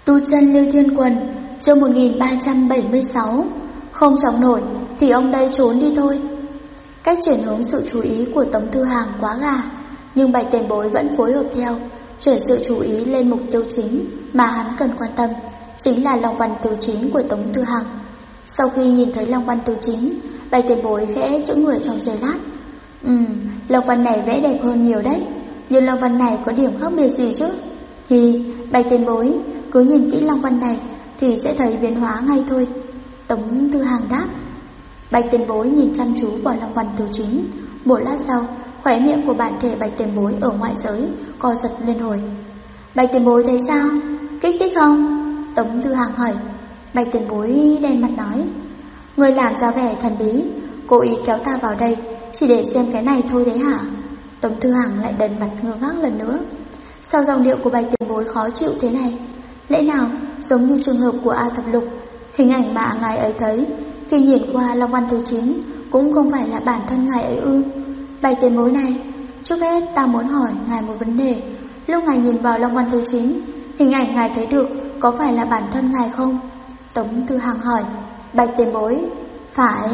Tu chân Lưu Thiên Quần, chương 1376. Không chống nổi thì ông đây trốn đi thôi. Cách chuyển hướng sự chú ý của Tống Thư Hàng quá gà, nhưng Bạch Tiền Bối vẫn phối hợp theo, chuyển sự chú ý lên mục tiêu chính mà hắn cần quan tâm, chính là Long Văn Tứ Chính của Tống Thư Hàng. Sau khi nhìn thấy Long Văn Tứ Chính, Bạch Tiền Bối khẽ chững người trong giây lát. Long Văn này vẽ đẹp hơn nhiều đấy, nhưng Long Văn này có điểm khác biệt gì chứ? Bạch Tiền Bối cứ nhìn kỹ Long Văn này thì sẽ thấy biến hóa ngay thôi, Tống Thư Hàng đáp. Bạch Tiền Bối nhìn chăm chú vào Long Văn Tứ Chính. Một lát sau, khóe miệng của bản thể Bạch Tiền Bối ở ngoại giới co giật lên hồi. Bạch Tiền Bối thấy sao? Kích thích không? Tống Thư Hàng hỏi. Bạch Tiền Bối đen mặt nói, người làm ra vẻ thần bí, cố ý kéo ta vào đây chỉ để xem cái này thôi đấy hả? Tống Thư Hàng lại đần mặt ngơ ngác lần nữa. Sao giọng điệu của Bạch Tiền Bối khó chịu thế này? Lẽ nào giống như trường hợp của A Thập Lục, hình ảnh mà ngài ấy thấy khi nhìn qua Long Văn Tứ Chính cũng không phải là bản thân ngài ấy ư? Bạch Tiền Bối này, trước hết ta muốn hỏi ngài một vấn đề. Lúc ngài nhìn vào Long Văn Tứ Chính, hình ảnh ngài thấy được có phải là bản thân ngài không? Tống Thư Hàng hỏi. Bạch Tiền Bối, phải.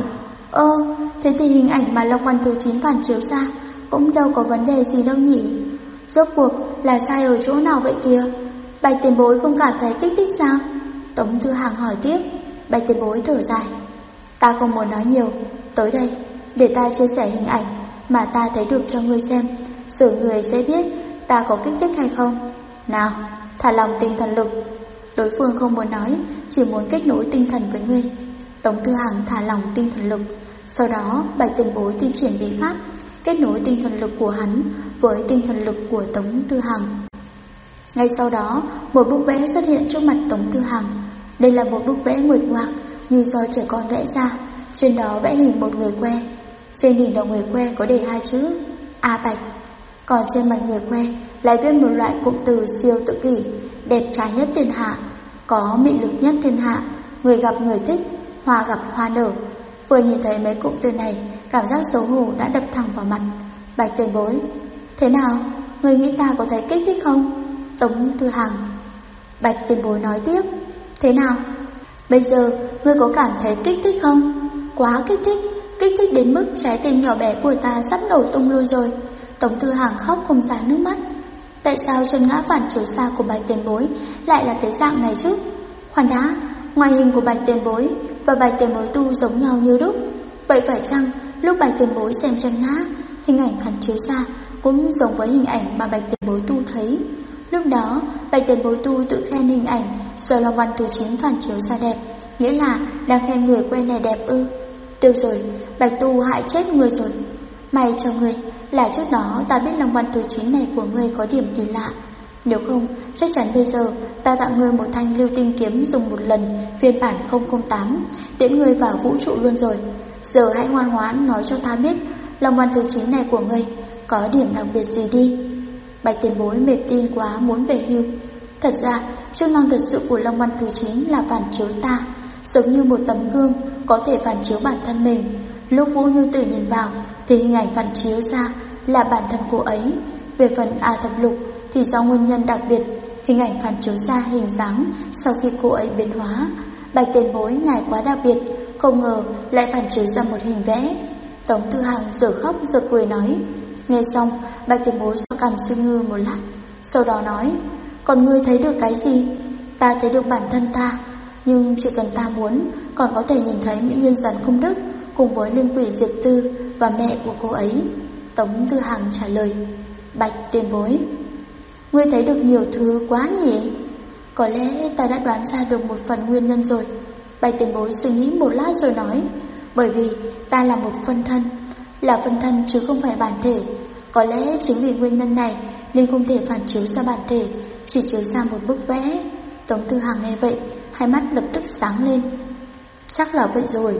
Thế thì hình ảnh mà Long Văn Tứ Chính phản chiếu ra cũng đâu có vấn đề gì đâu nhỉ? Rốt cuộc là sai ở chỗ nào vậy kia? Bạch Tiền Bối không cảm thấy kích thích sao? Tống Thư Hàng hỏi tiếp. Bạch Tiền Bối thở dài. Ta không muốn nói nhiều, tới đây để ta chia sẻ hình ảnh mà ta thấy được cho ngươi xem, rồi ngươi sẽ biết ta có kích thích hay không. Nào, thả lòng tinh thần lực. Đối phương không muốn nói, chỉ muốn kết nối tinh thần với ngươi. Tống Thư Hàng thả lòng tinh thần lực. Sau đó Bạch Tiền Bối thi triển bí pháp kết nối tinh thần lực của hắn với tinh thần lực của Tống Thư Hàng. Ngay sau đó, một bức vẽ xuất hiện trước mặt Tống Thư Hàng. Đây là một bức vẽ nguệch ngoạc như do trẻ con vẽ ra. Trên đó vẽ hình một người que. Trên đỉnh đầu người que có để hai chữ A Bạch. Còn trên mặt người que lại viết một loại cụm từ siêu tự kỷ: đẹp trai nhất thiên hạ, có mị lực nhất thiên hạ, người gặp người thích, hoa gặp hoa nở. Vừa nhìn thấy mấy cụm từ này, cảm giác xấu hổ đã đập thẳng vào mặt. Bạch Tiền Bối, thế nào? Người nghĩ ta có thấy kích thích không? Tống Thư Hàng. Bạch Tiền Bối nói tiếp. Thế nào? Bây giờ ngươi có cảm thấy kích thích không? Quá kích thích đến mức trái tim nhỏ bé của ta sắp nổ tung luôn rồi. Tống Thư Hàng khóc không ra nước mắt. Tại sao chân ngã phản chiếu xa của Bạch Tiền Bối lại là cái dạng này chứ? Khoan đã, ngoại hình của Bạch Tiền Bối và Bạch Tiền Bối tu giống nhau như đúc. Vậy phải chăng lúc Bạch Tiền Bối xem chân ngã, hình ảnh phản chiếu xa cũng giống với hình ảnh mà Bạch Tiền Bối tu thấy? Lúc đó Bạch Tiền Bối tu tự khen hình ảnh do Long Văn Tứ Chính phản chiếu ra đẹp, nghĩa là đang khen người quen này đẹp ư? Tiêu rồi, Bạch tu hại chết người rồi. May cho ngươi là trước đó ta biết Long Văn Tứ Chính này của ngươi có điểm kỳ lạ. Nếu không, chắc chắn bây giờ ta tặng ngươi một thanh lưu tinh kiếm dùng một lần, phiên bản 008, tiễn ngươi vào vũ trụ luôn rồi. Giờ hãy ngoan ngoãn nói cho ta biết Long Văn Tứ Chính này của ngươi có điểm đặc biệt gì đi. Bạch Tiền Bối mệt tin quá muốn về hưu. Thật ra chức năng thật sự của Long Văn Tứ Chính là phản chiếu ta, giống như một tấm gương có thể phản chiếu bản thân mình. Lúc Vũ Như Tử nhìn vào thì hình ảnh phản chiếu ra là bản thân cô ấy. Về phần A Thập Lục thì do nguyên nhân đặc biệt, hình ảnh phản chiếu ra hình dáng sau khi cô ấy biến hóa. Bạch Tiền Bối ngài quá đặc biệt, không ngờ lại phản chiếu ra một hình vẽ. Tống Thư Hàng giờ khóc giờ cười nói. Nghe xong, Bạch Tiền Bối xoa cằm suy ngư một lát, sau đó nói, còn ngươi thấy được cái gì? Ta thấy được bản thân ta, nhưng chỉ cần ta muốn, còn có thể nhìn thấy mỹ nhân Giản Không Đức cùng với liên quỷ Diệp Tư và mẹ của cô ấy. Tống Thư Hàng trả lời. Bạch Tiền Bối, ngươi thấy được nhiều thứ quá nhỉ? Có lẽ ta đã đoán ra được một phần nguyên nhân rồi. Bạch Tiền Bối suy nghĩ một lát rồi nói, bởi vì ta là một phân thân, là phân thân chứ không phải bản thể. Có lẽ chính vì nguyên nhân này nên không thể phản chiếu ra bản thể, chỉ chiếu ra một bức vẽ. Tống Thư Hàng nghe vậy, hai mắt lập tức sáng lên. Chắc là vậy rồi.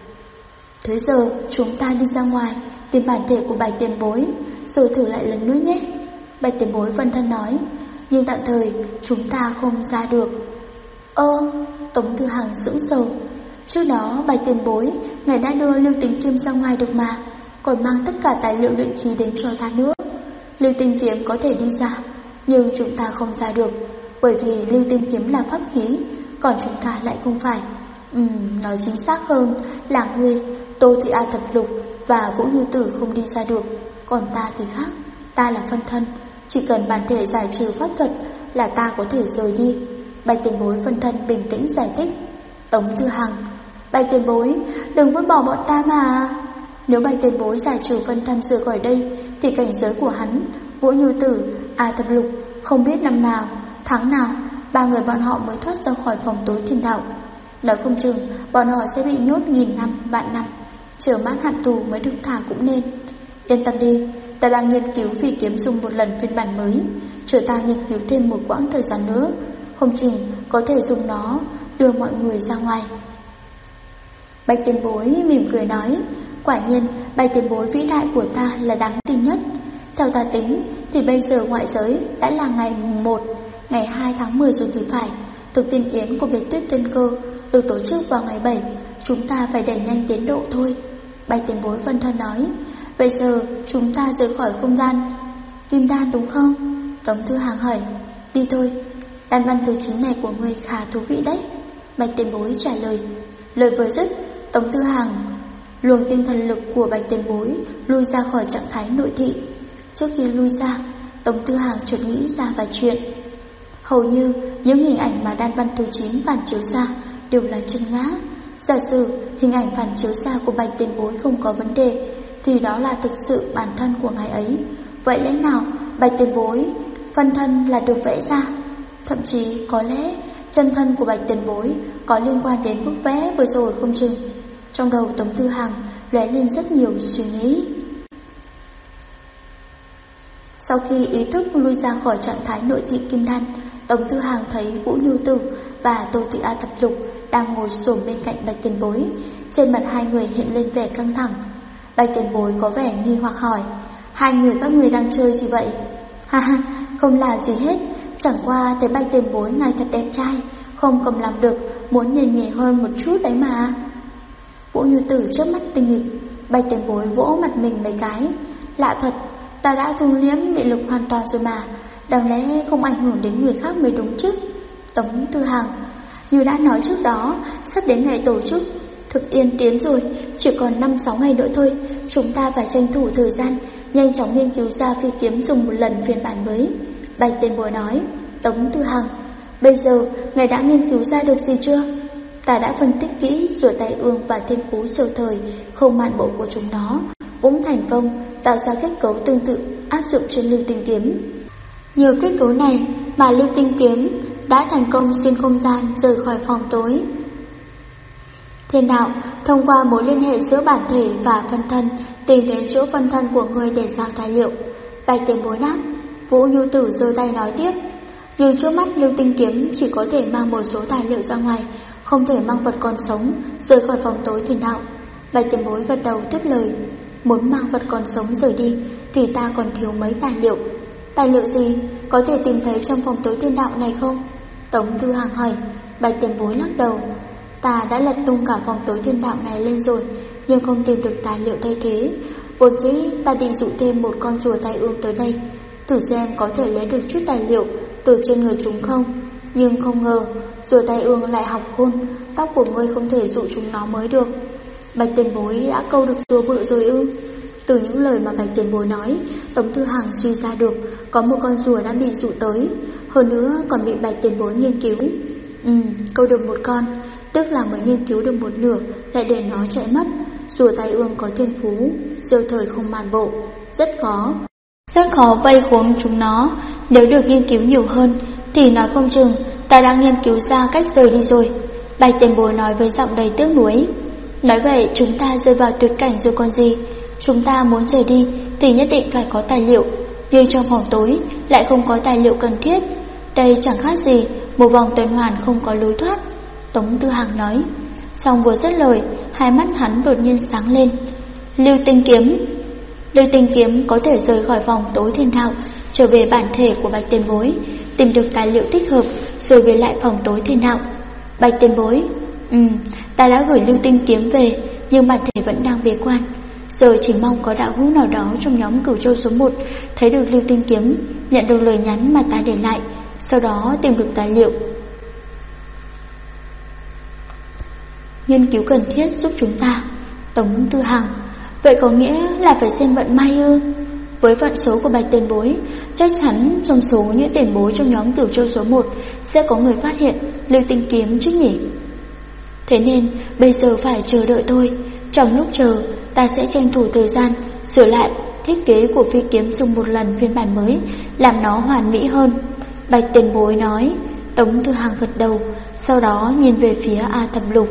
Thế giờ chúng ta đi ra ngoài tìm bản thể của Bạch Tiền Bối, rồi thử lại lần nữa nhé. Bạch Tiền Bối phân thân nói. Nhưng tạm thời chúng ta không ra được. Tống Thư Hàng sững sờ. Trước đó Bạch Tiền Bối ngài đã đưa lưu tinh kiếm ra ngoài được mà, còn mang tất cả tài liệu luyện khí đến cho ta nữa. Lưu tinh kiếm có thể đi ra, nhưng chúng ta không ra được. bởi vì lưu tinh kiếm là pháp khí, còn chúng ta lại không phải. Nói chính xác hơn là ngươi, Tô Thị A Thập Lục và Vũ Như Tử không đi ra được, còn ta thì khác, ta là phân thân, chỉ cần bản thể giải trừ pháp thuật là ta có thể rời đi. Bạch tiền bối phân thân bình tĩnh giải thích. Tống Tư Hằng: Bạch tiền bối, đừng vứt bỏ bọn ta mà. Nếu Bạch tiền bối giải trừ phân thân rời khỏi đây thì cảnh giới của hắn, Vũ Như Tử, A Thập Lục không biết năm nào, tháng nào 3 người bọn họ mới thoát ra khỏi phòng tối thiên đạo. Nói không chừng bọn họ sẽ bị nhốt nghìn năm, vạn năm, chờ mãn hạn tù mới được thả cũng nên. Yên tâm đi, ta đang nghiên cứu phi kiếm dùng một lần phiên bản mới, chờ ta nghiên cứu thêm một quãng thời gian nữa, không chừng có thể dùng nó đưa mọi người ra ngoài. Bạch tiền bối mỉm cười nói: Quả nhiên Bạch tiền bối vĩ đại của ta là đáng tin nhất. Theo ta tính thì bây giờ ngoại giới đã là ngày 1, ngày 2 tháng 10 rồi thì phải. Thực tiên yến của Biệt Tuyết Tiên Cơ được tổ chức vào ngày 7, chúng ta phải đẩy nhanh tiến độ thôi. Bạch tiền bối phân thân nói: Bây giờ chúng ta rời khỏi không gian Kim Đan đúng không? Tống Thư Hàng hỏi: Đi thôi. Đan văn thứ 9 này của người khá thú vị đấy, Bạch tiền bối trả lời. Lời vừa dứt, Tống Thư Hàng luồng tinh thần lực của Bạch tiền bối lui ra khỏi trạng thái nội thị. Trước khi lui ra, Tống Thư Hàng chợt nghĩ ra vài chuyện. Hầu như những hình ảnh mà đan văn thứ 9 phản chiếu ra đều là chân ngã. Giả sử hình ảnh phản chiếu ra của Bạch tiền bối không có vấn đề thì đó là thực sự bản thân của ngài ấy. Vậy lẽ nào Bạch tiền bối phân thân là được vẽ ra? Thậm chí có lẽ chân thân của Bạch tiền bối có liên quan đến bức vẽ vừa rồi không chừng. Trong đầu Tống Thư Hàng lóe lên rất nhiều suy nghĩ. Sau khi ý thức lui ra khỏi trạng thái nội thị kim đan, Tống Thư Hàng thấy Vũ Như Tử và Tô Thị A Thập Lục đang ngồi xổm bên cạnh Bạch tiền bối. Trên mặt hai người hiện lên vẻ căng thẳng. Bạch tiền bối có vẻ nghi hoặc hỏi: Hai người các người đang chơi gì vậy? Ha ha, không là gì hết, chẳng qua thấy Bạch tiền bối ngài thật đẹp trai, không cầm làm được, muốn nhìn nhẹ hơn một chút đấy mà. Vũ Như Tử chớp mắt tinh nghịch. Bạch tiền bối vỗ mặt mình mấy cái: Lạ thật, ta đã thu liếm mị lực hoàn toàn rồi mà, đáng lẽ không ảnh hưởng đến người khác mới đúng chứ. Tống Thư Hàng: Như đã nói trước đó, sắp đến ngày tổ chức thực tiên tiến rồi, chỉ còn 5-6 ngày nữa thôi. Chúng ta phải tranh thủ thời gian, nhanh chóng nghiên cứu ra phi kiếm dùng một lần phiên bản mới, Bạch tiền bối nói. Tống Thư Hàng: Bây giờ ngài đã nghiên cứu ra được gì chưa? Ta đã phân tích kỹ rùa tai ương và thiên phú siêu thời không mạn bộ của chúng nó, cũng thành công tạo ra kết cấu tương tự áp dụng trên lưu tinh kiếm. Nhờ kết cấu này mà lưu tinh kiếm đã thành công xuyên không gian rời khỏi phòng tối thiên đạo, thông qua mối liên hệ giữa bản thể và phân thân tìm đến chỗ phân thân của người để giao tài liệu. Bạch tiền bối đáp. Vũ Như Tử giơ tay nói tiếp: Nhưng trước mắt lưu tinh kiếm chỉ có thể mang một số tài liệu ra ngoài, không thể mang vật còn sống rời khỏi phòng tối thiên đạo. Bạch tiền bối gật đầu tiếp lời: Muốn mang vật còn sống rời đi thì ta còn thiếu mấy tài liệu. Tài liệu gì? Có thể tìm thấy trong phòng tối thiên đạo này không? Tống Thư Hàng hỏi. Bạch tiền bối lắc đầu: Ta đã lật tung cả phòng tối thiên đạo này lên rồi, nhưng không tìm được tài liệu thay thế. Vốn dĩ ta định dụ thêm một con rùa tai ương tới đây, thử xem có thể lấy được chút tài liệu từ trên người chúng không. Nhưng không ngờ rùa tai ương lại học khôn, tóc của ngươi không thể dụ chúng nó mới được. Bạch tiền bối đã câu được rùa bự rồi ư? Từ những lời mà Bạch tiền bối nói, Tống Thư Hàng suy ra được có một con rùa đã bị dụ tới, hơn nữa còn bị Bạch tiền bối nghiên cứu. Câu được một con, tức là mới nghiên cứu được một nửa lại để nó chạy mất. Rùa tai ương có thiên phú siêu thời không màn bộ, rất khó vây khốn chúng nó. Nếu được nghiên cứu nhiều hơn thì nói không chừng ta đã nghiên cứu ra cách rời đi rồi, Bạch tiền bối nói với giọng đầy tiếc nuối. Nói vậy chúng ta rơi vào tuyệt cảnh rồi còn gì. Chúng ta muốn rời đi thì nhất định phải có tài liệu, nhưng trong phòng tối lại không có tài liệu cần thiết. Đây chẳng khác gì một vòng tuần hoàn không có lối thoát, Tống Thư Hàng nói. Xong vừa dứt lời, hai mắt hắn đột nhiên sáng lên. Lưu tinh kiếm có thể rời khỏi phòng tối thiên đạo, trở về bản thể của Bạch tiền bối, tìm được tài liệu thích hợp rồi về lại phòng tối thiên đạo. Bạch tiền bối: Ta đã gửi lưu tinh kiếm về, nhưng bản thể vẫn đang bế quan. Giờ chỉ mong có đạo hữu nào đó trong nhóm Cửu Châu số 1 thấy được lưu tinh kiếm, nhận được lời nhắn mà ta để lại, sau đó tìm được tài liệu nghiên cứu cần thiết giúp chúng ta. Tống Tư Hằng: vậy có nghĩa là phải xem vận may ư? Với vận số của Bạch tiền bối, chắc chắn trong số những tiền bối trong nhóm Cửu Châu số 1 sẽ có người phát hiện Lưu Tinh kiếm chứ nhỉ? Thế nên bây giờ phải chờ đợi thôi. Trong lúc chờ, ta sẽ tranh thủ thời gian sửa lại thiết kế của phi kiếm dùng một lần phiên bản mới, làm nó hoàn mỹ hơn. Bạch tiền bối nói. Tống Tư Hằng gật đầu, sau đó nhìn về phía A Thập Lục.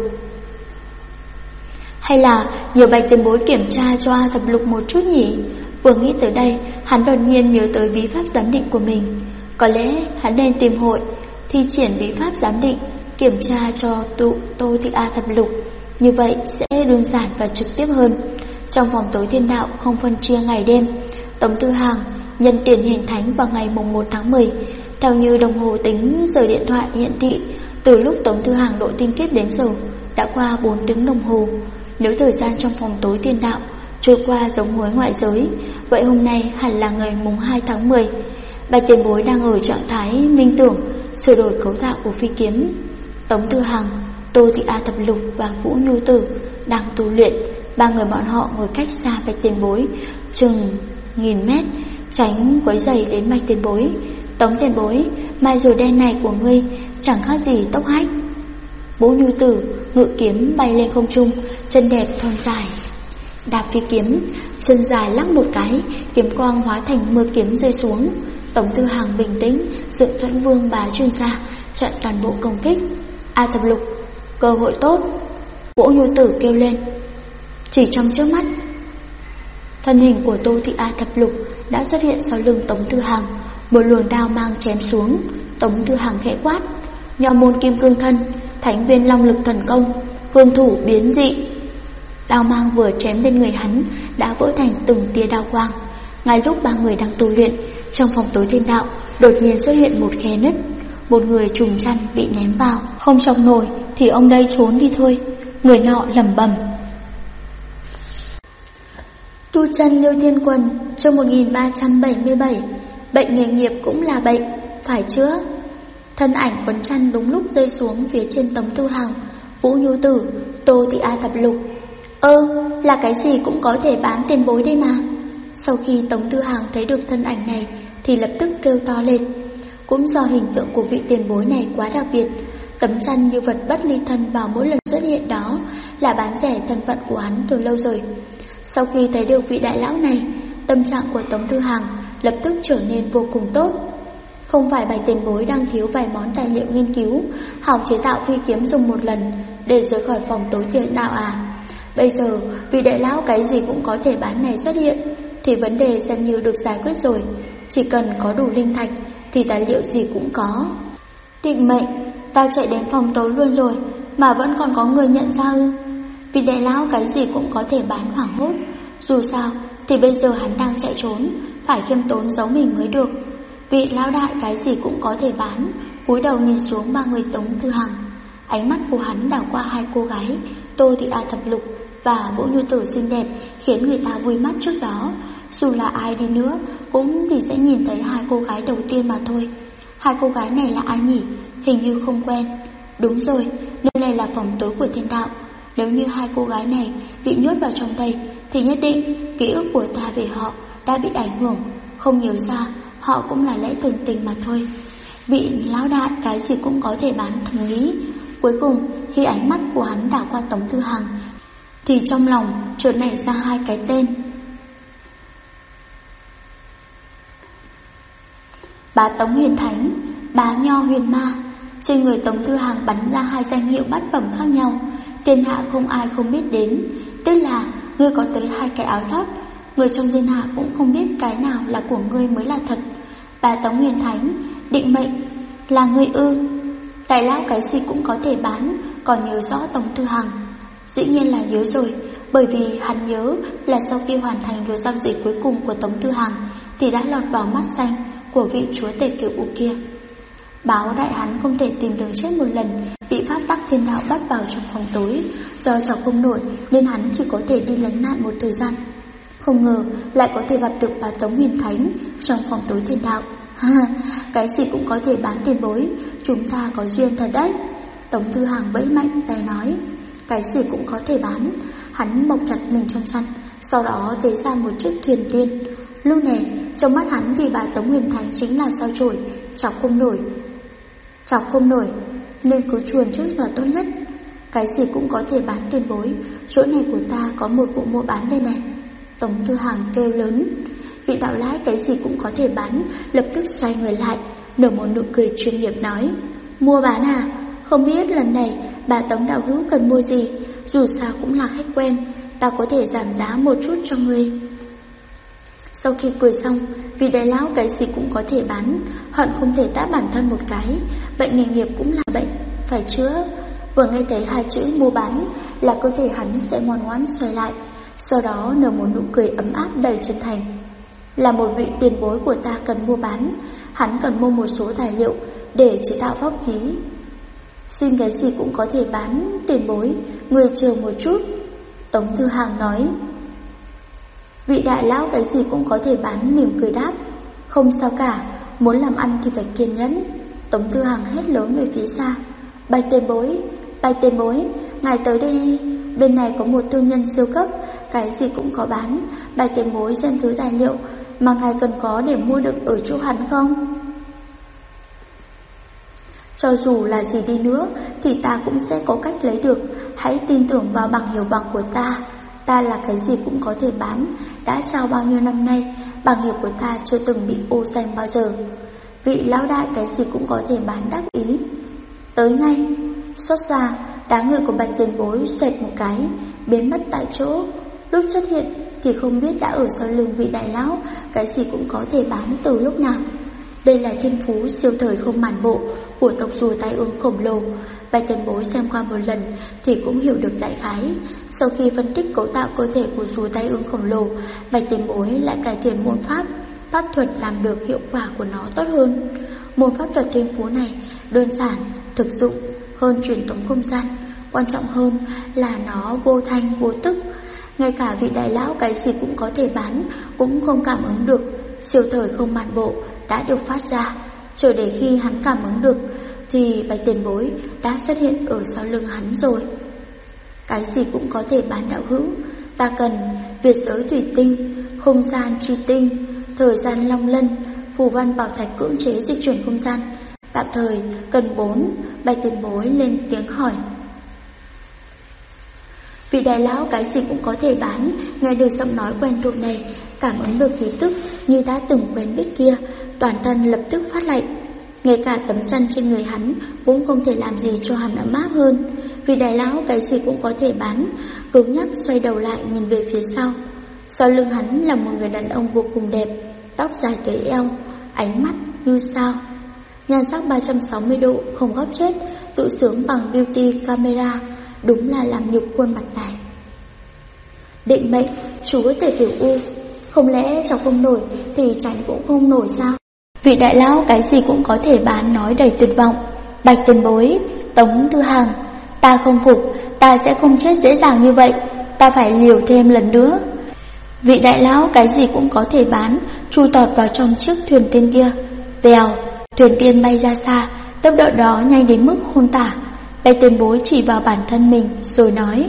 Hay là nhờ Bạch tiền bối kiểm tra cho A Thập Lục một chút nhỉ? Vừa nghĩ tới đây, hắn đột nhiên nhớ tới bí pháp giám định của mình. Có lẽ hắn nên tìm hội thi triển bí pháp giám định, kiểm tra cho Tô Thị A Thập Lục. Như vậy sẽ đơn giản và trực tiếp hơn. Trong phòng tối thiên đạo không phân chia ngày đêm, Tống Tư Hằng nhân tiền hiển thánh vào ngày mùng 1 tháng 10. Theo như đồng hồ tính giờ điện thoại hiện thị, từ lúc Tống Tư Hằng độ tinh kiếp đến giờ đã qua 4 tiếng đồng hồ. Nếu thời gian trong phòng tối thiên đạo trôi qua giống với ngoại giới, vậy hôm nay hẳn là ngày mùng 2 tháng 10. Bạch tiền bối đang ở trạng thái minh tưởng, sửa đổi cấu tạo của phi kiếm. Tống Tư Hằng, Tô Thị A Thập Lục và Vũ Nhu Tử đang tu luyện. Ba người bọn họ ngồi cách xa Bạch tiền bối chừng 1000 mét, tránh quấy rầy đến Bạch tiền bối. Tống tiền bối, mai rùa đen này của ngươi chẳng khác gì tốc hách. Vũ Nhu Tử ngự kiếm bay lên không trung, chân đẹp thon dài đạp phi kiếm, chân dài lắc một cái, kiếm quang hóa thành mưa kiếm rơi xuống. Tống Tư Hằng bình tĩnh dựng Thuẫn Vương Bá chuyên gia chặn toàn bộ công kích. A Thập Lục, cơ hội tốt. Vũ Nhu Tử kêu lên. Chỉ trong chớp mắt, thân hình của Tô Thị A Thập Lục đã xuất hiện sau lưng Tống Tư Hằng, một luồng đao mang chém xuống. Tống Tư Hằng khẽ quát: Nho môn kim cương thân, Thánh viên long lực thần công, cương thủ biến dị. Đao mang vừa chém lên người hắn đã vỡ thành từng tia đao quang. Ngay lúc ba người đang tu luyện, trong phòng tối thiên đạo đột nhiên xuất hiện một khe nứt. Một người trùm chăn bị ném vào. Không chọc nổi thì ông đây trốn đi thôi, người nọ lẩm bẩm. Tu chân Liêu Thiên Quần, chương 1377. Bệnh nghề nghiệp cũng là bệnh, phải chữa. Thân ảnh quấn chăn đúng lúc rơi xuống phía trên Tống Tư Hằng, Vũ Nhu Tử, Tô Thị A Thập Lục. Là cái gì cũng có thể bán tiền bối đây mà. Sau khi Tống Tư Hằng thấy được thân ảnh này thì lập tức kêu to lên. Cũng do hình tượng của vị tiền bối này quá đặc biệt, tấm chăn như vật bất ly thân vào mỗi lần xuất hiện đó là bán rẻ thân phận của hắn từ lâu rồi. Sau khi thấy được vị đại lão này, tâm trạng của Tống Tư Hằng lập tức trở nên vô cùng tốt. Không phải Bạch tiền bối đang thiếu vài món tài liệu nghiên cứu, học chế tạo phi kiếm dùng một lần để rời khỏi phòng tối thiên đạo à? Bây giờ vị đại lão cái gì cũng có thể bán này xuất hiện thì vấn đề xem như được giải quyết rồi. Chỉ cần có đủ linh thạch thì tài liệu gì cũng có. Định mệnh, ta chạy đến phòng tối luôn rồi mà vẫn còn có người nhận ra ư? Vị đại lão cái gì cũng có thể bán hoảng hốt. Dù sao thì bây giờ hắn đang chạy trốn, phải khiêm tốn giấu mình mới được. Vị lão đại cái gì cũng có thể bán cúi đầu nhìn xuống ba người Tống Tư Hằng. Ánh mắt của hắn đảo qua hai cô gái Tô Thị A Thập Lục và Vũ Nhu Tử xinh đẹp, khiến người ta vui mắt trước đó. Dù là ai đi nữa cũng thì sẽ nhìn thấy hai cô gái đầu tiên mà thôi. Hai cô gái này là ai nhỉ? Hình như không quen. Đúng rồi, nơi này là phòng tối của thiên đạo. Nếu như hai cô gái này bị nhốt vào trong đây thì nhất định ký ức của ta về họ đã bị ảnh hưởng. Không nhớ ra họ cũng là lẽ thường tình mà thôi. Vị lão đại cái gì cũng có thể bán thần lý. Cuối cùng khi ánh mắt của hắn đảo qua Tống Tư Hằng thì trong lòng chợt nảy ra hai cái tên: Bá Tống Huyền Thánh, Bá Nho Huyền Ma. Trên người Tống Tư Hằng bắn ra hai danh hiệu bát phẩm khác nhau, thiên hạ không ai không biết đến. Tức là ngươi có tới hai cái áo lót, người trong thiên hạ cũng không biết cái nào là của ngươi mới là thật. Bá Tống Huyền Thánh, định mệnh là ngươi ư? Đại lão cái gì cũng có thể bán còn nhớ rõ Tống Tư Hằng? Dĩ nhiên là nhớ rồi, bởi vì hắn nhớ là sau khi hoàn thành lượt giao dịch cuối cùng của Tống Tư Hằng thì đã lọt vào mắt xanh của vị chúa tể Kiều U kia. Báo đại hắn không thể tìm đường chết một lần, bị pháp tắc thiên đạo bắt vào trong phòng tối. Do chọc không nổi nên hắn chỉ có thể đi lánh nạn một thời gian. Không ngờ lại có thể gặp được Bá Tống Huyền Thánh trong phòng tối thiên đạo. Cái gì cũng có thể bán tiền bối, chúng ta có duyên thật đấy. Tống Tư Hàng vẫy mạnh tay nói. Cái gì cũng có thể bán. Hắn bọc chặt mình trong chăn, sau đó lấy ra một chiếc thuyền tiên. Lúc này trong mắt hắn thì bà Tống Huyền Thánh chính là sao chổi, chọc không nổi nên cứ chuồn trước là tốt nhất. Cái gì cũng có thể bán tiền bối, chỗ này của ta có một vụ mua bán đây này. Tống Tư Hàng kêu lớn. Vị đạo lái cái gì cũng có thể bán lập tức xoay người lại, nở một nụ cười chuyên nghiệp nói. Mua bán à? Không biết lần này bà Tống đạo hữu cần mua gì, dù sao cũng là khách quen, ta có thể giảm giá một chút cho ngươi. Sau khi cười xong, vị đại lão cái gì cũng có thể bán, hận không thể tát bản thân một cái. Bệnh nghề nghiệp cũng là bệnh, phải chữa. Vừa nghe thấy hai chữ mua bán là cơ thể hắn sẽ ngoan ngoãn xoay lại, sau đó nở một nụ cười ấm áp đầy chân thành. Là một vị tiền bối của ta cần mua bán, hắn cần mua một số tài liệu để chế tạo pháp khí. Xin cái gì cũng có thể bán, tiền bối, người chờ một chút. Tống Tư Hàng nói. Vị đại lão cái gì cũng có thể bán mỉm cười đáp. Không sao cả, muốn làm ăn thì phải kiên nhẫn. Tống Tư Hàng hét lớn về phía xa. Bạch tiền bối, ngài tới đây đi. Bên này có một thương nhân siêu cấp, cái gì cũng có bán. Bạch tiền bối xem thứ tài liệu mà ngài cần có để mua được ở chỗ hắn không? Cho dù là gì đi nữa thì ta cũng sẽ có cách lấy được. Hãy tin tưởng vào bằng hiểu bằng của ta. Ta là cái gì cũng có thể bán, đã trao bao nhiêu năm nay, bằng hiệu của ta chưa từng bị ô danh bao giờ. Vị lão đại cái gì cũng có thể bán đáp ý. Tới ngay. Xót xa, đám người của Bạch tiền bối xoẹt một cái, biến mất tại chỗ. Lúc xuất hiện thì không biết đã ở sau lưng vị đại lão cái gì cũng có thể bán từ lúc nào. Đây là thiên phú siêu thời không màn bộ của tộc rùa tai ương khổng lồ. Bạch tiền bối xem qua một lần thì cũng hiểu được đại khái. Sau khi phân tích cấu tạo cơ thể của rùa tai ương khổng lồ, Bạch tiền bối lại cải thiện môn pháp thuật làm được hiệu quả của nó tốt hơn. Môn pháp thuật thiên phú này đơn giản, thực dụng hơn truyền thống không gian. Quan trọng hơn là nó vô thanh vô tức. Ngay cả vị đại lão cái gì cũng có thể bán cũng không cảm ứng được siêu thời không màn bộ đã được phát ra. Chờ để khi hắn cảm ứng được thì Bạch tiền bối đã xuất hiện ở sau lưng hắn rồi. Cái gì cũng có thể bán đạo hữu, ta cần Việt giới thủy tinh, không gian tri tinh, thời gian long lân, phù văn bảo thạch cưỡng chế dịch chuyển không gian. Tạm thời cần 4. Bạch tiền bối lên tiếng hỏi. Vị đại lão cái gì cũng có thể bán nghe được giọng nói quen thuộc này, cảm ứng được khí tức như đã từng quen biết kia, toàn thân lập tức phát lạnh. Ngay cả tấm chăn trên người hắn cũng không thể làm gì cho hắn ấm áp hơn. Vị đại lão cái gì cũng có thể bán cứng nhắc xoay đầu lại nhìn về phía sau. Sau lưng hắn là một người đàn ông vô cùng đẹp, tóc dài tới eo, ánh mắt như sao, nhan sắc 360 độ không góc chết, tự sướng bằng beauty camera. Đúng là làm nhục khuôn mặt này. Định mệnh, chúa tể Cửu U, không lẽ cháu không nổi thì tránh cũng không nổi sao? Vị đại lão cái gì cũng có thể bán nói đầy tuyệt vọng. Bạch tiền bối, Tống Tư Hàng, ta không phục, ta sẽ không chết dễ dàng như vậy, ta phải liều thêm lần nữa. Vị đại lão cái gì cũng có thể bán chui tọt vào trong chiếc thuyền tiên kia. Vèo, thuyền tiên bay ra xa, tốc độ đó nhanh đến mức khôn tả. Bạch tiền bối chỉ vào bản thân mình rồi nói.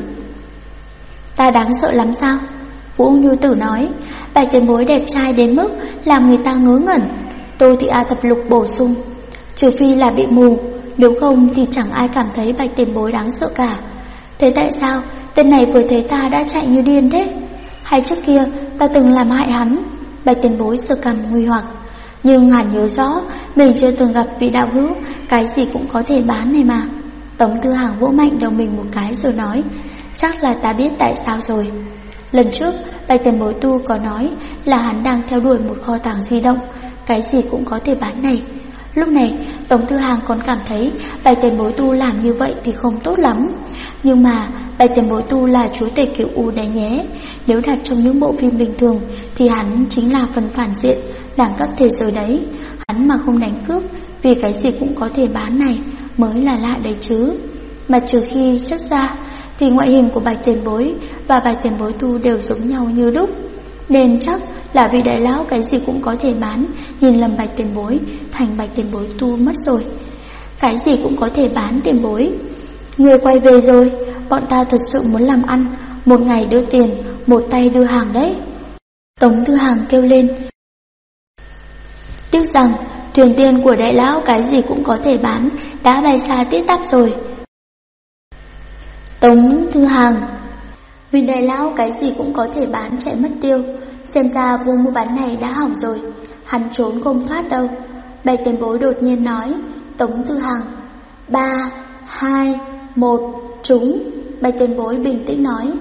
Ta đáng sợ lắm sao? Vũ Như Tử nói. Bạch tiền bối đẹp trai đến mức làm người ta ngớ ngẩn. Tôi thì A Thập Lục bổ sung, trừ phi là bị mù, nếu không thì chẳng ai cảm thấy Bạch tiền bối đáng sợ cả. Thế tại sao tên này vừa thấy ta đã chạy như điên thế? Hay trước kia ta từng làm hại hắn? Bạch tiền bối sơ cằm nguy hoặc. Nhưng hắn nhớ rõ mình chưa từng gặp vị đạo hữu cái gì cũng có thể bán này mà. Tống Tư Hàng vỗ mạnh đầu mình một cái rồi nói. Chắc là ta biết tại sao rồi. Lần trước Bạch tiền bối tu có nói là hắn đang theo đuổi một kho tàng di động, cái gì cũng có thể bán này. Lúc này Tống Tư Hàng còn cảm thấy Bạch tiền bối tu làm như vậy thì không tốt lắm. Nhưng mà Bạch tiền bối tu là chúa tể Cửu U đấy nhé. Nếu đặt trong những bộ phim bình thường thì hắn chính là phần phản diện đẳng cấp thế giới đấy. Hắn mà không đánh cướp vì cái gì cũng có thể bán này mới là lạ đấy chứ. Mà trừ khi chất ra thì ngoại hình của Bạch tiền bối và Bạch tiền bối tu đều giống nhau như đúc, nên chắc là vị đại lão cái gì cũng có thể bán, nhìn lầm Bạch tiền bối, thành Bạch tiền bối tu mất rồi. Cái gì cũng có thể bán tiền bối. Người quay về rồi, bọn ta thật sự muốn làm ăn, một ngày đưa tiền, một tay đưa hàng đấy. Tống Tư Hàng kêu lên. Tiếc rằng thuyền tiên của đại lão cái gì cũng có thể bán đã bay xa tít tắp rồi. Tống Tư Hàng, vì đại lão cái gì cũng có thể bán chạy mất tiêu, xem ra vụ mua bán này đã hỏng rồi, hắn trốn không thoát đâu. Bạch tiền bối đột nhiên nói. Tống Tư Hàng, 3, 2, 1, trúng. Bạch tiền bối bình tĩnh nói.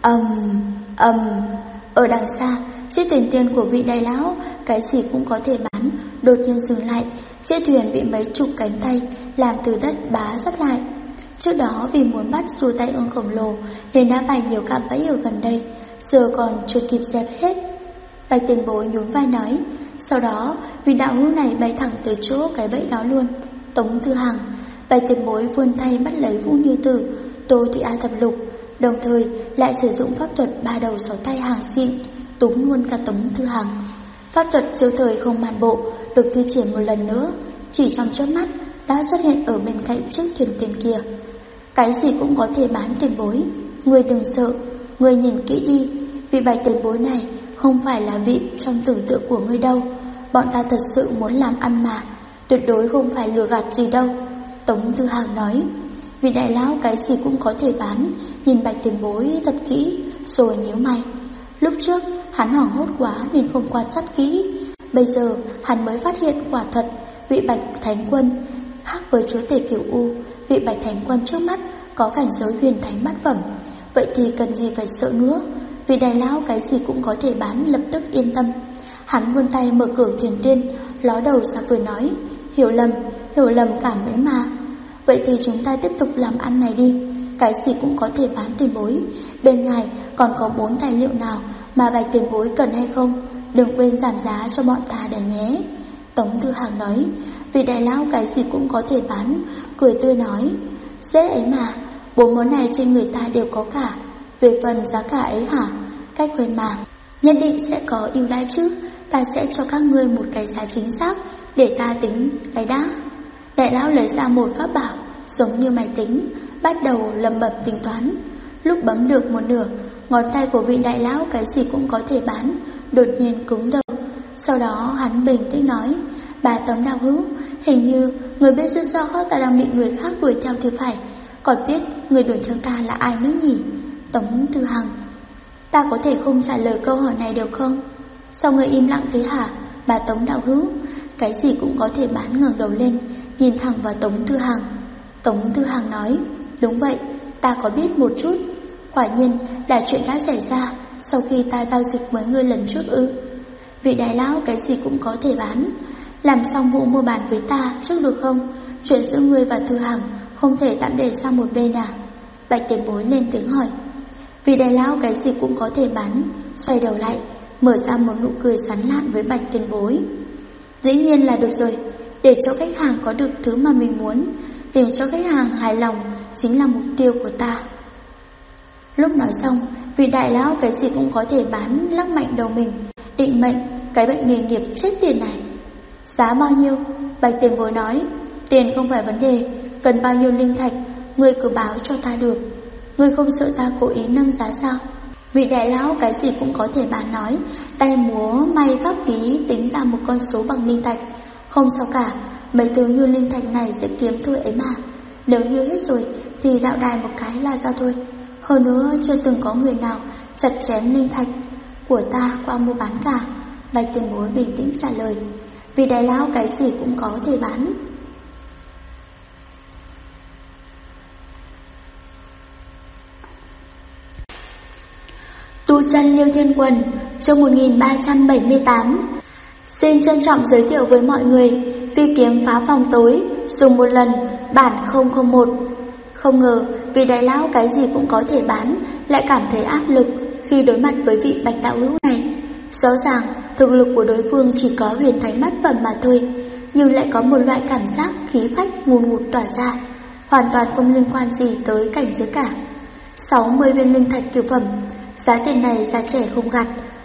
Ở đằng xa, chiếc thuyền tiên của vị đại lão cái gì cũng có thể bán đột nhiên dừng lại. Chiếc thuyền bị mấy chục cánh tay làm từ đất bá dắt lại. Trước đó vì muốn bắt dù tay ương khổng lồ nên đã bày nhiều cạm bẫy ở gần đây, giờ còn chưa kịp dẹp hết. Bạch tiền bối nhún vai nói. Sau đó vị đạo hữu này bay thẳng tới chỗ cái bẫy đó luôn. Tống Tư Hàng, Bạch tiền bối vươn tay bắt lấy Vũ Như Tử, Tô Thị A Thập Lục, đồng thời lại sử dụng pháp thuật 3 đầu 6 tay hàng xịn túm luôn cả Tống Tư Hàng. Pháp thuật siêu thời không màn bộ được thi triển một lần nữa, chỉ trong chớp mắt đã xuất hiện ở bên cạnh chiếc thuyền tiền kia. Cái gì cũng có thể bán tiền bối, ngươi đừng sợ, ngươi nhìn kỹ đi, vị Bạch tiền bối này không phải là vị trong tưởng tượng của ngươi đâu, bọn ta thật sự muốn làm ăn mà, tuyệt đối không phải lừa gạt gì đâu. Tống Tư Hàng nói. Vị đại lão cái gì cũng có thể bán, nhìn Bạch tiền bối thật kỹ rồi nhíu mày. Lúc trước hắn hoảng hốt quá nên không quan sát kỹ, bây giờ hắn mới phát hiện quả thật vị Bạch Thánh Quân khác với chúa tể Cửu U. Vị Bạch Thánh Quân trước mắt có cảnh giới huyền thánh bát phẩm, vậy thì cần gì phải sợ nữa. Vị đại lão cái gì cũng có thể bán lập tức yên tâm. Hắn vươn tay mở cửa thuyền tiên, ló đầu ra cười nói. Hiểu lầm cảm ấy mà. Vậy thì chúng ta tiếp tục làm ăn này đi, cái gì cũng có thể bán tiền bối. Bên ngài còn có 4 tài liệu nào mà Bạch tiền bối cần hay không? Đừng quên giảm giá cho bọn ta để nhé. Tống Tư Hàng nói. Vị đại lão cái gì cũng có thể bán cười tươi nói. Dễ ấy mà, 4 món này trên người ta đều có cả. Về phần giá cả ấy hả? Cách khuyên mà, nhất định sẽ có ưu đãi chứ. Ta sẽ cho các ngươi một cái giá chính xác để ta tính cái đã. Đại lão lấy ra một pháp bảo giống như máy tính, bắt đầu lầm bầm tính toán. Lúc bấm được một nửa, ngón tay của vị đại lão cái gì cũng có thể bán đột nhiên cứng đờ. Sau đó hắn bình tĩnh nói. Bà Tống đạo hữu, hình như người biết rất rõ ta đang bị người khác đuổi theo thì phải, còn biết người đuổi theo ta là ai nữa nhỉ? Tống Tư Hàng, ta có thể không trả lời câu hỏi này được không? Sao người im lặng thế hả? Bà Tống đạo hữu cái gì cũng có thể bán ngẩng đầu lên, nhìn thẳng vào Tống Tư Hàng. Tống Tư Hàng nói. Đúng vậy, ta có biết một chút. Quả nhiên là chuyện đã xảy ra sau khi ta giao dịch với ngươi lần trước ư? Vị đại lão cái gì cũng có thể bán, làm xong vụ mua bán với ta trước được không? Chuyện giữa ngươi và Tư Hàng không thể tạm để sang một bên à? Bạch tiền bối lên tiếng hỏi. Vị đại lão cái gì cũng có thể bán xoay đầu lại, mở ra một nụ cười sán lạn với Bạch tiền bối. Dĩ nhiên là được rồi, để cho khách hàng có được thứ mà mình muốn, tìm cho khách hàng hài lòng chính là mục tiêu của ta. Lúc nói xong, vị đại lão cái gì cũng có thể bán lắc mạnh đầu mình, định mệnh cái bệnh nghề nghiệp chết tiền này. Giá bao nhiêu? Bạch tiền bối nói. Tiền không phải vấn đề, cần bao nhiêu linh thạch ngươi cứ báo cho ta được. Ngươi không sợ ta cố ý nâng giá sao? Vị đại lão cái gì cũng có thể bán nói, tay múa may pháp khí tính ra một con số bằng linh thạch. Không sao cả, mấy thứ như linh thạch này sẽ kiếm thôi ấy mà. Nếu như hết rồi thì đạo đài một cái là ra thôi. Hơn nữa chưa từng có người nào chặt chém linh thạch của ta qua mua bán cả. Bạch tiền bối bình tĩnh trả lời. Vì đại lão cái gì cũng có thể bán. Tu chân Liêu Thiên Quần, chương 1378. Xin trân trọng giới thiệu với mọi người, phi kiếm phá phòng tối, dùng một lần, bản 001. Không ngờ, vì đại lão cái gì cũng có thể bán, lại cảm thấy áp lực khi đối mặt với vị Bạch đạo hữu này. Rõ ràng, thực lực của đối phương chỉ có huyền thánh bát phẩm mà thôi, nhưng lại có một loại cảm giác khí phách ngùn ngụt tỏa ra, hoàn toàn không liên quan gì tới cảnh giới cả. 60 viên linh thạch cửu phẩm, giá tiền này giá trẻ không gạt,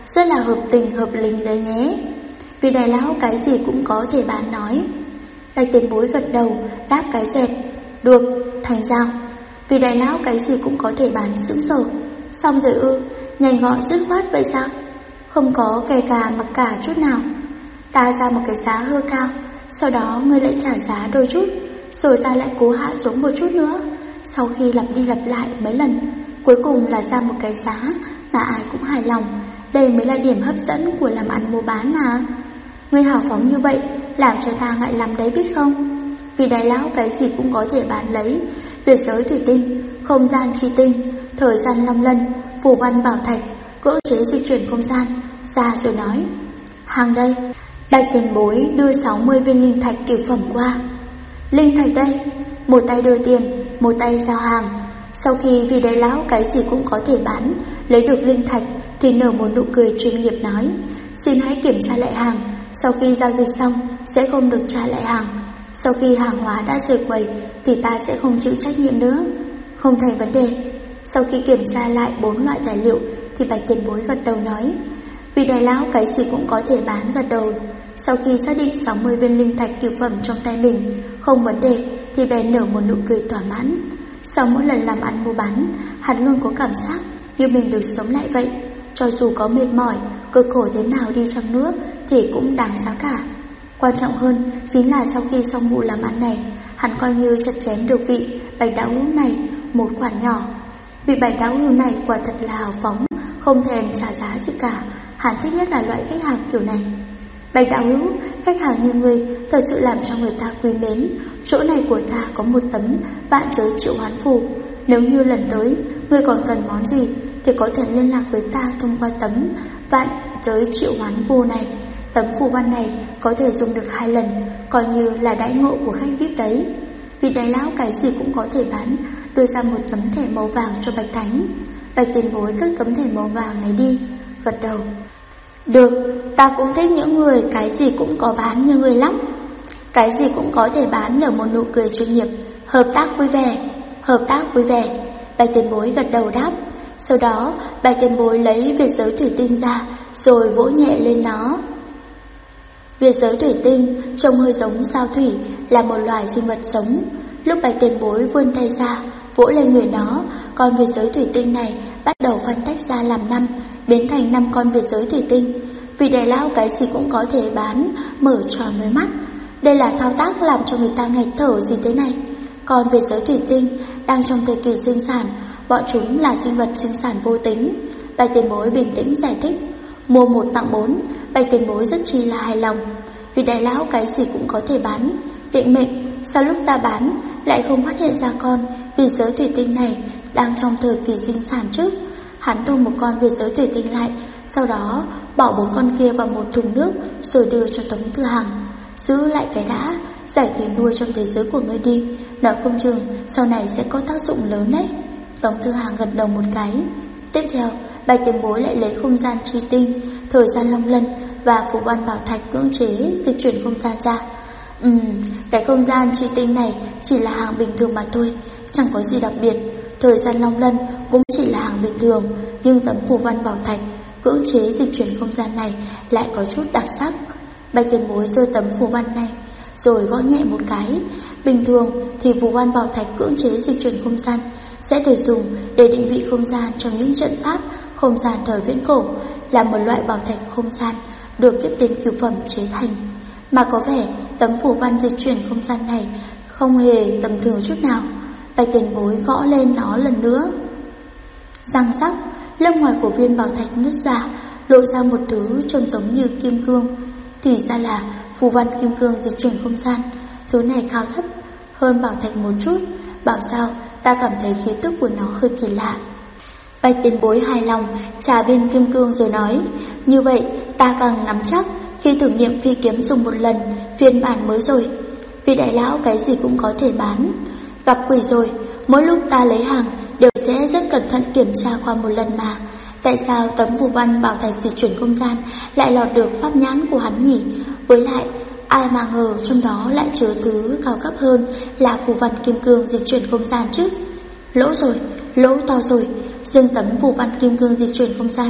rất là hợp tình hợp lý đấy nhé. Vị đại lão cái gì cũng có thể bán nói. Bạch tiền bối gật đầu, đáp cái dẹt. Được, thành giao. Vị đại lão cái gì cũng có thể bán sững sờ. Xong rồi ư? Nhanh gọn dứt khoát vậy sao? Không có kè cà mặc cả chút nào. Ta ra một cái giá hơi cao, sau đó ngươi lại trả giá đôi chút, rồi ta lại cố hạ xuống một chút nữa. Sau khi lặp đi lặp lại mấy lần, cuối cùng là ra một cái giá mà ai cũng hài lòng. Đây mới là điểm hấp dẫn của làm ăn mua bán mà. Ngươi hào phóng như vậy làm cho ta ngại lắm đấy biết không? Vì đại lão cái gì cũng có thể bán lấy. Tuyệt giới thủy tinh, không gian chi tinh, thời gian long lân, phù văn bảo thạch, cưỡng chế dịch chuyển không gian, ra rồi nói. Hàng đây. Bạch tiền bối đưa 60 viên linh thạch cửu phẩm qua. Linh thạch đây. Một tay đưa tiền, một tay giao hàng. Sau khi vị đại lão cái gì cũng có thể bán lấy được linh thạch thì nở một nụ cười chuyên nghiệp nói. Xin hãy kiểm tra lại hàng, sau khi giao dịch xong sẽ không được trả lại hàng. Sau khi hàng hóa đã rời quầy thì ta sẽ không chịu trách nhiệm nữa. Không thành vấn đề. Sau khi kiểm tra lại 4 loại tài liệu thì bạch tiền bối gật đầu nói. Vị đại lão cái gì cũng có thể bán gật đầu. Sau khi xác định 60 viên linh thạch cửu phẩm trong tay mình không vấn đề thì bèn nở một nụ cười thỏa mãn. Sau mỗi lần làm ăn mua bán, hắn luôn có cảm giác như mình được sống lại vậy. Cho dù có mệt mỏi, cực khổ thế nào đi chăng nữa thì cũng đáng giá cả. Quan trọng hơn chính là sau khi xong vụ làm ăn này, hắn coi như chặt chém được vị bạch đạo hữu này một khoản nhỏ. Vị bạch đạo hữu này quả thật là hào phóng, không thèm trả giá gì cả. Hắn thích nhất là loại khách hàng kiểu này. Bạch đạo hữu, khách hàng như ngươi thật sự làm cho người ta quý mến. Chỗ này của ta có một tấm vạn giới triệu hoán phù. Nếu như lần tới ngươi còn cần món gì thì có thể liên lạc với ta thông qua tấm vạn giới triệu hoán phù này. Tấm phù văn này có thể dùng được 2 lần, coi như là đãi ngộ của khách VIP đấy. Vị đại lão cái gì cũng có thể bán, đưa ra một tấm thẻ màu vàng cho Bạch Thánh. Bạch tiền bối cất tấm thẻ màu vàng này đi, gật đầu. Được, ta cũng thích những người cái gì cũng có bán như người lắm. Cái gì cũng có thể bán nở một nụ cười chuyên nghiệp. Hợp tác vui vẻ, hợp tác vui vẻ. Bạch tiền bối gật đầu đáp. Sau đó bạch tiền bối lấy Việt giới thủy tinh ra rồi vỗ nhẹ lên nó. Việt giới thủy tinh trông hơi giống sao thủy, là một loài sinh vật sống. Lúc bạch tiền bối vươn tay ra vỗ lên người nó, con Việt giới thủy tinh này bắt đầu phân tách ra làm 5, biến thành 5 con Việt giới thủy tinh. Vị đại lão cái gì cũng có thể bán mở tròn đôi mắt. Đây là thao tác làm cho người ta nghẹt thở gì thế này. Con Việt giới thủy tinh đang trong thời kỳ sinh sản, bọn chúng là sinh vật sinh sản vô tính. Bạch tiền bối bình tĩnh giải thích. Mua 1 tặng 4, bạch tiền bối rất chi là hài lòng. Vị đại lão cái gì cũng có thể bán. Định mệnh, sau lúc ta bán lại không phát hiện ra con Việt giới thủy tinh này đang trong thời kỳ sinh sản trước. Hắn thu một con Việt giới thủy tinh lại, sau đó bỏ 4 con kia vào một thùng nước rồi đưa cho Tống Thư Hàng. Giữ lại cái đã, giải thuyền nuôi trong thế giới của ngươi đi, nói không chừng sau này sẽ có tác dụng lớn đấy. Tống Thư Hàng gật đầu một cái. Tiếp theo bạch tiền bối lại lấy không gian chi tinh, thời gian long lân và phù văn bảo thạch cưỡng chế dịch chuyển không gian ra. Cái không gian chi tinh này chỉ là hàng bình thường mà thôi, chẳng có gì đặc biệt. Thời gian long lân cũng chỉ là hàng bình thường, nhưng tấm phù văn bảo thạch cưỡng chế dịch chuyển không gian này lại có chút đặc sắc. Bạch tiền bối giơ tấm phù văn này rồi gõ nhẹ một cái. Bình thường thì phù văn bảo thạch cưỡng chế dịch chuyển không gian sẽ được dùng để định vị không gian trong những trận pháp không gian thời viễn cổ, là một loại bảo thạch không gian được kiếp tiền cửu phẩm chế thành. Mà có vẻ tấm phù văn dịch chuyển không gian này không hề tầm thường chút nào. Bạch tiền bối gõ lên nó lần nữa. Răng rắc, lớp ngoài của viên bảo thạch nứt ra, lộ ra một thứ trông giống như kim cương. Thì ra là phù văn kim cương dịch chuyển không gian. Thứ này cao thấp hơn bảo thạch một chút, bảo sao ta cảm thấy khí tức của nó hơi kỳ lạ. Bạch tiền bối hài lòng trả viên kim cương rồi nói. Như vậy ta càng nắm chắc khi thử nghiệm phi kiếm dùng một lần phiên bản mới rồi. Vị đại lão cái gì cũng có thể bán. Gặp quỷ rồi, mỗi lúc ta lấy hàng đều sẽ rất cẩn thận kiểm tra qua một lần mà. Tại sao tấm phù văn bảo thạch dịch chuyển không gian lại lọt được pháp nhãn của hắn nhỉ? Với lại ai mà ngờ trong đó lại chứa thứ cao cấp hơn là phù văn kim cương dịch chuyển không gian chứ. Lỗ rồi, lỗ to rồi. Riêng tấm phù văn kim cương dịch chuyển không gian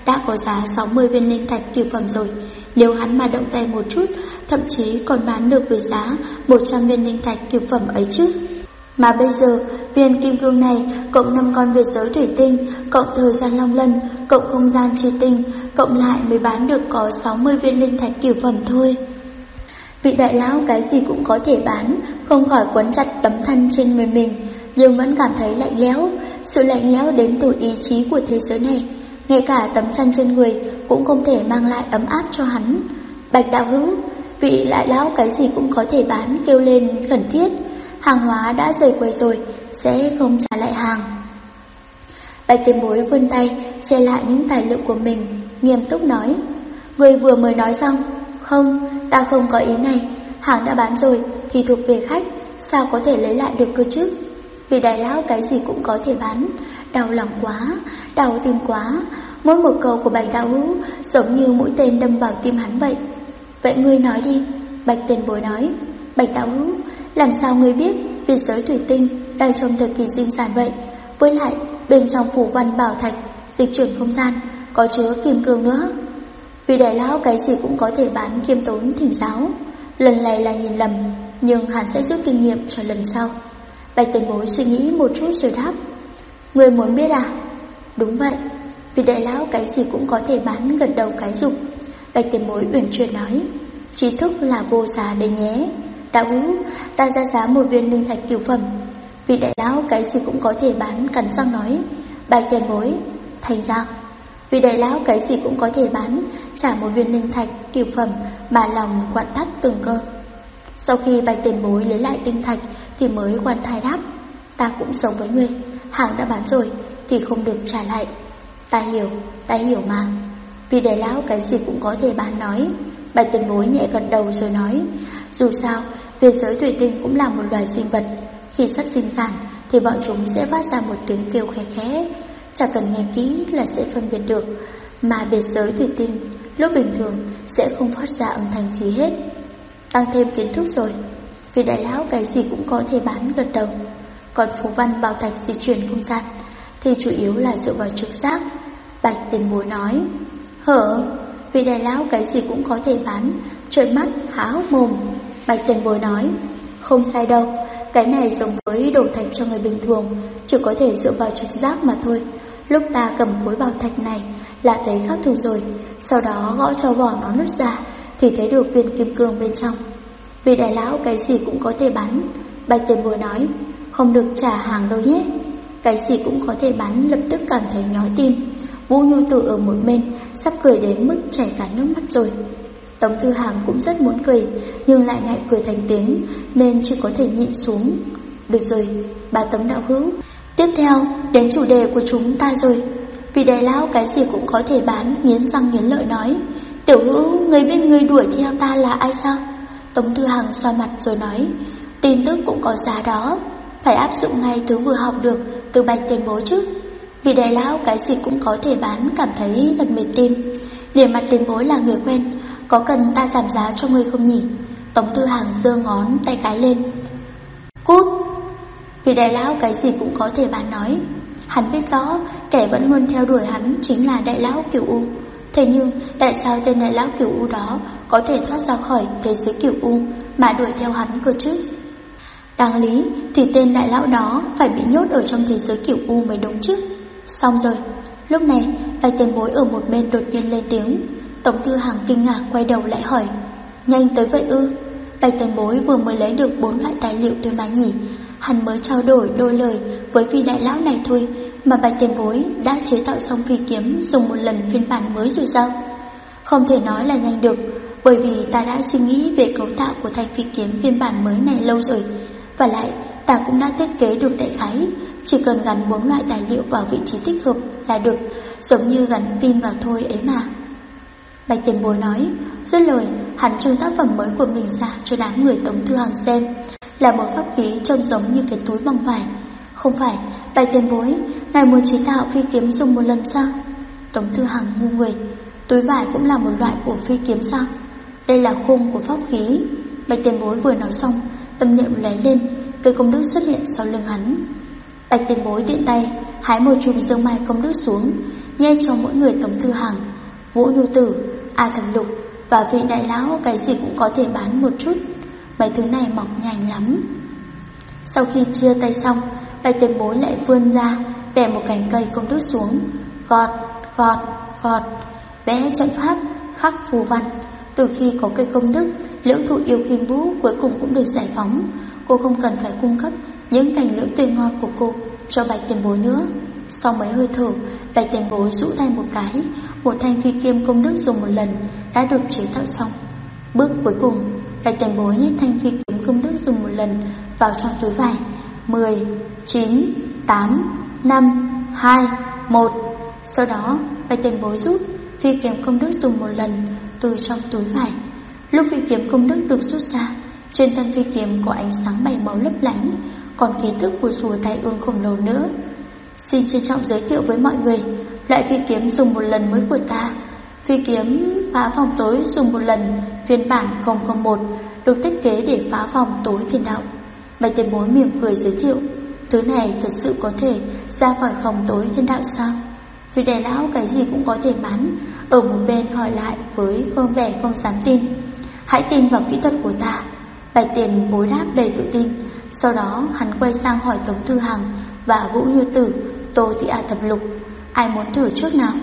đã có giá 60 viên linh thạch cửu phẩm rồi. Nếu hắn mà động tay một chút, thậm chí còn bán được với giá 100 viên linh thạch cửu phẩm ấy chứ. Mà bây giờ, viên kim cương này cộng 5 con Việt giới thủy tinh, cộng thời gian long lân, cộng không gian chi tinh, cộng lại mới bán được có 60 viên linh thạch cửu phẩm thôi. Vị đại lão cái gì cũng có thể bán, không khỏi quấn chặt tấm thân trên người mình, nhưng vẫn cảm thấy lạnh lẽo. Sự lạnh lẽo đến từ ý chí của thế giới này, ngay cả tấm chăn trên người cũng không thể mang lại ấm áp cho hắn. Bạch đạo hữu, vị đại lão cái gì cũng có thể bán kêu lên khẩn thiết. Hàng hóa đã rời quầy rồi, sẽ không trả lại hàng. Bạch tiền bối vươn tay che lại những tài liệu của mình, nghiêm túc nói: Người vừa mới nói xong. Không, ta không có ý này. Hàng đã bán rồi thì thuộc về khách, sao có thể lấy lại được cơ chứ? Vì đại lão cái gì cũng có thể bán. Đau lòng quá, đau tim quá. Mỗi một câu của Bạch đạo hữu giống như mũi tên đâm vào tim hắn vậy. Vậy ngươi nói đi. Bạch tiền bối nói: Bạch đạo hữu, làm sao ngươi biết Việt giới thủy tinh đang trong thời kỳ sinh sản vậy? Với lại bên trong phủ văn bảo thạch dịch chuyển không gian có chứa kim cương nữa. Vì đại lão cái gì cũng có thể bán khiêm tốn thỉnh giáo. Lần này là nhìn lầm, nhưng hắn sẽ rút kinh nghiệm cho lần sau. Bạch tiền bối suy nghĩ một chút rồi đáp: Ngươi muốn biết à? Đúng vậy. Vì đại lão cái gì cũng có thể bán, gật đầu cái rụp. Bạch tiền bối uyển chuyển nói: Trí thức là vô giá đấy nhé. Đạo hữu, ta ra giá 1 viên linh thạch cửu phẩm. Vị đại lão cái gì cũng có thể bán, cắn răng nói: Bạch tiền bối, thành giao. Vị đại lão cái gì cũng có thể bán, trả 1 viên linh thạch cửu phẩm mà lòng quặn thắt từng cơ. Sau khi Bạch tiền bối lấy lại tinh thạch thì mới khoan thai đáp: Ta cũng sống với ngươi, hàng đã bán rồi thì không được trả lại. Ta hiểu mà. Vị đại lão cái gì cũng có thể bán nói. Bạch tiền bối nhẹ gật đầu rồi nói: Dù sao, Việt giới thủy tinh cũng là một loài sinh vật. Khi sắp sinh sản thì bọn chúng sẽ phát ra một tiếng kêu khẽ khẽ, chẳng cần nghe kỹ là sẽ phân biệt được. Mà Việt giới thủy tinh lúc bình thường sẽ không phát ra âm thanh gì hết. Tăng thêm kiến thức rồi. Vì đại lão cái gì cũng có thể bán, gật đầu. Còn phù văn bảo thạch di chuyển không gian thì chủ yếu là dựa vào trực giác. Bạch tiền bối nói: Vì đại lão cái gì cũng có thể bán, trợn mắt há hốc mồm. Bạch tiền bối nói: Không sai đâu, cái này giống với đổ thạch cho người bình thường, chỉ có thể dựa vào trực giác mà thôi. Lúc ta cầm khối bảo thạch này là thấy khác thường rồi, sau đó gõ cho vỏ nó nứt ra thì thấy được viên kim cương bên trong. Vì đại lão cái gì cũng có thể bán. Bạch tiền bối nói: Không được trả hàng đâu nhé. Cái gì cũng có thể bán lập tức cảm thấy nhói tim. Vũ Nhu Tử ở một bên sắp cười đến mức chảy cả nước mắt rồi. Tống Tư Hàng cũng rất muốn cười, nhưng lại ngại cười thành tiếng nên chỉ có thể nhịn xuống. Được rồi, bà Tống đạo hữu, tiếp theo đến chủ đề của chúng ta rồi. Vì đại lão cái gì cũng có thể bán nghiến răng nghiến lợi nói: Tiểu hữu, người biết người đuổi theo ta là ai sao? Tống Tư Hàng xoa mặt rồi nói: Tin tức cũng có giá đó, phải áp dụng ngay thứ vừa học được từ Bạch tiền bối chứ. Vì đại lão cái gì cũng có thể bán cảm thấy thật mệt tim. Để mặt tiền bối là người quen, có cần ta giảm giá cho ngươi không nhỉ? Tống Tư Hàng giơ ngón tay cái lên. Cút! Vì đại lão cái gì cũng có thể bán nói. Hắn biết rõ kẻ vẫn luôn theo đuổi hắn chính là đại lão Cửu U. Thế nhưng tại sao tên đại lão Cửu U đó có thể thoát ra khỏi thế giới Cửu U mà đuổi theo hắn cơ chứ? Đáng lý thì tên đại lão đó phải bị nhốt ở trong thế giới Cửu U mới đúng chứ. Xong rồi. Lúc này Bạch tiền bối ở một bên đột nhiên lên tiếng. Tống Tư Hàng kinh ngạc quay đầu lại hỏi: Nhanh tới vậy ư? Bạch tiền bối vừa mới lấy được 4 loại tài liệu thôi mà nhỉ? Hắn mới trao đổi đôi lời với vị đại lão này thôi mà Bạch tiền bối đã chế tạo xong phi kiếm dùng một lần phiên bản mới rồi sao? Không thể nói là nhanh được, bởi vì ta đã suy nghĩ về cấu tạo của thanh phi kiếm phiên bản mới này lâu rồi. Và lại ta cũng đã thiết kế được đại khái, chỉ cần gắn 4 loại tài liệu vào vị trí thích hợp là được, giống như gắn pin vào thôi ấy mà. Bạch tiền bối nói. Dứt lời, hắn trưng tác phẩm mới của mình ra cho đám người Tống Tư Hàng xem, là một pháp khí trông giống như cái túi bằng vải. Không phải, Bạch tiền bối, ngài muốn chế tạo phi kiếm dùng một lần sao? Tống Tư Hàng ngu người. Túi vải cũng là một loại của phi kiếm sao? Đây là khung của pháp khí. Bạch tiền bối vừa nói xong, tâm niệm lóe lên, cây công đức xuất hiện sau lưng hắn. Bạch tiền bối tiện tay hái một chùm dương mai công đức xuống, nhét cho mỗi người Tống Thư Hàng, Vũ Nhu Tử, A Thẩm Lục và vị đại lão cái gì cũng có thể bán một chút. Mấy thứ này mọc nhanh lắm. Sau khi chia tay xong, Bạch Tiền Bối lại vươn ra bẻ một cành cây công đức xuống, gọt, gọt, gọt, vẽ trận pháp, khắc phù văn. Từ khi có cây công đức, liễu thụ yêu kim vũ cuối cùng cũng được giải phóng. Cô không cần phải cung cấp những cành liễu tươi ngon của cô cho Bạch Tiền Bối nữa. Sau mấy hơi thở, Bạch Tiền Bối rũ tay một cái, một thanh phi kiếm công đức dùng một lần đã được chế tạo xong. Bước cuối cùng, Bạch Tiền Bối nhét thanh phi kiếm công đức dùng một lần vào trong túi vải. 10, 9, 8, 5, 2, 1. Sau đó, Bạch Tiền Bối rút phi kiếm công đức dùng một lần từ trong túi vải. Lúc phi kiếm công đức được rút ra, trên thân phi kiếm có ánh sáng bảy màu lấp lánh, còn khí tức của rùa tai ương khổng lồ nữa. Xin trân trọng giới thiệu với mọi người, loại phi kiếm dùng một lần mới của ta, phi kiếm phá vòng tối dùng một lần phiên bản 001, được thiết kế để phá vòng tối thiên đạo. Bạch Tiền Bối mỉm cười giới thiệu, thứ này thật sự có thể ra khỏi vòng tối thiên đạo sao? Vị đại lão cái gì cũng có thể bán, ở một bên hỏi lại với vẻ không dám tin. Hãy tin vào kỹ thuật của ta. Bạch Tiền Bối đáp đầy tự tin. Sau đó hắn quay sang hỏi Tống Thư Hàng và Vũ Nhu Tử, Tô Thị A Thập Lục, ai muốn thử trước nào?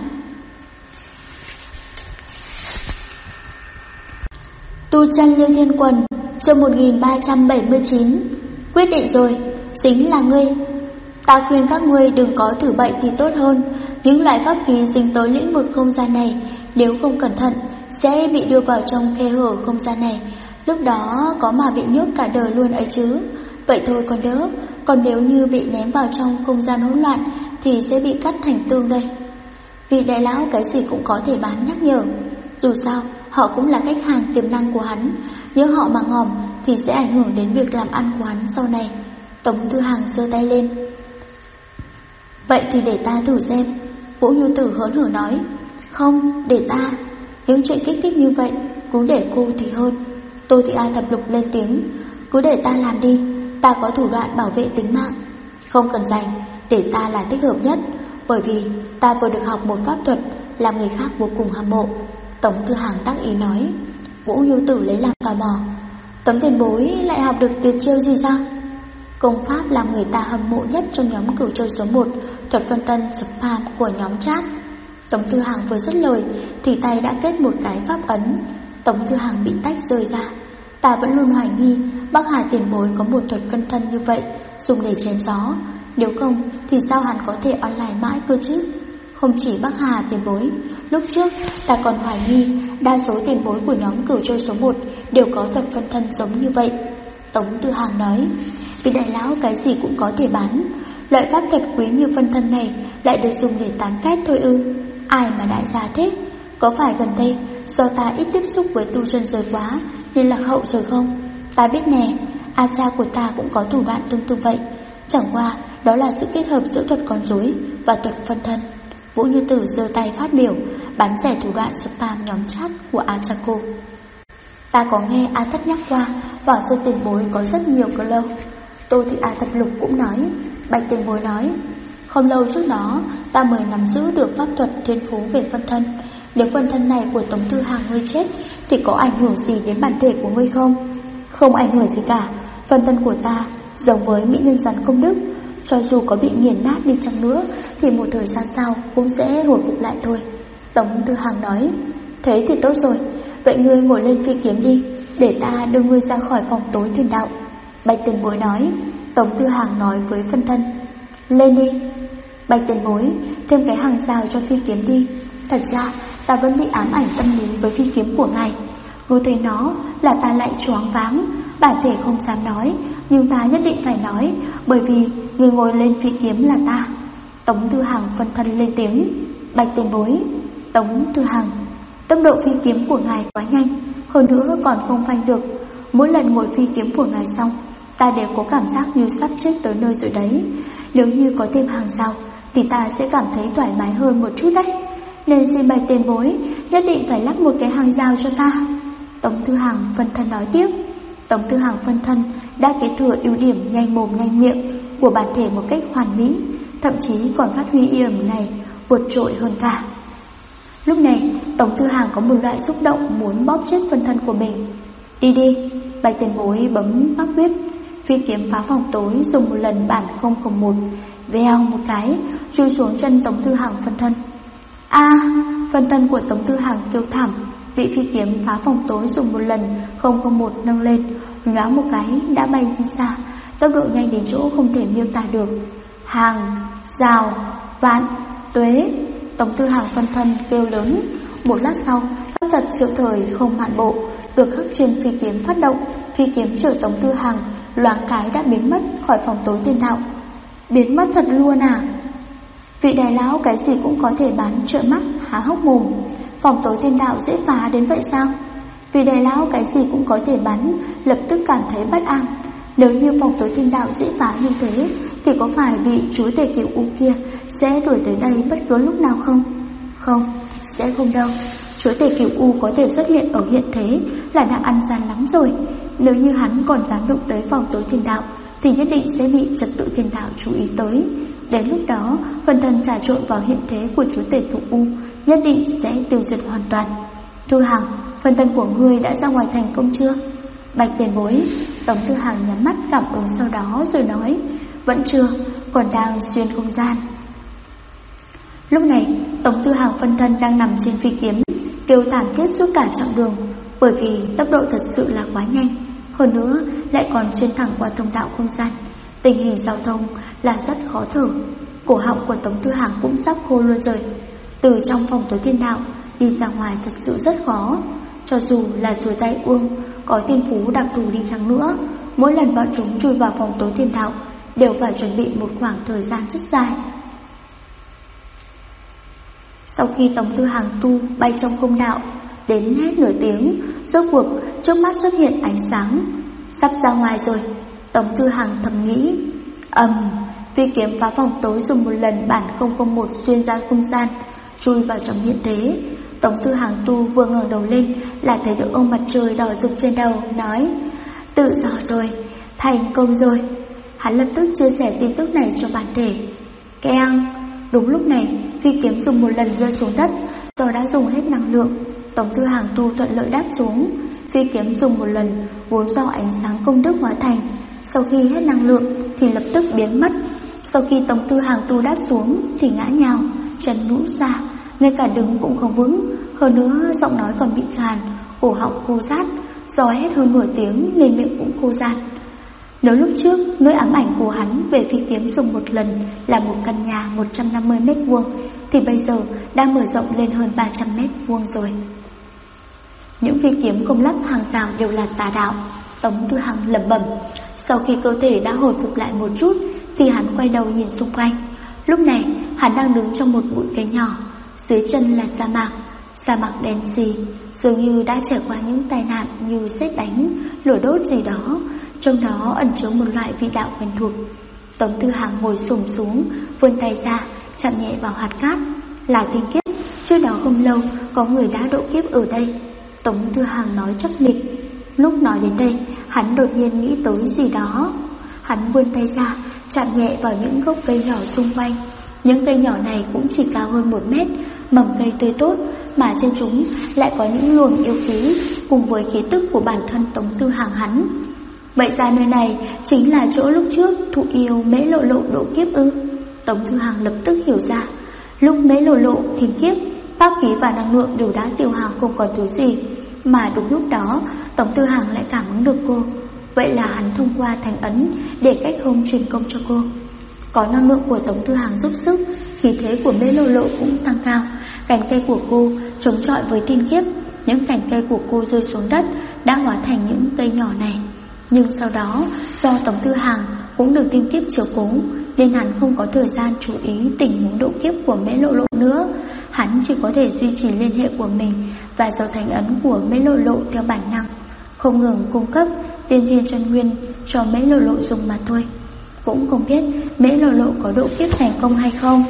Tu chân Liêu Thiên Quần, chương 1379. Quyết định rồi, chính là ngươi. Ta khuyên các ngươi đừng có thử bậy thì tốt hơn. Những loại pháp khí dính tới lĩnh vực không gian này, nếu không cẩn thận sẽ bị đưa vào trong khe hở không gian này. Lúc đó có mà bị nhốt cả đời luôn ấy chứ. Vậy thôi còn đỡ, còn nếu như bị ném vào trong không gian hỗn loạn thì sẽ bị cắt thành tương đây. Vị đại lão cái gì cũng có thể bán nhắc nhở. Dù sao họ cũng là khách hàng tiềm năng của hắn, nếu họ mà ngòm thì sẽ ảnh hưởng đến việc làm ăn của hắn sau này. Tống Thư Hàng giơ tay lên. Vậy thì để ta thử xem. Vũ Nhu Tử hớn hở nói. Không, để ta. Những chuyện kích thích như vậy cứ để cô thì hơn. Tô Thị A Thập Lục lên tiếng. Cứ để ta làm đi, ta có thủ đoạn bảo vệ tính mạng. Không cần dành, để ta là thích hợp nhất, bởi vì ta vừa được học một pháp thuật làm người khác vô cùng hâm mộ. Tống Thư Hàng đắc ý nói. Vũ Nhu Tử lấy làm tò mò. Tống Tiền Bối lại học được tuyệt chiêu gì sao? Công pháp làm người ta hâm mộ nhất trong nhóm Cửu Châu số 1, thuật phân thân spam của nhóm chat. Tống Thư Hàng vừa dứt lời thì tay đã kết một cái pháp ấn. Tống Thư Hàng bị tách rời ra. Ta vẫn luôn hoài nghi Bắc Hà Tiền Bối có một thuật phân thân như vậy dùng để chém gió. Nếu không thì sao hắn có thể online mãi cơ chứ? Không chỉ Bắc Hà Tiền Bối, lúc trước ta còn hoài nghi đa số tiền bối của nhóm Cửu Châu số 1 đều có thuật phân thân giống như vậy. Tống Thư Hàng nói. Vì đại lão cái gì cũng có thể bán, loại pháp thuật quý như phân thân này lại được dùng để tán phét thôi ư? Ai mà đại gia thế? Có phải gần đây do ta ít tiếp xúc với tu chân giới quá nên lạc hậu rồi không? Ta biết nè, A cha của ta cũng có thủ đoạn tương tự vậy. Chẳng qua đó là sự kết hợp giữa thuật con rối và thuật phân thân. Vũ Như Tử giơ tay phát biểu, bán rẻ thủ đoạn spam nhóm chat của A cha cô. Ta có nghe A Thất nhắc qua, Hỏa Sơn Tiền Bối có rất nhiều cơ lâu. Tô Thị A Thập Lục cũng nói. Bạch Tiền Bối nói. Không lâu trước đó ta mới nắm giữ được pháp thuật thiên phú về phân thân. Nếu phân thân này của Tống Thư Hàng ngươi chết thì có ảnh hưởng gì đến bản thể của ngươi không? Không ảnh hưởng gì cả. Phân thân của ta giống với mỹ nhân rắn công đức, cho dù có bị nghiền nát đi chăng nữa thì một thời gian sau cũng sẽ hồi phục lại thôi. Tống Thư Hàng nói. Thế thì tốt rồi, vậy ngươi ngồi lên phi kiếm đi, để ta đưa ngươi ra khỏi vòng tối thiên đạo. Bạch Tiền Bối nói. Tống Thư Hàng nói với phân thân. Lên đi. Bạch Tiền Bối thêm cái hàng rào cho phi kiếm đi. Thật ra ta vẫn bị ám ảnh tâm lý với phi kiếm của ngài. Vừa thấy nó là ta lại choáng váng, bản thể không dám nói, nhưng ta nhất định phải nói, bởi vì người ngồi lên phi kiếm là ta. Tống Thư Hàng phân thân lên tiếng. Bạch Tiền Bối. Tống Thư Hàng. Tốc độ phi kiếm của ngài quá nhanh, hơn nữa còn không phanh được. Mỗi lần ngồi phi kiếm của ngài xong, ta đều có cảm giác như sắp chết tới nơi rồi đấy. Nếu như có thêm hàng rào thì ta sẽ cảm thấy thoải mái hơn một chút đấy. Nên xin Bạch Tiền Bối nhất định phải lắp một cái hàng rào cho ta. Tống Thư Hàng phân thân nói tiếp. Tống Thư Hàng phân thân đã kế thừa ưu điểm nhanh mồm nhanh miệng của bản thể một cách hoàn mỹ, thậm chí còn phát huy ưu điểm này vượt trội hơn cả. Lúc này Tống Tư Hàng có một loại xúc động muốn bóp chết phân thân của mình. Đi đi. Bạch tiền bối bấm pháp quyết, phi kiếm phá phòng tối dùng một lần bản 001, vèo một cái chui xuống chân Tống Tư Hàng phân thân. Phân thân của Tống Tư Hàng kêu thảm, bị phi kiếm phá phòng tối dùng một lần 001 nâng lên, nhoáng một cái đã bay đi xa, tốc độ nhanh đến chỗ không thể miêu tả được. Hàng, rào, vạn, tuế. Tống Tư Hàng phân thân kêu lớn. Một lát sau, pháp thuật siêu thời không hạn bộ được khắc trên phi kiếm phát động, phi kiếm chở Tống Tư Hàng loáng cái đã biến mất khỏi phòng tối thiên đạo. Biến mất thật luôn à? Vị đại lão cái gì cũng có thể bán, trợn mắt há hốc mồm. Phòng tối thiên đạo dễ phá đến vậy sao? Vị đại lão cái gì cũng có thể bán, lập tức cảm thấy bất an. Nếu như phòng tối thiên đạo dễ phá như thế, thì có phải vị chúa tể Cửu U kia sẽ đuổi tới đây bất cứ lúc nào không? Không, sẽ không đâu. Chúa tể Cửu U có thể xuất hiện ở hiện thế là đã ăn gian lắm rồi. Nếu như hắn còn dám động tới phòng tối thiên đạo, thì nhất định sẽ bị trật tự thiên đạo chú ý tới. Đến lúc đó, phân thân trà trộn vào hiện thế của chúa tể Cửu U nhất định sẽ tiêu diệt hoàn toàn. Tư Hàng, phân thân của ngươi đã ra ngoài thành công chưa? Bạch tiền bối. Tống Tư Hàng nhắm mắt cảm ứng sau đó rồi nói, vẫn chưa, còn đang xuyên không gian. Lúc này Tống Tư Hàng phân thân đang nằm trên phi kiếm, kêu thảm thiết suốt cả chặng đường, bởi vì tốc độ thật sự là quá nhanh. Hơn nữa lại còn xuyên thẳng qua thông đạo không gian, tình hình giao thông là rất khó thở. Cổ họng của Tống Tư Hàng cũng sắp khô luôn rồi. Từ trong phòng tối thiên đạo đi ra ngoài thật sự rất khó. Cho dù là rùa tay uông có tiên phú đặc thù đi chăng nữa, mỗi lần bọn chúng chui vào phòng tối thiên đạo đều phải chuẩn bị một khoảng thời gian rất dài. Sau khi Tống Tư Hàng tu bay trong không đạo đến hết nửa tiếng, rốt cuộc trước mắt xuất hiện ánh sáng. Sắp ra ngoài rồi, Tống Tư Hàng thầm nghĩ. Phi kiếm phá phòng tối dùng một lần bản 001 xuyên ra không gian, chui vào trong hiện thế. Tống Tư Hàng tu vừa ngẩng đầu lên là thấy được ông mặt trời đỏ rực trên đầu, nói: tự do rồi, thành công rồi. Hắn lập tức chia sẻ tin tức này cho bản thể. Keng. Đúng lúc này, phi kiếm dùng một lần rơi xuống đất, do đã dùng hết năng lượng. Tống Tư Hàng tu thuận lợi đáp xuống. Phi kiếm dùng một lần vốn do ánh sáng công đức hóa thành, sau khi hết năng lượng thì lập tức biến mất. Sau khi Tống Tư Hàng tu đáp xuống thì ngã nhào, chân nhũn ra, ngay cả đứng cũng không vững. Hơn nữa giọng nói còn bị khàn, cổ họng khô rát, do hết hơn nửa tiếng nên miệng cũng khô ran. Nếu lúc trước nỗi ám ảnh của hắn về phi kiếm dùng một lần là một căn nhà 150 m², thì bây giờ đang mở rộng lên hơn 300 m² rồi. Những phi kiếm không lắp hàng rào đều là tà đạo, Tống Tư Hàng lẩm bẩm. Sau khi cơ thể đã hồi phục lại một chút thì hắn quay đầu nhìn xung quanh. Lúc này hắn đang đứng trong một bụi cây nhỏ, dưới chân là sa mạc đen xì, dường như đã trải qua những tai nạn như sét đánh, lửa đốt gì đó, trong đó ẩn chứa một loại vị đạo quen thuộc. Tống Tư Hàng ngồi xổm xuống, vươn tay ra chạm nhẹ vào hạt cát. Là tiên kiếp, trước đó không lâu có người đã độ kiếp ở đây, Tống Tư Hàng nói chắc nịch. Lúc nói đến đây, hắn đột nhiên nghĩ tới gì đó. Hắn vươn tay ra chạm nhẹ vào những gốc cây nhỏ xung quanh. Những cây nhỏ này cũng chỉ cao hơn 1 mét, mầm cây tươi tốt, mà trên chúng lại có những luồng yêu khí cùng với khí tức của bản thân Tống Tư Hàng hắn. Vậy ra nơi này chính là chỗ lúc trước thụ yêu Mễ Lộ Lộ độ kiếp ư? Tống Tư Hàng lập tức hiểu ra. Lúc Mễ Lộ Lộ thiên kiếp, pháp khí và năng lượng đều đã tiêu hao không còn thứ gì, mà đúng lúc đó Tống Tư Hàng lại cảm ứng được cô. Vậy là hắn thông qua thành ấn để cách không truyền công cho cô. Có năng lượng của Tống Tư Hàng giúp sức, khí thế của Mễ Lộ Lộ cũng tăng cao. Cành cây của cô chống chọi với thiên kiếp. Những cành cây của cô rơi xuống đất đã hóa thành những cây nhỏ này. Nhưng sau đó do Tống Tư Hàng cũng được thiên kiếp chiếu cố, nên hắn không có thời gian chú ý tình huống độ kiếp của Mễ Lộ Lộ nữa. Hắn chỉ có thể duy trì liên hệ của mình và giấu thành ấn của Mễ Lộ Lộ theo bản năng, không ngừng cung cấp tiên thiên chân nguyên cho Mễ Lộ Lộ dùng mà thôi. Cũng không biết Mễ Lộ Lộ có độ kiếp thành công hay không.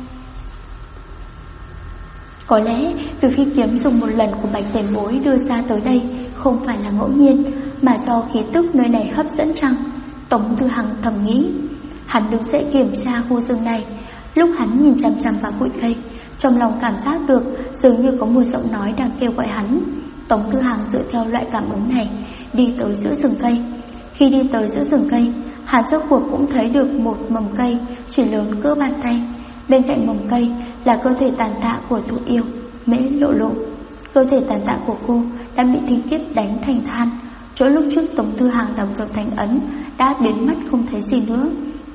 Có lẽ việc phi kiếm dùng một lần của Bạch Tiền Bối đưa ra tới đây không phải là ngẫu nhiên, mà do khí tức nơi này hấp dẫn chăng? Tống Tư Hàng thầm nghĩ. Hắn đứng dậy kiểm tra khu rừng này. Lúc hắn nhìn chằm chằm vào bụi cây, trong lòng cảm giác được dường như có một giọng nói đang kêu gọi hắn. Tống Tư Hàng dựa theo loại cảm ứng này đi tới giữa rừng cây. Khi đi tới giữa rừng cây, hắn rốt cuộc cũng thấy được một mầm cây chỉ lớn cỡ bàn tay. Bên cạnh mầm cây là cơ thể tàn tạ của Thụ Yêu, Mễ Lộ Lộ. Cơ thể tàn tạ của cô đã bị thiên kiếp đánh thành than. Chỗ lúc trước Tống Tư Hàng đóng dấu thành ấn đã biến mất không thấy gì nữa.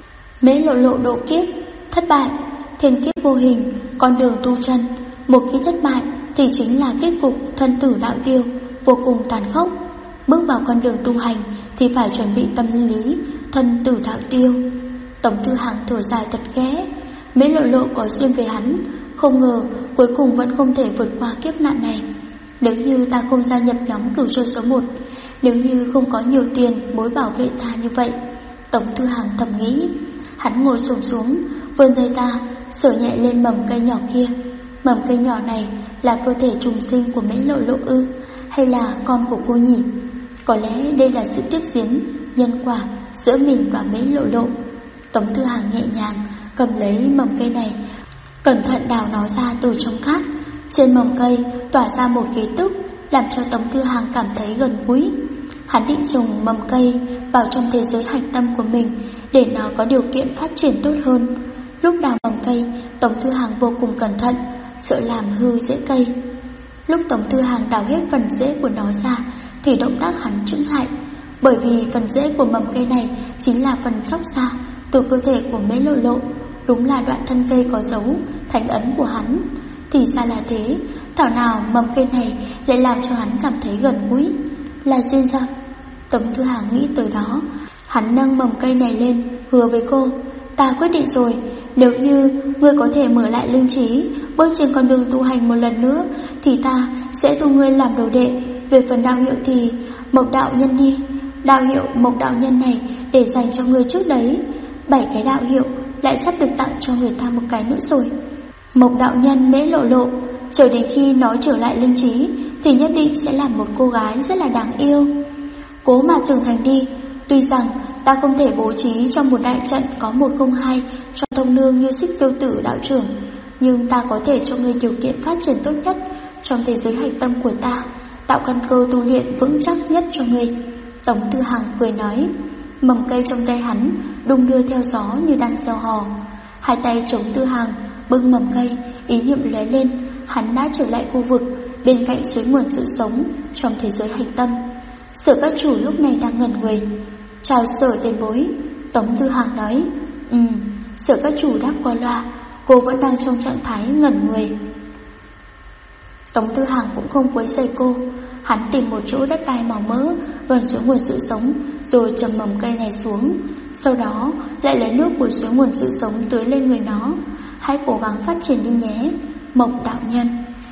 Mễ Lộ Lộ độ kiếp thất bại, thiên kiếp vô hình, con đường tu chân. Một khi thất bại thì chính là kết cục thân tử đạo tiêu, vô cùng tàn khốc. Bước vào con đường tu hành thì phải chuẩn bị tâm lý thân tử đạo tiêu. Tống Tư Hàng thở dài thật ghé. Mễ Lộ Lộ có duyên với hắn, không ngờ cuối cùng vẫn không thể vượt qua kiếp nạn này. Nếu như ta không gia nhập nhóm cửu châu số 1, nếu như không có nhiều tiền bối bảo vệ ta như vậy, Tống Tư Hàng thầm nghĩ. Hắn ngồi xổm xuống, vươn tay ta sờ nhẹ lên mầm cây nhỏ kia. Mầm cây nhỏ này là cơ thể trùng sinh của Mễ Lộ Lộ ư, hay là con của cô nhỉ? Có lẽ đây là sự tiếp diễn nhân quả giữa mình và Mễ Lộ Lộ. Tống Tư Hàng nhẹ nhàng cầm lấy mầm cây này, cẩn thận đào nó ra từ trong cát. Trên mầm cây tỏa ra một khí tức làm cho Tống Tư Hàng cảm thấy gần gũi. Hắn định trồng mầm cây vào trong thế giới hạch tâm của mình để nó có điều kiện phát triển tốt hơn. Lúc đào mầm cây, Tống Tư Hàng vô cùng cẩn thận, sợ làm hư rễ cây. Lúc Tống Tư Hàng đào hết phần rễ của nó ra thì động tác hắn chững lại, bởi vì phần rễ của mầm cây này chính là phần chóc ra từ cơ thể của Mễ Lộ Lộ. Đúng là đoạn thân cây có dấu thành ấn của hắn. Thì ra là thế, thảo nào mầm cây này lại làm cho hắn cảm thấy gần gũi. Là duyên sao? Tống Tư Hàng nghĩ tới đó. Hắn nâng mầm cây này lên, hứa với cô: ta quyết định rồi, nếu như ngươi có thể mở lại linh trí, bước trên con đường tu hành một lần nữa, thì ta sẽ tu ngươi làm đồ đệ. Về phần đạo hiệu thì Mộc đạo nhân đi. Đạo hiệu Mộc đạo nhân này để dành cho ngươi trước đấy. 7 cái đạo hiệu lại sắp được tặng cho người ta một cái nữa rồi. Mộc đạo nhân Mễ Lộ Lộ, chờ đến khi nó trở lại linh trí thì nhất định sẽ là một cô gái rất là đáng yêu. Cố mà trưởng thành đi. Tuy rằng ta không thể bố trí trong một đại trận có 102 cho thông nương như Xích Tiêu Tử đạo trưởng, nhưng ta có thể cho ngươi điều kiện phát triển tốt nhất trong thế giới hạch tâm của ta, tạo căn cơ tu luyện vững chắc nhất cho ngươi. Tống Tư Hàng cười nói. Mầm cây trong tay hắn đung đưa theo gió như đang gieo hò. Hai tay chống Tư Hàng bưng mầm cây, ý niệm lóe lên, hắn đã trở lại khu vực bên cạnh suối nguồn sự sống trong thế giới hạch tâm. Sở các chủ lúc này đang ngẩn người. Chào Sở tiền bối. Tống Tư Hàng nói. Sở các chủ đáp qua loa, cô vẫn đang trong trạng thái ngẩn người. Tống Tư Hàng cũng không quấy rầy cô. Hắn tìm một chỗ đất đai màu mỡ gần suối nguồn sự sống, rồi trầm mầm cây này xuống. Sau đó lại lấy nước của suối nguồn sự sống tưới lên người nó. Hãy cố gắng phát triển đi nhé, Mộc đạo nhân.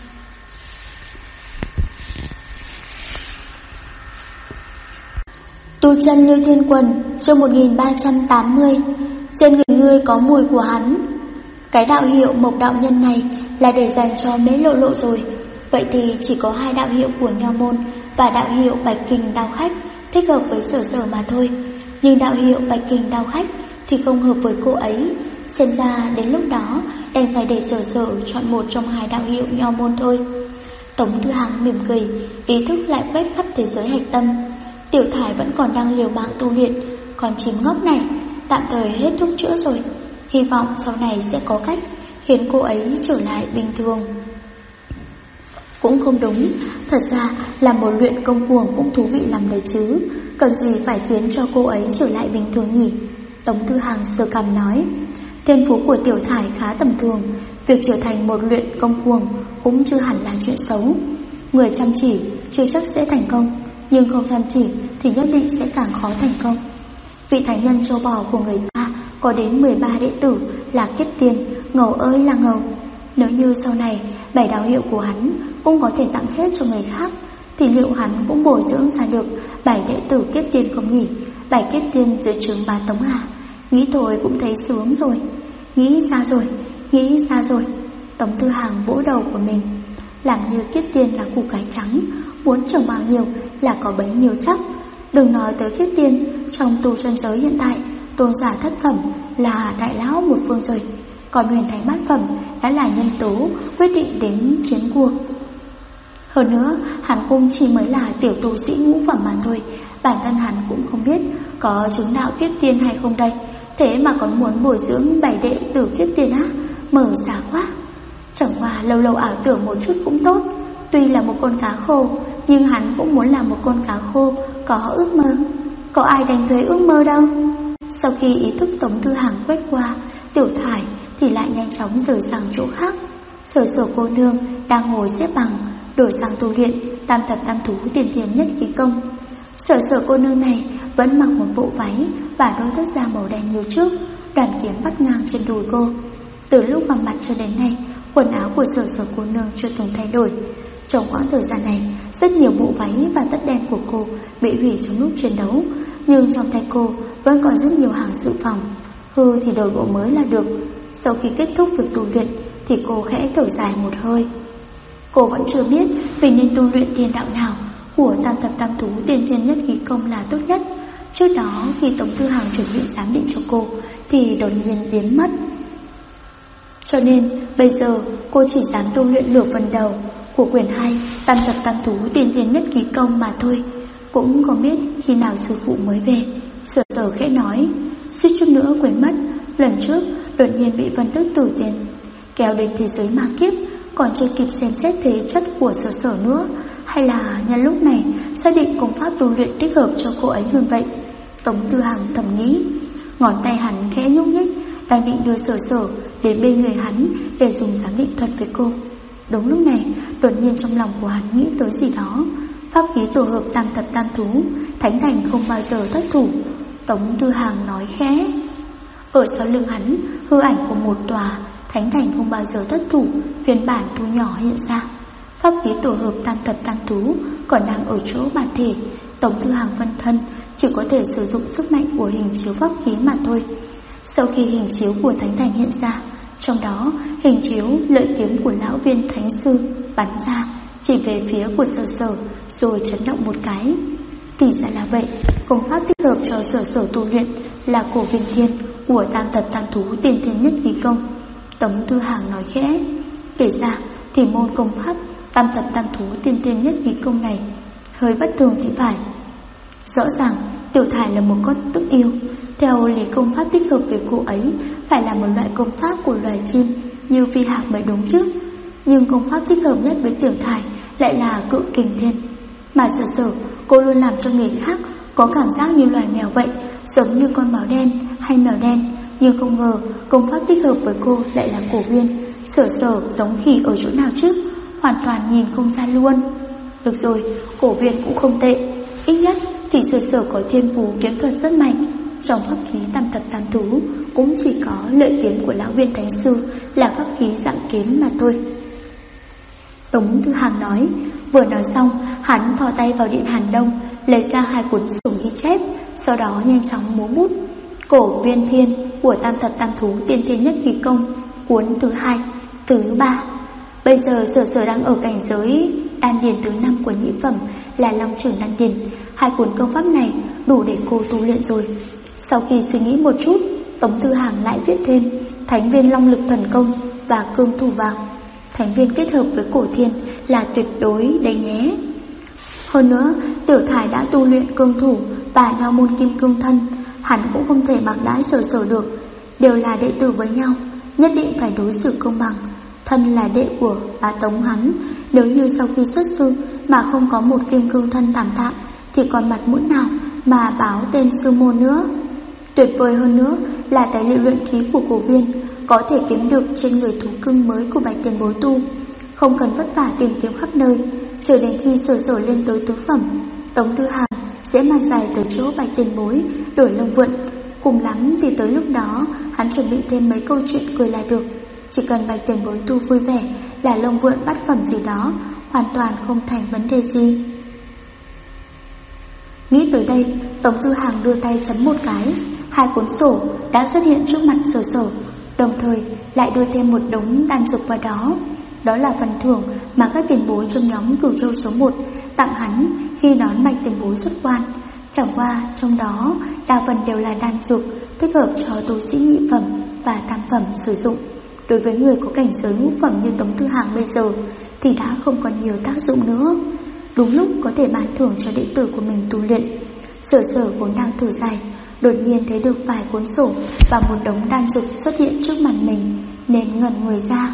Tu chân Lưu Thiên Quần, chương 1380. Trên người ngươi có mùi của hắn. Cái đạo hiệu Mộc đạo nhân này là để dành cho Mễ Lộ Lộ rồi. Vậy thì chỉ có 2 đạo hiệu của Nho môn và đạo hiệu Bạch Kình Đao Khách thích hợp với Sở mà thôi. Nhưng đạo hiệu Bạch Kình Đao Khách thì không hợp với cô ấy. Xem ra đến lúc đó đành phải để Sở chọn một trong 2 đạo hiệu Nho môn thôi. Tống Tư Hàng mỉm cười, ý thức lại quét khắp thế giới hạch tâm. Tiểu Thải vẫn còn đang liều mạng tu luyện, còn chim ngốc này tạm thời hết thuốc chữa rồi. Hy vọng sau này sẽ có cách khiến cô ấy trở lại bình thường. Cũng không đúng, thật ra là một luyện công cuồng cũng thú vị lắm đấy chứ. Cần gì phải khiến cho cô ấy trở lại bình thường nhỉ? Tống Tư Hàng sờ cằm nói. Thiên phú của Tiểu Thải khá tầm thường, việc trở thành một luyện công cuồng cũng chưa hẳn là chuyện xấu. Người chăm chỉ chưa chắc sẽ thành công, nhưng không chăm chỉ thì nhất định sẽ càng khó thành công. Vị thánh nhân châu bò của người ta có đến 13 đệ tử là kiếp tiền, ngầu ơi là ngầu. Nếu như sau này 7 đạo hiệu của hắn cũng có thể tặng hết cho người khác, thì liệu hắn cũng bồi dưỡng ra được 7 đệ tử kiếp tiền không nhỉ? 7 kiếp tiền dưới trướng Bá Tống à? Nghĩ thôi cũng thấy sướng rồi. Nghĩ ra rồi. Tống Tư Hàng vỗ đầu của mình. Làm như kiếp tiền là củ cải trắng, muốn trồng bao nhiêu là có bấy nhiêu chắc. Đừng nói tới kiếp tiền, trong tu chân giới hiện tại tôn giả thất phẩm là đại lão một phương rồi. còn huyền thánh bát phẩm đã là nhân tố quyết định đến chiến cuộc. Hơn nữa, hắn cũng chỉ mới là tiểu tu sĩ ngũ phẩm mà thôi, bản thân hắn cũng không biết có chứng đạo kiếp tiên hay không đây. Thế mà còn muốn bồi dưỡng 7 đệ tử kiếp tiên á, mở xa quá. Chẳng qua lâu lâu ảo tưởng một chút cũng tốt. Tuy là một con cá khô, nhưng hắn cũng muốn là một con cá khô có ước mơ. Có ai đánh thuế ước mơ đâu. Sau khi ý thức Tống Thư Hàng quét qua Tiểu Thải thì lại nhanh chóng rời sang chỗ khác. Sở Sở cô nương đang ngồi xếp bằng, đổi sang tu luyện tam thập tam thú tiên thiên nhất khí công. Sở Sở cô nương này vẫn mặc một bộ váy và đôi tất da màu đen như trước, đoàn kiếm vắt ngang trên đùi cô. Từ lúc gặp mặt cho đến nay, quần áo của Sở Sở cô nương chưa từng thay đổi. Trong khoảng thời gian này, rất nhiều bộ váy và tất đen của cô bị hủy trong lúc chiến đấu, nhưng trong tay cô vẫn còn rất nhiều hàng dự phòng. Hư thì đổi bộ mới là được. Sau khi kết thúc việc tu luyện thì cô khẽ thở dài một hơi. Cô vẫn chưa biết vì nên tu luyện tiên đạo nào của tam thập tam thú tiên thiên nhất khí công là tốt nhất. Trước đó khi Tống Thư Hàng chuẩn bị giám định cho cô thì đột nhiên biến mất. Cho nên bây giờ cô chỉ dám tu luyện nửa phần đầu của quyển 2 tam thập tam thú tiên thiên nhất khí công mà thôi. Cũng không biết khi nào sư phụ mới về. Sở Sở khẽ nói, suýt chút nữa quên mất, lần trước đột nhiên bị Vân Tước Tử Tiên kéo đến thế giới ma kiếp, còn chưa kịp xem xét thế chất của Sở Sở nữa. Hay là nhân lúc này xác định công pháp tu luyện thích hợp cho cô ấy luôn vậy. Tống Thư Hàng thầm nghĩ. Ngón tay hắn khẽ nhúc nhích, đang định đưa Sở Sở đến bên người hắn để dùng giám định thuật với cô. Đúng lúc này, đột nhiên trong lòng của hắn nghĩ tới gì đó. Pháp khí tổ hợp tam thập tam thú, thánh thành không bao giờ thất thủ. Tống Thư Hàng nói khẽ. Ở sau lưng hắn, hư ảnh của một tòa thánh thành không bao giờ thất thủ phiên bản thu nhỏ hiện ra. Pháp khí tổ hợp tam thập tam thú còn đang ở chỗ bản thể. Tống Thư Hàng phân thân chỉ có thể sử dụng sức mạnh của hình chiếu pháp khí mà thôi. Sau khi hình chiếu của thánh thành hiện ra, trong đó hình chiếu lợi kiếm của lão viên thánh sư bắn ra chỉ về phía của Sở Sở rồi chấn động một cái. Thì ra là vậy, công pháp thích hợp cho Sở Sở tu luyện là cổ viên thiên của tam thập tam thú tiên thiên nhất khí công. Tống Thư Hàng nói khẽ. Kể ra thì môn công pháp tam thập tam thú tiên thiên nhất khí công này hơi bất thường thì phải. Rõ ràng Tiểu Thải là một con tức yêu. Theo lý công pháp thích hợp với cô ấy phải là một loại công pháp của loài chim như phi hạc mới đúng chứ. Nhưng công pháp thích hợp nhất với Tiểu Thải lại là cự kình thiên. Mà Sở Sở cô luôn làm cho người khác có cảm giác như loài mèo vậy, giống như con báo đen hay mèo đen. Nhưng không ngờ công pháp thích hợp với cô lại là cổ viên. Sở Sở giống khỉ ở chỗ nào chứ, hoàn toàn nhìn không ra luôn. Được rồi, cổ viên cũng không tệ. Ít nhất thì Sở Sở có thiên phú kiếm thuật rất mạnh. Trong pháp khí tam thập tam thú cũng chỉ có lợi kiếm của lão viên thánh sư là pháp khí dạng kiếm mà thôi. Tống Thư Hàng nói. Vừa nói xong, hắn thò tay vào điện Hàn Đông, lấy ra 2 cuốn sổ ghi chép, sau đó nhanh chóng múa bút. Cổ viên thiên của tam thập tam thú tiên thiên nhất khí công, cuốn thứ 2, thứ 3. Bây giờ Sở Sở đang ở cảnh giới đan điền thứ 5 của nhị phẩm là Long Trưởng Đan Điền. 2 cuốn công pháp này đủ để cô tu luyện rồi. Sau khi suy nghĩ một chút, Tống Thư Hàng lại viết thêm Thánh viên Long Lực Thần Công và Cương Thủ vào. Thánh viên kết hợp với cổ thiên là tuyệt đối đấy nhé. Hơn nữa, Tiểu Thải đã tu luyện cương thủ và Nho môn kim cương thân, hắn cũng không thể bạc đãi Sở Sở được. Đều là đệ tử với nhau, nhất định phải đối xử công bằng. Thân là đệ của bá Tống hắn, nếu như sau khi xuất sư mà không có một kim cương thân tạm tạm thì còn mặt mũi nào mà báo tên sư môn nữa. Tuyệt vời hơn nữa là tài liệu luyện khí của cổ viên có thể kiếm được trên người thú cưng mới của Bạch Tiền Bối tu, không cần vất vả tìm kiếm khắp nơi. Chờ đến khi Sở Sở lên tới tứ phẩm, Tống Thư Hàng sẽ mang giày tới chỗ Bạch Tiền Bối đổi lông vượn. Cùng lắm thì tới lúc đó hắn chuẩn bị thêm mấy câu chuyện cười là được. Chỉ cần Bạch Tiền Bối tu vui vẻ là lông vượn bát phẩm gì đó hoàn toàn không thành vấn đề gì. Nghĩ tới đây, Tống Thư Hàng đưa tay chấm một cái, 2 cuốn sổ đã xuất hiện trước mặt Sở Sở, đồng thời lại đưa thêm một đống đan dược vào đó. Đó là phần thưởng mà các tiền bối trong nhóm Cửu Châu số 1 tặng hắn khi đón Bạch Tiền Bối xuất quan. Chẳng qua trong đó đa phần đều là đan dược thích hợp cho tu sĩ nhị phẩm và tam phẩm sử dụng. đối với người có cảnh giới ngũ phẩm như Tống Thư Hàng bây giờ thì đã không còn nhiều tác dụng nữa. Đúng lúc có thể ban thưởng cho đệ tử của mình tu luyện. Sở Sở vốn đang thở dài, đột nhiên thấy được vài cuốn sổ và một đống đan dược xuất hiện trước mặt mình, nên ngẩn người ra.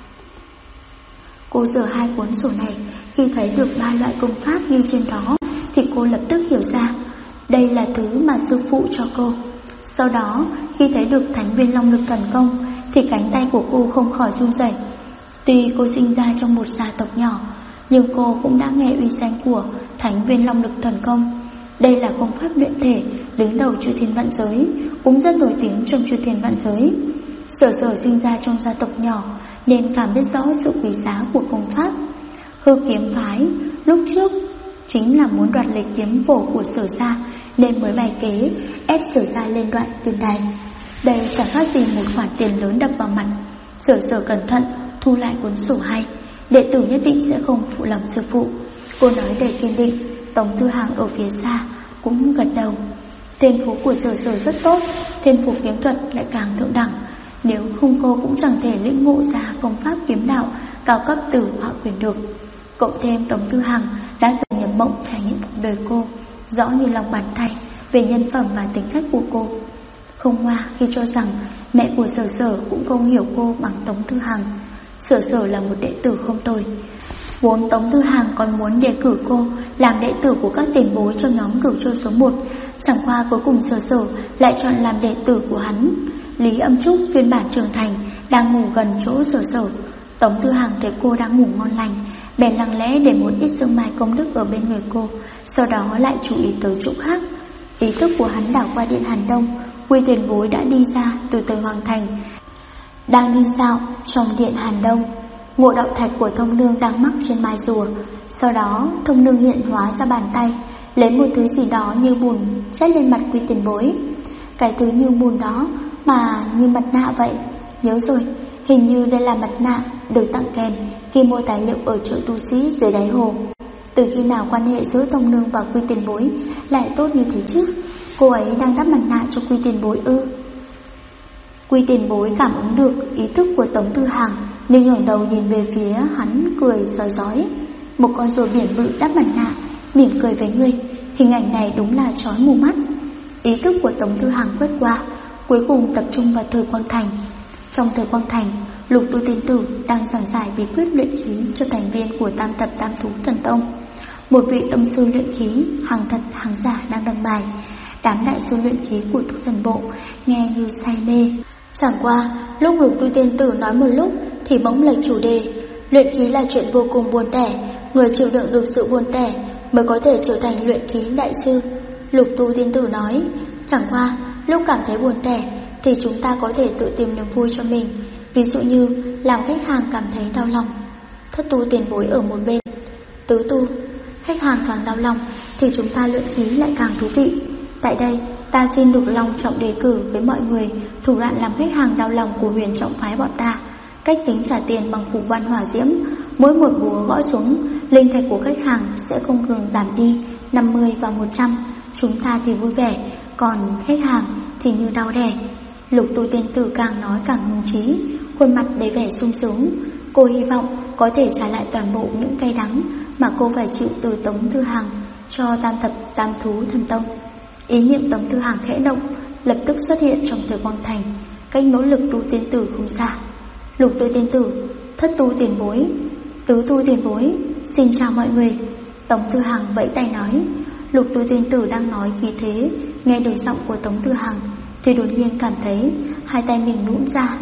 Cô dở hai cuốn sổ này, khi thấy được 3 loại công pháp ghi trên đó thì cô lập tức hiểu ra đây là thứ mà sư phụ cho cô. Sau đó khi thấy được Thánh Viên Long Lực Thần Công thì cánh tay của cô không khỏi run rẩy. Tuy cô sinh ra trong một gia tộc nhỏ, nhưng cô cũng đã nghe uy danh của Thánh Viên Long Lực Thần Công. Đây là công pháp luyện thể đứng đầu chư thiên vạn giới, cũng rất nổi tiếng trong chư thiên vạn giới. Sở Sở sinh ra trong gia tộc nhỏ nên cảm biết rõ sự quý giá của công pháp. Hư Kiếm phái lúc trước chính là muốn đoạt lấy kiếm phổ của Sở gia, nên mới bày kế ép Sở gia lên đoạn tiền đài. Đây chẳng khác gì một khoản tiền lớn đập vào mặt. Sở Sở cẩn thận thu lại cuốn sổ hay, đệ tử nhất định sẽ không phụ lòng sư phụ. Cô nói đầy kiên định. Tống Thư Hàng ở phía xa cũng gật đầu. Thiên phú của Sở Sở rất tốt, thiên phú kiếm thuật lại càng thượng đẳng. Nếu không cô cũng chẳng thể lĩnh ngộ ra công pháp kiếm đạo cao cấp Tử Họa Quyền được. Cộng thêm Tống Thư Hàng đã từng nhập mộng trải nghiệm cuộc đời cô rõ như lòng bàn tay về nhân phẩm và tính cách của cô. Không hoa khi cho rằng mẹ của Sở Sở cũng không hiểu cô bằng Tống Thư Hàng. Sở Sở là một đệ tử không tồi. Vốn Tống Thư Hàng còn muốn đề cử cô làm đệ tử của các tiền bối trong nhóm Cửu Châu số 1. Chẳng qua cuối cùng Sở Sở lại chọn làm đệ tử của hắn. Lý Âm Trúc phiên bản trưởng thành đang ngủ gần chỗ Sở Sở. Tống Thư Hàng thấy cô đang ngủ ngon lành, bèn lặng lẽ để một ít sương mai công đức ở bên người cô, sau đó lại chú ý tới chỗ khác. Ý thức của hắn đảo qua điện Hàn Đông. Quy tiền bối đã đi ra từ Tây Hoàng Thành, đang đi dạo trong điện Hàn Đông. Ngộ đạo thạch của Thông Nương đang mắc trên mai rùa. Sau đó Thông Nương hiện hóa ra bàn tay, lấy một thứ gì đó như bùn chét lên mặt Quy tiền bối. Cái thứ như bùn đó mà như mặt nạ vậy. Nhớ rồi, hình như đây là mặt nạ được tặng kèm khi mua tài liệu ở chợ tu sĩ dưới đáy hồ. Từ khi nào quan hệ giữa Thông Nương và Quy tiền bối lại tốt như thế chứ? Cô ấy đang đắp mặt nạ cho Quy tiền bối ư? Quy tiền bối cảm ứng được ý thức của Tống Thư Hàng nên ngẩng đầu nhìn về phía hắn, cười rói rói. Một con rùa biển bự đắp mặt nạ mỉm cười với ngươi. Hình ảnh này đúng là chói mù mắt. Ý thức của Tống Thư Hàng quét qua, cuối cùng tập trung vào Thời Quang Thành. Trong Thời Quang Thành, Lục Tu Tiên Tử đang giảng giải bí quyết luyện khí cho thành viên của Tam Thập Tam Thú Thần Tông. Một vị tâm sư luyện khí hàng thật hàng giả đang đăng bài. Đám đại sư luyện khí của Thú Thần Bộ nghe như say mê. Chẳng qua lúc Lục Tu Tiên Tử nói một lúc thì bỗng lệch chủ đề. Luyện khí là chuyện vô cùng buồn tẻ, người chịu đựng được sự buồn tẻ mới có thể trở thành luyện khí đại sư. Lục Tu Tiên Tử nói, chẳng qua lúc cảm thấy buồn tẻ thì chúng ta có thể tự tìm niềm vui cho mình. Ví dụ như làm khách hàng cảm thấy đau lòng. Thất Tu tiền bối ở một bên. Tứ tu, khách hàng càng đau lòng thì chúng ta luyện khí lại càng thú vị. Tại đây ta xin được long trọng đề cử với mọi người thủ đoạn làm khách hàng đau lòng của Huyền Trọng phái bọn ta. Cách tính trả tiền bằng phù văn hỏa diễm, mỗi một búa gõ xuống, linh thạch của khách hàng sẽ không ngừng giảm đi 50 và 100. Chúng ta thì vui vẻ, còn khách hàng thì như đau đẻ. Lục Tu Tiên Tử càng nói càng hứng chí, khuôn mặt đầy vẻ sung sướng. Cô hy vọng có thể trả lại toàn bộ những cay đắng mà cô phải chịu từ Tống Thư Hàng cho Tam Thập Tam Thú Thần Tông. Ý niệm Tống Thư Hàng khẽ động, lập tức xuất hiện trong Thời Quang Thành, cách nỗ lực Tu Tiên Tử không xa. Lục Tu Tiên Tử, Thất Tu tiền bối, Tứ Tu tiền bối, xin chào mọi người. Tống Thư Hàng vẫy tay nói. Lục Tu Tiên Tử đang nói khí thế, nghe được giọng của Tống Thư Hàng thì đột nhiên cảm thấy hai tay mình nhũn ra.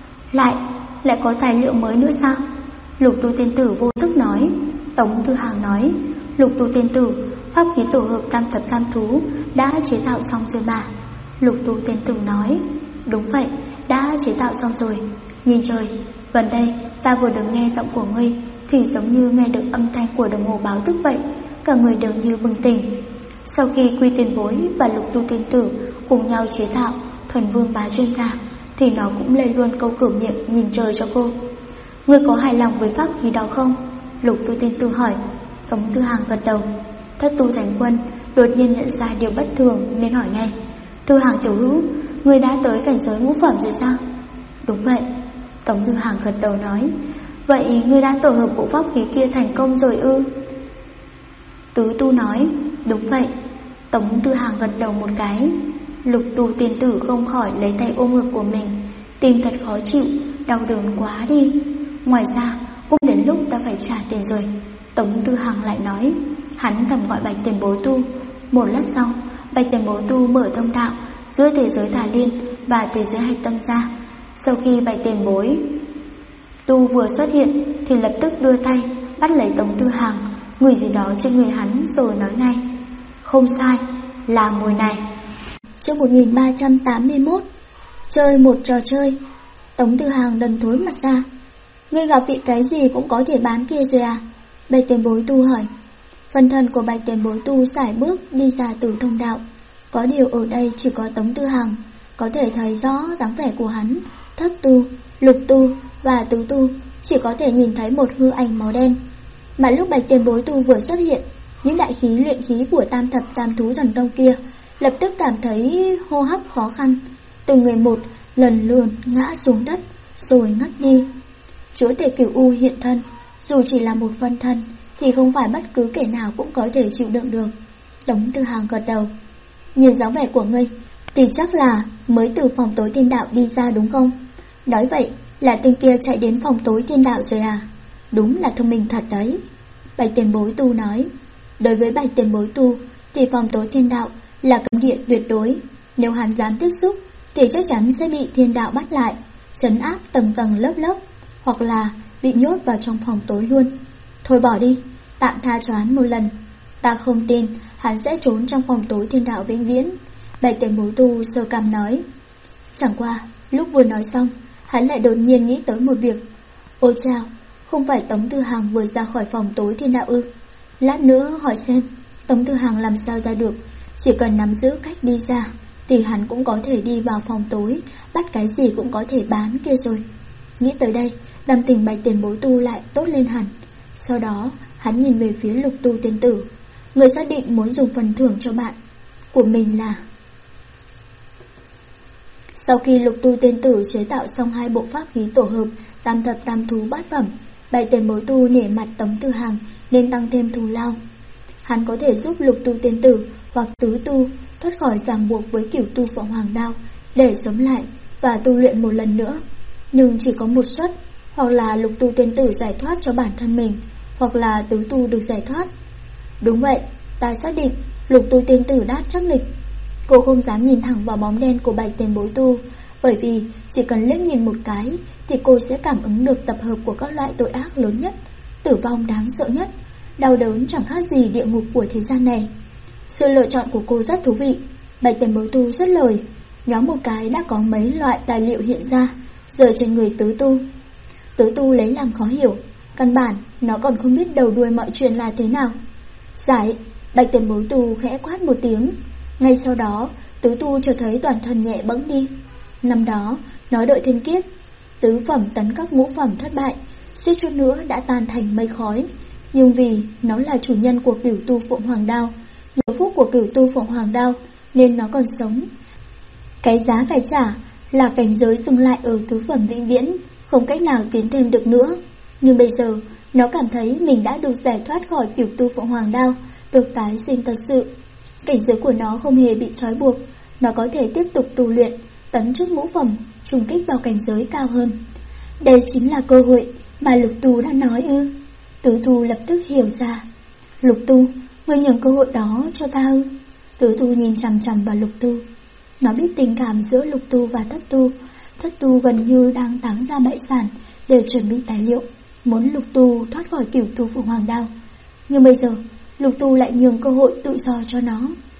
Lại có tài liệu mới nữa sao? Lục Tu Tiên Tử vô thức nói. Tống Thư Hàng nói, Lục Tu Tiên Tử, pháp khí tổ hợp Tam Thập Tam Thú đã chế tạo xong rồi mà. Lục Tu Tiên Tử nói, đúng vậy, đã chế tạo xong rồi. Nhìn trời, gần đây ta vừa được nghe giọng của ngươi thì giống như nghe được âm thanh của đồng hồ báo thức vậy, cả người đều như bừng tỉnh. Sau khi Quy tiền bối và Lục Tu Tiên Tử cùng nhau chế tạo Thuần Vương Bá chuyên gia thì nó cũng lên luôn câu cửa miệng nhìn trời cho cô. Ngươi có hài lòng với pháp khí đó không? Lục Tu Tiên Tử hỏi. Tống Thư Hàng gật đầu. Thất Tu Thánh Quân đột nhiên nhận ra điều bất thường nên hỏi ngay. Thư Hàng tiểu hữu, ngươi đã tới cảnh giới ngũ phẩm rồi sao? Đúng vậy. Tống Tư Hàng gật đầu nói, vậy ngươi đã tổ hợp bộ pháp khí kia thành công rồi ư? Tứ Tu nói, đúng vậy. Tống Tư Hàng gật đầu một cái. Lục Tu tiên tử không khỏi lấy tay ôm ngực của mình, tim thật khó chịu, đau đớn quá đi. Ngoài ra cũng đến lúc ta phải trả tiền rồi. Tống Tư Hàng lại nói. Hắn thầm gọi Bạch Tiền Bối Tu. Một lát sau, Bạch Tiền Bối Tu mở thông đạo giữa thế giới Thả Liên và thế giới Hạch Tâm ra. Sau khi Bạch Tiền Bối Tu vừa xuất hiện thì lập tức đưa tay bắt lấy Tống Tư Hàng, ngửi gì đó trên người hắn rồi nói ngay, không sai, là mùi này. Chương 1381. Chơi một trò chơi. Tống Tư Hàng đần thối mặt ra. Ngươi gặp vị cái gì cũng có thể bán kia rồi à? Bạch Tiền Bối Tu hỏi. Phần thân của Bạch Tiền Bối Tu sải bước đi ra từ thông đạo. Có điều ở đây chỉ có Tống Tư Hàng có thể thấy rõ dáng vẻ của hắn. Thất Tu, Lục Tu và Tứ Tu chỉ có thể nhìn thấy một hư ảnh màu đen. Mà lúc Bạch Tiền Bối Tu vừa xuất hiện, những đại khí luyện khí của tam thập tam thú thần đông kia lập tức cảm thấy hô hấp khó khăn, từng người một lần lượt ngã xuống đất rồi ngất đi. Chúa tể Cửu U hiện thân, dù chỉ là một phân thân thì không phải bất cứ kẻ nào cũng có thể chịu đựng được. Tống Tư Hàng gật đầu. Nhìn dáng vẻ của ngươi thì chắc là mới từ phòng tối thiên đạo đi ra đúng không? Nói vậy là tên kia chạy đến phòng tối thiên đạo rồi à? Đúng là thông minh thật đấy. Bạch Tiền Bối Tu nói. Đối với Bạch Tiền Bối Tu thì phòng tối thiên đạo là cấm địa tuyệt đối. Nếu hắn dám tiếp xúc thì chắc chắn sẽ bị thiên đạo bắt lại, trấn áp tầng tầng lớp lớp, hoặc là bị nhốt vào trong phòng tối luôn. Thôi bỏ đi, tạm tha cho hắn một lần. Ta không tin hắn sẽ trốn trong phòng tối thiên đạo vĩnh viễn. Bạch Tiền Bối Tu sơ cằm nói. Chẳng qua lúc vừa nói xong, hắn lại đột nhiên nghĩ tới một việc. Ôi chao, không phải Tống Tư Hàng vừa ra khỏi phòng tối thiên đạo ư? Lát nữa hỏi xem Tống Tư Hàng làm sao ra được. Chỉ cần nắm giữ cách đi ra thì hắn cũng có thể đi vào phòng tối, bắt cái gì cũng có thể bán kia rồi. Nghĩ tới đây, tâm tình Bạch Tiền Bối Tu lại tốt lên hẳn. Sau đó hắn nhìn về phía Lục Tu tiên tử. Người xác định muốn dùng phần thưởng cho bạn của mình là... Sau khi Lục Tu tiên tử chế tạo xong 2 bộ pháp khí tổ hợp tam thập tam thú bát phẩm, Bạch Tiền Bối Tu nể mặt Tống Tư Hàng nên tăng thêm thù lao. Hắn có thể giúp Lục Tu tiên tử hoặc Tứ Tu thoát khỏi ràng buộc với Cửu Tu Phượng Hoàng Đao để sống lại và tu luyện một lần nữa. Nhưng chỉ có một suất, hoặc là Lục Tu tiên tử giải thoát cho bản thân mình, hoặc là Tứ Tu được giải thoát. Đúng vậy, ta xác định. Lục Tu tiên tử đáp chắc nịch. Cô không dám nhìn thẳng vào bóng đen của Bạch Tiền Bối Tu, bởi vì chỉ cần liếc nhìn một cái thì cô sẽ cảm ứng được tập hợp của các loại tội ác lớn nhất, tử vong đáng sợ nhất, đau đớn chẳng khác gì địa ngục của thế gian này. Sự lựa chọn của cô rất thú vị. Bạch Tiền Bối Tu rất lời. Nhóm một cái đã có mấy loại tài liệu hiện ra giờ trên người Tứ Tu. Tứ Tu lấy làm khó hiểu. Căn bản nó còn không biết đầu đuôi mọi chuyện là thế nào. Giải. Bạch Tiền Bối Tu khẽ quát một tiếng. Ngay sau đó Tứ Tu cho thấy toàn thân nhẹ bẫng đi. Năm đó nói đợi thiên kiếp, tứ phẩm tấn cấp ngũ phẩm thất bại, suýt chút nữa đã tan thành mây khói. Nhưng vì nó là chủ nhân của Cửu Tu Phượng Hoàng Đao, nhờ phúc của Cửu Tu Phượng Hoàng Đao nên nó còn sống. Cái giá phải trả là cảnh giới dừng lại ở tứ phẩm vĩnh viễn, không cách nào tiến thêm được nữa. Nhưng bây giờ nó cảm thấy mình đã được giải thoát khỏi Cửu Tu Phượng Hoàng Đao, được tái sinh thật sự. Cảnh giới của nó không hề bị trói buộc, nó có thể tiếp tục tu luyện, tấn chức ngũ phẩm, trùng kích vào cảnh giới cao hơn. Đây chính là cơ hội mà Lục Tu đã nói ư? Tứ Tu lập tức hiểu ra. Lục Tu, ngươi nhường cơ hội đó cho ta ư? Tứ Tu nhìn chằm chằm vào Lục Tu. Nó biết tình cảm giữa Lục Tu và Thất Tu. Thất Tu gần như đang táng ra bại sản để chuẩn bị tài liệu, muốn Lục Tu thoát khỏi Cửu Tu Phượng Hoàng Đao. Nhưng bây giờ Lục Tu lại nhường cơ hội tự do cho nó.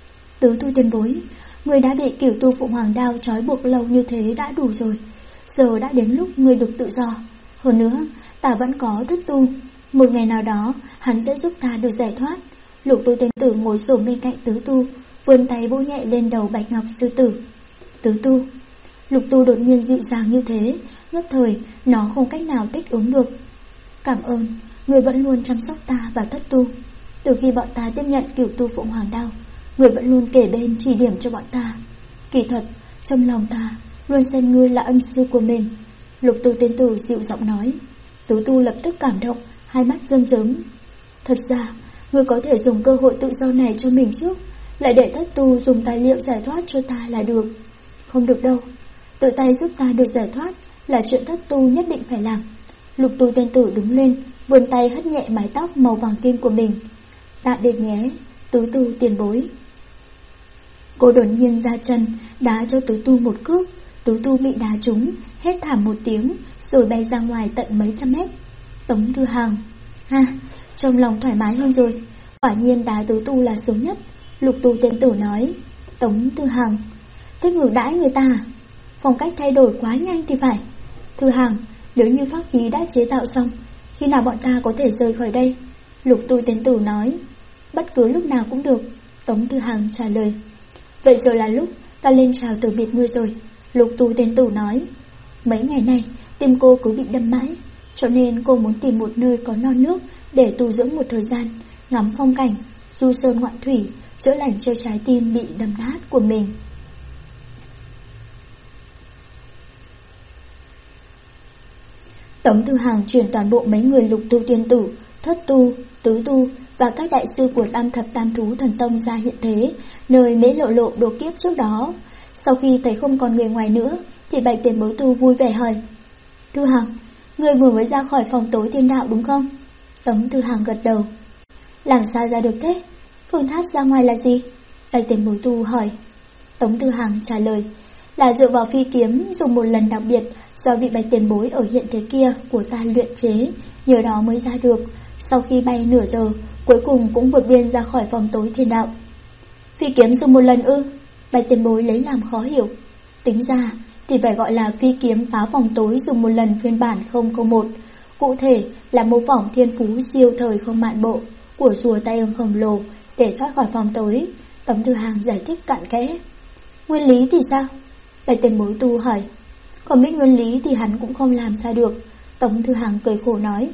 Tứ Tu tiền bối, người đã bị Cửu Tu Phượng Hoàng Đao trói buộc lâu như thế đã đủ rồi. Giờ đã đến lúc người được tự do. Hơn nữa, ta vẫn có Thất Tu. Một ngày nào đó, hắn sẽ giúp ta được giải thoát. Lục Tu tiên tử ngồi xổm bên cạnh Tứ Tu, vươn tay vỗ nhẹ lên đầu Bạch Ngọc sư tử. Tứ Tu. Lục Tu đột nhiên dịu dàng như thế, nhất thời nó không cách nào thích ứng được. Cảm ơn, người vẫn luôn chăm sóc ta và Thất Tu. Từ khi bọn ta tiếp nhận Cửu Tu Phượng Hoàng Đao, người vẫn luôn kể bên chỉ điểm cho bọn ta. Kỳ thật, trong lòng ta luôn xem ngươi là ân sư của mình. Lục Tu tiên tử dịu giọng nói. Tú Tu lập tức cảm động, hai mắt rơm rớm. Thật ra, ngươi có thể dùng cơ hội tự do này cho mình trước, lại để Thất Tu dùng tài liệu giải thoát cho ta là được. Không được đâu, tự tay giúp ta được giải thoát là chuyện Thất Tu nhất định phải làm. Lục Tu tiên tử đứng lên, vươn tay hất nhẹ mái tóc màu vàng kim của mình. Tạm biệt nhé, Tứ Tu tiền bối. Cô đột nhiên ra chân, đá cho Tứ Tu một cước. Tứ Tu bị đá trúng, hét thảm một tiếng, rồi bay ra ngoài tận mấy trăm mét. Tống Thư Hàng, trong lòng thoải mái hơn rồi. Quả nhiên đá Tứ Tu là sướng nhất. Lục Tu tiên tử nói. Tống Thư Hàng, thích ngược đãi người ta à? Phong cách thay đổi quá nhanh thì phải. Thư Hàng, nếu như pháp khí đã chế tạo xong, khi nào bọn ta có thể rời khỏi đây? Lục Tu tiên tử nói. Bất cứ lúc nào cũng được, Tống Thư Hàng trả lời. Vậy giờ là lúc ta lên chào từ biệt ngươi rồi, Lục Tu tiên tử nói. Mấy ngày nay tim cô cứ bị đâm mãi, cho nên cô muốn tìm một nơi có non nước để tu dưỡng một thời gian, ngắm phong cảnh, du sơn ngoạn thủy, chữa lành cho trái tim bị đâm nát của mình. Tống Thư Hàng chuyển toàn bộ mấy người Lục Tu tiên tử, Thất Tu, Tứ Tu và các đại sư của Tam Thập Tam Thú Thần Tông ra hiện thế, nơi Mễ Lộ Lộ độ kiếp trước đó. Sau khi thấy không còn người ngoài nữa, thì Bạch Tiền Bối Tu vui vẻ hỏi. Thư Hàng, người vừa mới ra khỏi phòng tối thiên đạo đúng không? Tống Thư Hàng gật đầu. Làm sao ra được thế? Phương tháp ra ngoài là gì? Bạch Tiền Bối Tu hỏi. Tống Thư Hàng trả lời. Là dựa vào phi kiếm dùng một lần đặc biệt do vị Bạch Tiền Bối ở hiện thế kia của ta luyện chế, nhờ đó mới ra được. Sau khi bay nửa giờ, cuối cùng cũng vượt biên ra khỏi phòng tối thiên đạo. Phi kiếm dùng một lần ư? Bạch Tiền Bối lấy làm khó hiểu. Tính ra thì phải gọi là phi kiếm phá vòng tối dùng một lần phiên bản 001. Cụ thể là mô phỏng thiên phú siêu thời không mạn bộ của rùa tay ương khổng lồ để thoát khỏi phòng tối. Tống Thư Hàng giải thích cặn kẽ. Nguyên lý thì sao? Bạch Tiền Bối Tu hỏi. Còn biết nguyên lý thì hắn cũng không làm sao được. Tống Thư Hàng cười khổ nói.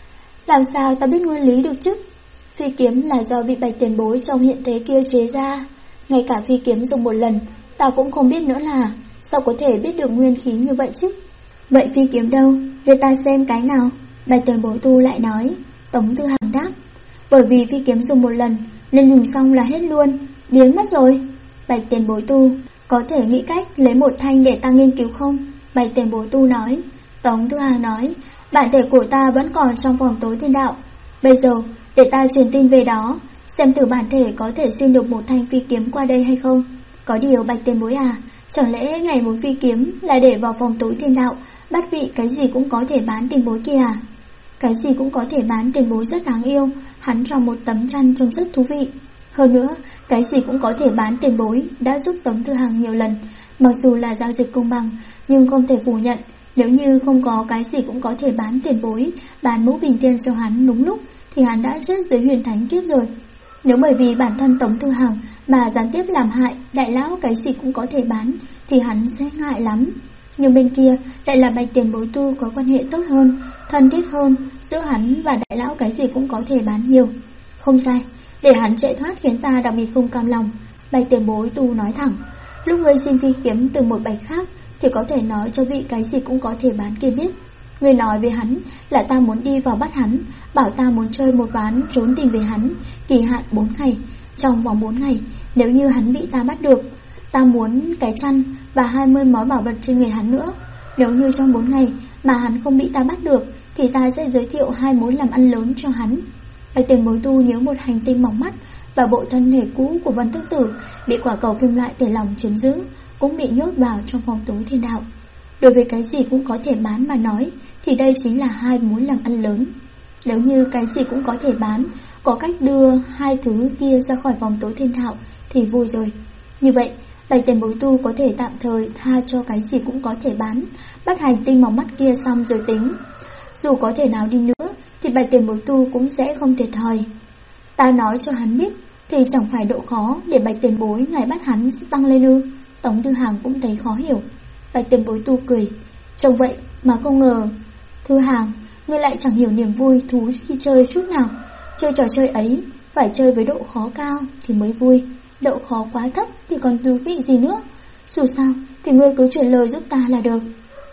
Làm sao ta biết nguyên lý được chứ? Phi kiếm là do vị Bạch Tiền Bối trong hiện thế kia chế ra. Ngay cả phi kiếm dùng một lần ta cũng không biết nữa là sao có thể biết được nguyên khí như vậy chứ? Vậy phi kiếm đâu? Để ta xem cái nào. Bạch Tiền Bối Tu lại nói. Tống Thư Hàng đáp. Bởi vì phi kiếm dùng một lần nên dùng xong là hết luôn, biến mất rồi. Bạch Tiền Bối Tu, có thể nghĩ cách lấy một thanh để ta nghiên cứu không? Bạch Tiền Bối Tu nói. Tống Thư Hàng nói. Bản thể của ta vẫn còn trong phòng tối thiên đạo. Bây giờ để ta truyền tin về đó, xem thử bản thể có thể xin được một thanh phi kiếm qua đây hay không. Có điều Bạch Tiền Bối à, chẳng lẽ ngày một phi kiếm là để vào phòng tối thiên đạo bắt vị cái gì cũng có thể bán tiền bối kia à? Cái gì cũng có thể bán tiền bối rất đáng yêu, hắn cho một tấm chăn trông rất thú vị. Hơn nữa, cái gì cũng có thể bán tiền bối đã giúp Tống Thư Hàng nhiều lần. Mặc dù là giao dịch công bằng, nhưng không thể phủ nhận, nếu như không có cái gì cũng có thể bán tiền bối, bán mũ bình tiên cho hắn đúng lúc, thì hắn đã chết dưới huyền thánh kiếp rồi. Nếu bởi vì bản thân Tống Thư Hàng mà gián tiếp làm hại đại lão cái gì cũng có thể bán, thì hắn sẽ ngại lắm. Nhưng bên kia lại là Bạch Tiền Bối Tu có quan hệ tốt hơn, thân thiết hơn giữa hắn và đại lão cái gì cũng có thể bán nhiều. Không sai, để hắn chạy thoát khiến ta đặc biệt không cam lòng. Bạch Tiền Bối Tu nói thẳng. Lúc ngươi xin phi kiếm từ một bạch khác thì có thể nói cho vị cái gì cũng có thể bán kia biết. Ngươi nói với hắn là ta muốn đi vào bắt hắn, bảo ta muốn chơi một ván trốn tìm về hắn, kỳ hạn 4 ngày. Trong vòng 4 ngày, nếu như hắn bị ta bắt được, ta muốn cái chăn và 20 món bảo vật trên người hắn nữa. Nếu như trong 4 ngày mà hắn không bị ta bắt được, thì ta sẽ giới thiệu 2 mối làm ăn lớn cho hắn. Bạch Tiền Bối Tu nhớ một hành tinh mỏng mắt và bộ thân thể cũ của Vân Tức Tử bị quả cầu kim loại thể lòng chiếm giữ, cũng bị nhốt vào trong phòng tối thiên đạo. Đối với cái gì cũng có thể bán mà nói, thì đây chính là 2 mối làm ăn lớn. Nếu như cái gì cũng có thể bán, có cách đưa 2 thứ kia ra khỏi vòng tối thiên đạo thì vui rồi. Như vậy, Bạch Tiền Bối Tu có thể tạm thời tha cho cái gì cũng có thể bán, bắt hành tinh mỏng mắt kia xong rồi tính. Dù có thể nào đi nữa thì Bạch Tiền Bối Tu cũng sẽ không thiệt thòi. Ta nói cho hắn biết thì chẳng phải độ khó để Bạch Tiền Bối ngài bắt hắn sẽ tăng lên ư? Tống Thư Hàng cũng thấy khó hiểu. Bạch Tiền Bối Tu cười. Trông vậy mà không ngờ. Thư Hàng, ngươi lại chẳng hiểu niềm vui thú khi chơi chút nào. Chơi trò chơi ấy phải chơi với độ khó cao thì mới vui. Độ khó quá thấp thì còn thú vị gì nữa. Dù sao thì ngươi cứ chuyển lời giúp ta là được.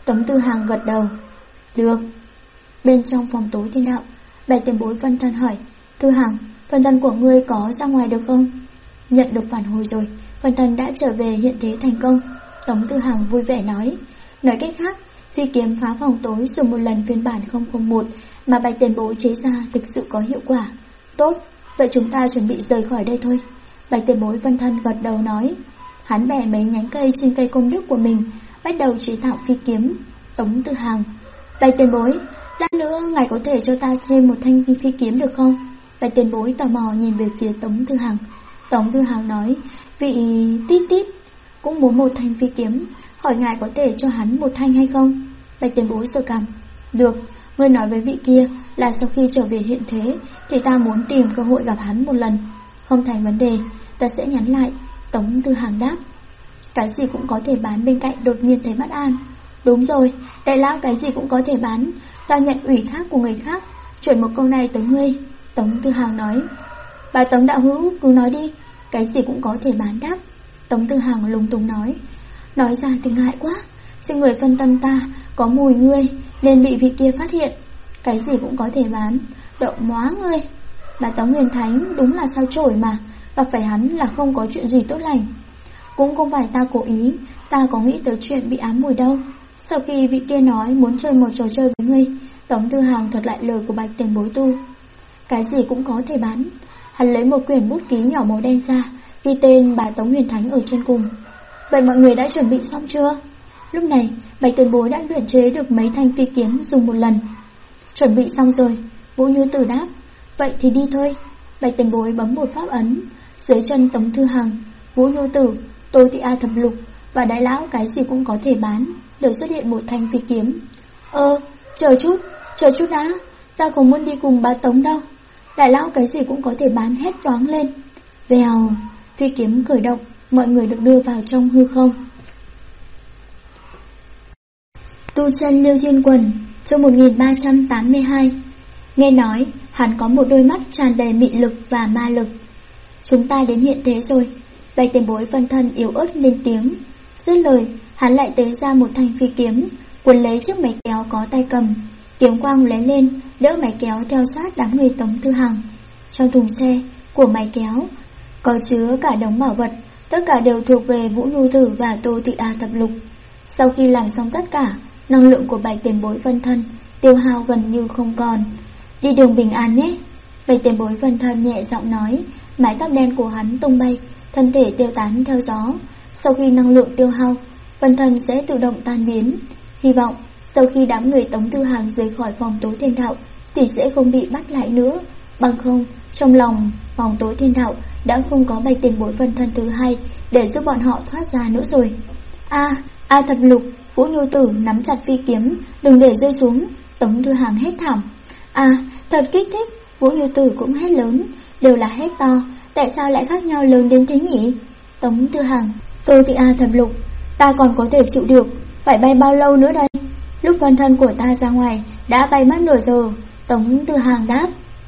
Tống Tư Hàng gật đầu. Được. Bên trong phòng tối thiên đạo, Bạch Tiền Bối phân thân hỏi, Tư Hàng, phân thân của ngươi có ra ngoài được không? Nhận được phản hồi rồi, phân thân đã trở về hiện thế thành công. Tống Tư Hàng vui vẻ nói. Nói cách khác, phi kiếm phá phòng tối dùng một lần phiên bản 001 mà Bạch Tiền Bối chế ra thực sự có hiệu quả. Tốt, vậy chúng ta chuẩn bị rời khỏi đây thôi. Bạch Tiền Bối phân thân gật đầu nói. Hắn bẻ mấy nhánh cây trên cây công đức của mình, bắt đầu chế tạo phi kiếm. Tống Tư Hàng, Bạch Tiền Bối, lát nữa ngài có thể cho ta thêm một thanh phi kiếm được không? Bạch Tiền Bối tò mò nhìn về phía Tống Tư Hàng. Tống Tư Hàng nói, vị Tít Tít cũng muốn một thanh phi kiếm, hỏi ngài có thể cho hắn một thanh hay không? Bạch Tiền Bối giơ cằm. Được, ngươi nói với vị kia là sau khi trở về hiện thế thì ta muốn tìm cơ hội gặp hắn một lần. Không thành vấn đề, ta sẽ nhắn lại. Tống Tư Hàng đáp. Cái gì cũng có thể bán bên cạnh đột nhiên thấy bất an. Đúng rồi, đại lão cái gì cũng có thể bán, ta nhận ủy thác của người khác, chuyển một câu này tới ngươi. Tống Tư Hàng nói. Bà Tống đạo hữu cứ nói đi. Cái gì cũng có thể bán đáp. Tống Tư Hàng lúng túng nói ra thì ngại quá, trên người phân thân ta có mùi ngươi nên bị vị kia phát hiện. Cái gì cũng có thể bán, đậu móa ngươi. Bà Tống Huyền Thánh đúng là sao chổi mà, gặp phải hắn là không có chuyện gì tốt lành. Cũng không phải ta cố ý, ta có nghĩ tới chuyện bị ám mùi đâu. Sau khi vị kia nói muốn chơi một trò chơi với ngươi, Tống Tư Hàng thuật lại lời của Bạch Tiền Bối tu. Cái gì cũng có thể bán. Hắn lấy một quyển bút ký nhỏ màu đen ra, ghi tên bà Tống Huyền Thánh ở trên cùng. Vậy mọi người đã chuẩn bị xong chưa? Lúc này Bạch Tiền Bối đã luyện chế được mấy thanh phi kiếm dùng một lần. Chuẩn bị xong rồi, Vũ Như Tử đáp. Vậy thì đi thôi. Bạch Tiền Bối bấm một pháp ấn. Dưới chân Tống Tư Hàng, Vũ Như Tử, Tô Thị A Thập Lục và đại lão cái gì cũng có thể bán đều xuất hiện một thanh phi kiếm. Chờ chút đã, ta không muốn đi cùng bà Tống đâu. Đại lão cái gì cũng có thể bán hét toáng lên. Vèo, phi kiếm khởi động, mọi người được đưa vào trong hư không. Tu chân Liêu Thiên Quần, chương 1382. Nghe nói hắn có một đôi mắt tràn đầy mị lực và ma lực. Chúng ta đến hiện thế rồi. Bạch Tiền Bối phân thân yếu ớt lên tiếng. Dứt lời, hắn lại tế ra một thanh phi kiếm, quấn lấy chiếc máy kéo có tay cầm. Kiếm quang lóe lên, đỡ máy kéo theo sát đám người Tống Tư Hàng. Trong thùng xe của máy kéo có chứa cả đống bảo vật, tất cả đều thuộc về Vũ Nhu Tử và Tô Thị A Thập Lục. Sau khi làm xong tất cả, năng lượng của Bạch Tiền Bối phân thân tiêu hao gần như không còn. Đi đường bình an nhé. Bạch Tiền Bối phân thân nhẹ giọng nói. Mái tóc đen của hắn tung bay, thân thể tiêu tán theo gió. Sau khi năng lượng tiêu hao, phân thân sẽ tự động tan biến. Hy vọng sau khi đám người Tống Tư Hàng rời khỏi phòng tối thiên đạo thì sẽ không bị bắt lại nữa. Bằng không, trong lòng phòng tối thiên đạo đã không có Bạch Tiền Bối phân thân thứ hai để giúp bọn họ thoát ra nữa rồi. A Thập Lục, Vũ Nhu Tử nắm chặt phi kiếm, đừng để rơi xuống. Tống Tư Hàng hét thảm. Thật kích thích. Vũ Nhu Tử cũng hét lớn. Đều là hét to, tại sao lại khác nhau lớn đến thế nhỉ? Tống Tư Hàng, Tô Thị A Thập Lục, ta còn có thể chịu được, phải bay bao lâu nữa đây? Lúc phân thân của ta ra ngoài đã bay mất nửa giờ. Tống Tư Hàng đáp.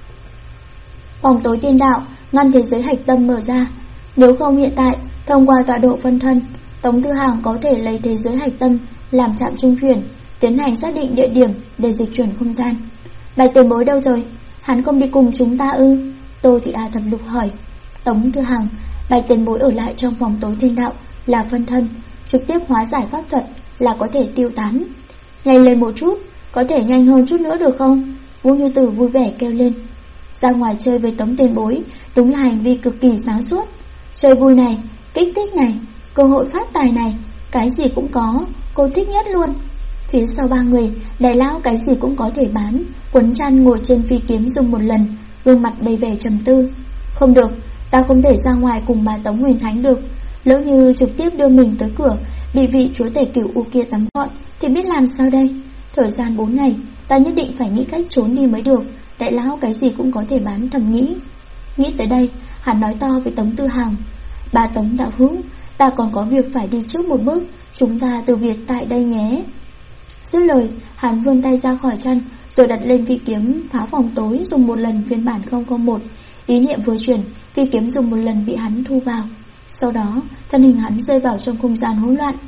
Phòng tối tiên đạo ngăn thế giới hạch tâm mở ra. Nếu không hiện tại, thông qua tọa độ phân thân, Tống Tư Hàng có thể lấy thế giới hạch tâm làm trạm trung chuyển, tiến hành xác định địa điểm để dịch chuyển không gian. Bạch Tiền Bối đâu rồi? Hắn không đi cùng chúng ta ư? Tô Thị A Thập Lục hỏi. Tống Tư Hàng, Bạch Tiền Bối ở lại trong phòng tối thiên đạo là phân thân, trực tiếp hóa giải pháp thuật là có thể tiêu tán. Nhanh lên một chút, có thể nhanh hơn chút nữa được không? Vũ Như Tử vui vẻ kêu lên. Ra ngoài chơi với Tống Tiền Bối đúng là hành vi cực kỳ sáng suốt. Chơi vui này, kích thích này, cơ hội phát tài này, cái gì cũng có, cô thích nhất luôn. Phía sau ba người, đại lão cái gì cũng có thể bán, quấn chăn ngồi trên phi kiếm dùng một lần, gương mặt đầy vẻ trầm tư. Không được, ta không thể ra ngoài cùng bà Tống Huyền Thánh được. Lỡ như trực tiếp đưa mình tới cửa, bị vị chúa tể Cửu U kia tóm gọn thì biết làm sao đây? Thời gian 4 ngày, ta nhất định phải nghĩ cách trốn đi mới được. Đại lão cái gì cũng có thể bán, thầm nghĩ. Nghĩ tới đây, hắn nói to với Tống Tư Hàng. Bà Tống đạo hữu, ta còn có việc phải đi trước một bước, chúng ta từ biệt tại đây nhé. Dứt lời, hắn vươn tay ra khỏi chân, rồi đặt lên phi kiếm phá phòng tối dùng một lần phiên bản 001. Ý niệm vừa chuyển, phi kiếm dùng một lần bị hắn thu vào. Sau đó, thân hình hắn rơi vào trong không gian hỗn loạn.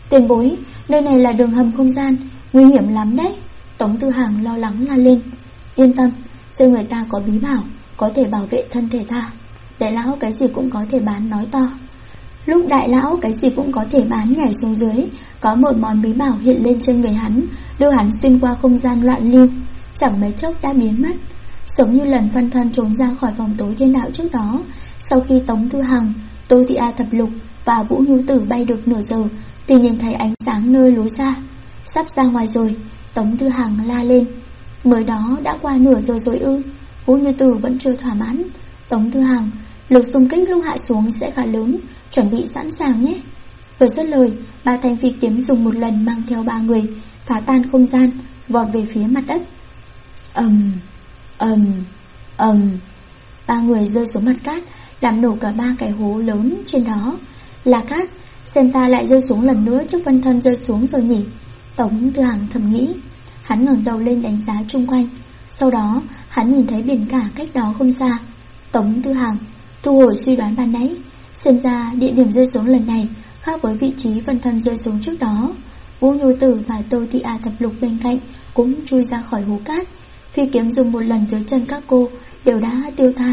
Tiền bối, nơi này là đường hầm không gian, nguy hiểm lắm đấy. Tống Tư Hàng lo lắng la lên. Yên tâm, trên người ta có bí bảo, có thể bảo vệ thân thể ta. Đại lão cái gì cũng có thể bán nói to. Lúc đại lão cái gì cũng có thể bán nhảy xuống dưới, có một món bí bảo hiện lên trên người hắn, đưa hắn xuyên qua không gian loạn lưu, chẳng mấy chốc đã biến mất, giống như lần phân thân trốn ra khỏi vòng tối thiên đạo trước đó. Sau khi Tống Tư Hằng, Tô Thị A Thập Lục và Vũ Nhu Tử bay được nửa giờ thì nhìn thấy ánh sáng nơi lối ra. Sắp ra ngoài rồi, Tống Tư Hằng la lên. Mới đó đã qua nửa giờ rồi ư? Vũ Nhu Tử vẫn chưa thỏa mãn. Tống Tư Hằng, lực xung kích lúc hạ xuống sẽ khá lớn, chuẩn bị sẵn sàng nhé. Vừa dứt lời, 3 thanh phi kiếm dùng một lần mang theo 3 người, phá tan không gian, vọt về phía mặt đất. Ba người rơi xuống mặt cát, làm nổ cả 3 cái hố lớn trên đó. Là cát, xem ta lại rơi xuống lần nữa trước phân thân rơi xuống rồi nhỉ? Tống Tư Hằng thầm nghĩ. Hắn ngẩng đầu lên đánh giá chung quanh. Sau đó hắn nhìn thấy biển cả cách đó không xa. Tống Tư Hằng thu hồi suy đoán ban nãy. Xem ra địa điểm rơi xuống lần này khác với vị trí phân thân rơi xuống trước đó. Vũ Nhu Tử và Tô Thị A Thập Lục bên cạnh cũng chui ra khỏi hố cát. Phi kiếm dùng một lần dưới chân các cô đều đã tiêu tan.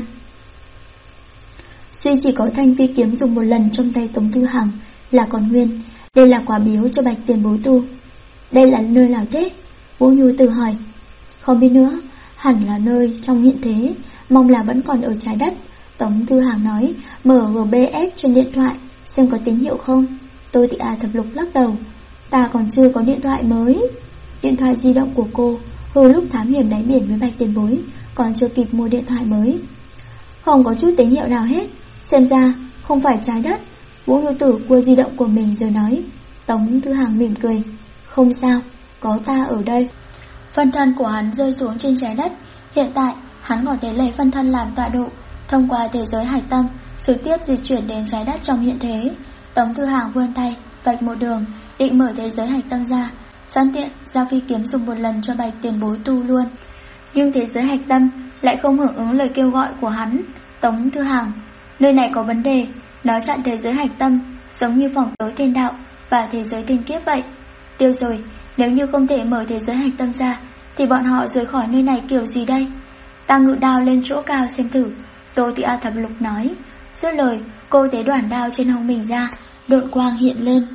Duy chỉ có thanh phi kiếm dùng một lần trong tay Tống Tư Hằng là còn nguyên. Đây là quà biếu cho Bạch Tiền Bối tu. Đây là nơi nào thế? Vũ Nhu Tử hỏi. Không biết nữa, hẳn là nơi trong hiện thế, mong là vẫn còn ở trái đất. Tống Tư Hằng nói, mở GPS trên điện thoại xem có tín hiệu không. Tô Thị A Thập Lục lắc đầu. Ta còn chưa có điện thoại mới. Điện thoại di động của cô hồi lúc thám hiểm đáy biển với Bạch Tiền Bối còn chưa kịp mua điện thoại mới. Không có chút tín hiệu nào hết. Xem ra không phải trái đất. Vũ Nhu Tử cua di động của mình rồi nói. Tống Tư Hằng mỉm cười. Không sao, có ta ở đây. Phân thân của hắn rơi xuống trên trái đất. Hiện tại hắn có thể lấy phân thân làm tọa độ, thông qua thế giới hải tâm, trực tiếp di chuyển đến trái đất trong hiện thế. Tống Tư Hằng vươn tay vạch một đường, định mở thế giới hải tâm ra, sẵn tiện giao phi kiếm dùng một lần cho Bạch Tiền Bối tu luôn. Nhưng thế giới hải tâm lại không hưởng ứng lời kêu gọi của hắn. Tống Tư Hằng, nơi này có vấn đề. Nó chặn thế giới hải tâm, giống như vòng tối thiên đạo và thế giới thiên kiếp vậy. Tiêu rồi, nếu như không thể mở thế giới hải tâm ra thì bọn họ rời khỏi nơi này kiểu gì đây? Ta ngự đao lên chỗ cao xem thử. Tô Thị A Thập Lục nói. Dứt lời, cô thấy đoạn đao trên hông mình ra, độn quang hiện lên.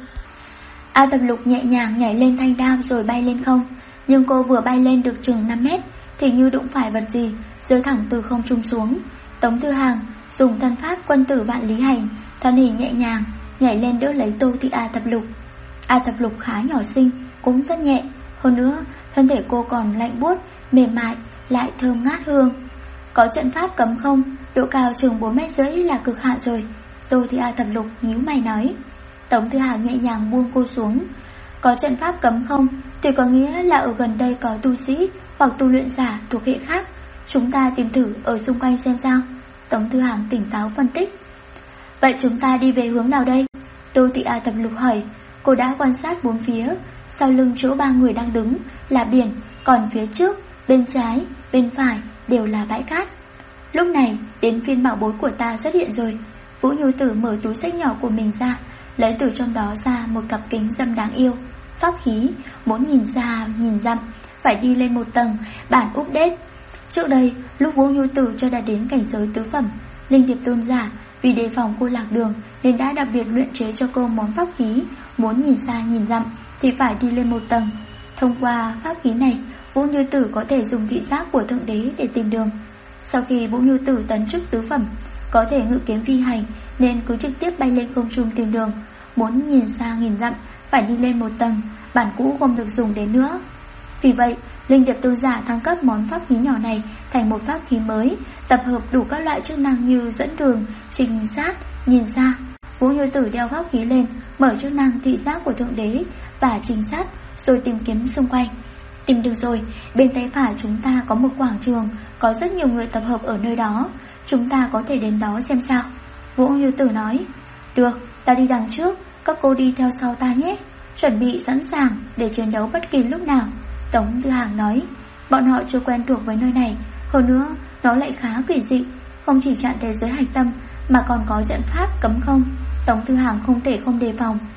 A Thập Lục nhẹ nhàng nhảy lên thanh đao rồi bay lên không. Nhưng cô vừa bay lên được chừng 5 mét thì như đụng phải vật gì, rơi thẳng từ không trung xuống. Tống Tư Hằng dùng thân pháp quân tử vạn lý hành, thân hình nhẹ nhàng nhảy lên đỡ lấy Tô Thị A Thập Lục. A Thập Lục khá nhỏ xinh, cũng rất nhẹ. Hơn nữa, thân thể cô còn lạnh buốt, mềm mại, lại thơm ngát hương. Có trận pháp cấm không, độ cao chừng 4,5 mét là cực hạn rồi. Tô Thị A Thập Lục nhíu mày nói. Tống Tư Hằng nhẹ nhàng buông cô xuống. Có trận pháp cấm không thì có nghĩa là ở gần đây có tu sĩ hoặc tu luyện giả thuộc hệ khác. Chúng ta tìm thử ở xung quanh xem sao. Tống Tư Hằng tỉnh táo phân tích. Vậy chúng ta đi về hướng nào đây? Tô Thị A Thập Lục hỏi. Cô đã quan sát bốn phía. Sau lưng chỗ 3 người đang đứng là biển, còn phía trước, bên trái, bên phải đều là bãi cát. Lúc này đến phiên bảo bối của ta xuất hiện rồi. Vũ Nhu Tử mở túi xách nhỏ của mình ra, lấy từ trong đó ra một cặp kính râm đáng yêu. Pháp khí, muốn nhìn xa nhìn dặm, phải đi lên một tầng, bản update. Trước đây, lúc Vũ Nhu Tử chưa đạt đến cảnh giới tứ phẩm, Linh Điệp Tôn giả vì đề phòng cô lạc đường nên đã đặc biệt luyện chế cho cô món pháp khí, muốn nhìn xa nhìn dặm thì phải đi lên một tầng. Thông qua pháp khí này, Vũ Nhu Tử có thể dùng thị giác của Thượng Đế để tìm đường. Sau khi Vũ Nhu Tử tấn chức tứ phẩm, có thể ngự kiếm phi hành nên cứ trực tiếp bay lên không trung tìm đường. Muốn nhìn xa nhìn dặm phải đi lên một tầng, bản cũ không được dùng đến nữa. Vì vậy, Linh Điệp Tôn giả thăng cấp món pháp khí nhỏ này thành một pháp khí mới, tập hợp đủ các loại chức năng như dẫn đường, trinh sát, nhìn xa. Vũ Nhu Tử đeo pháp khí lên, mở chức năng thị giác của Thượng Đế và trinh sát, rồi tìm kiếm xung quanh. Tìm được rồi, bên tay phải chúng ta có một quảng trường, có rất nhiều người tập hợp ở nơi đó. Chúng ta có thể đến đó xem sao. Vũ Nhu Tử nói. Được, ta đi đằng trước, các cô đi theo sau ta nhé. Chuẩn bị sẵn sàng để chiến đấu bất kỳ lúc nào. Tống Tư Hằng nói. Bọn họ chưa quen thuộc với nơi này, hơn nữa nó lại khá quỷ dị, không chỉ chặn thế giới hải tâm mà còn có trận pháp cấm không. Tống Tư Hằng không thể không đề phòng.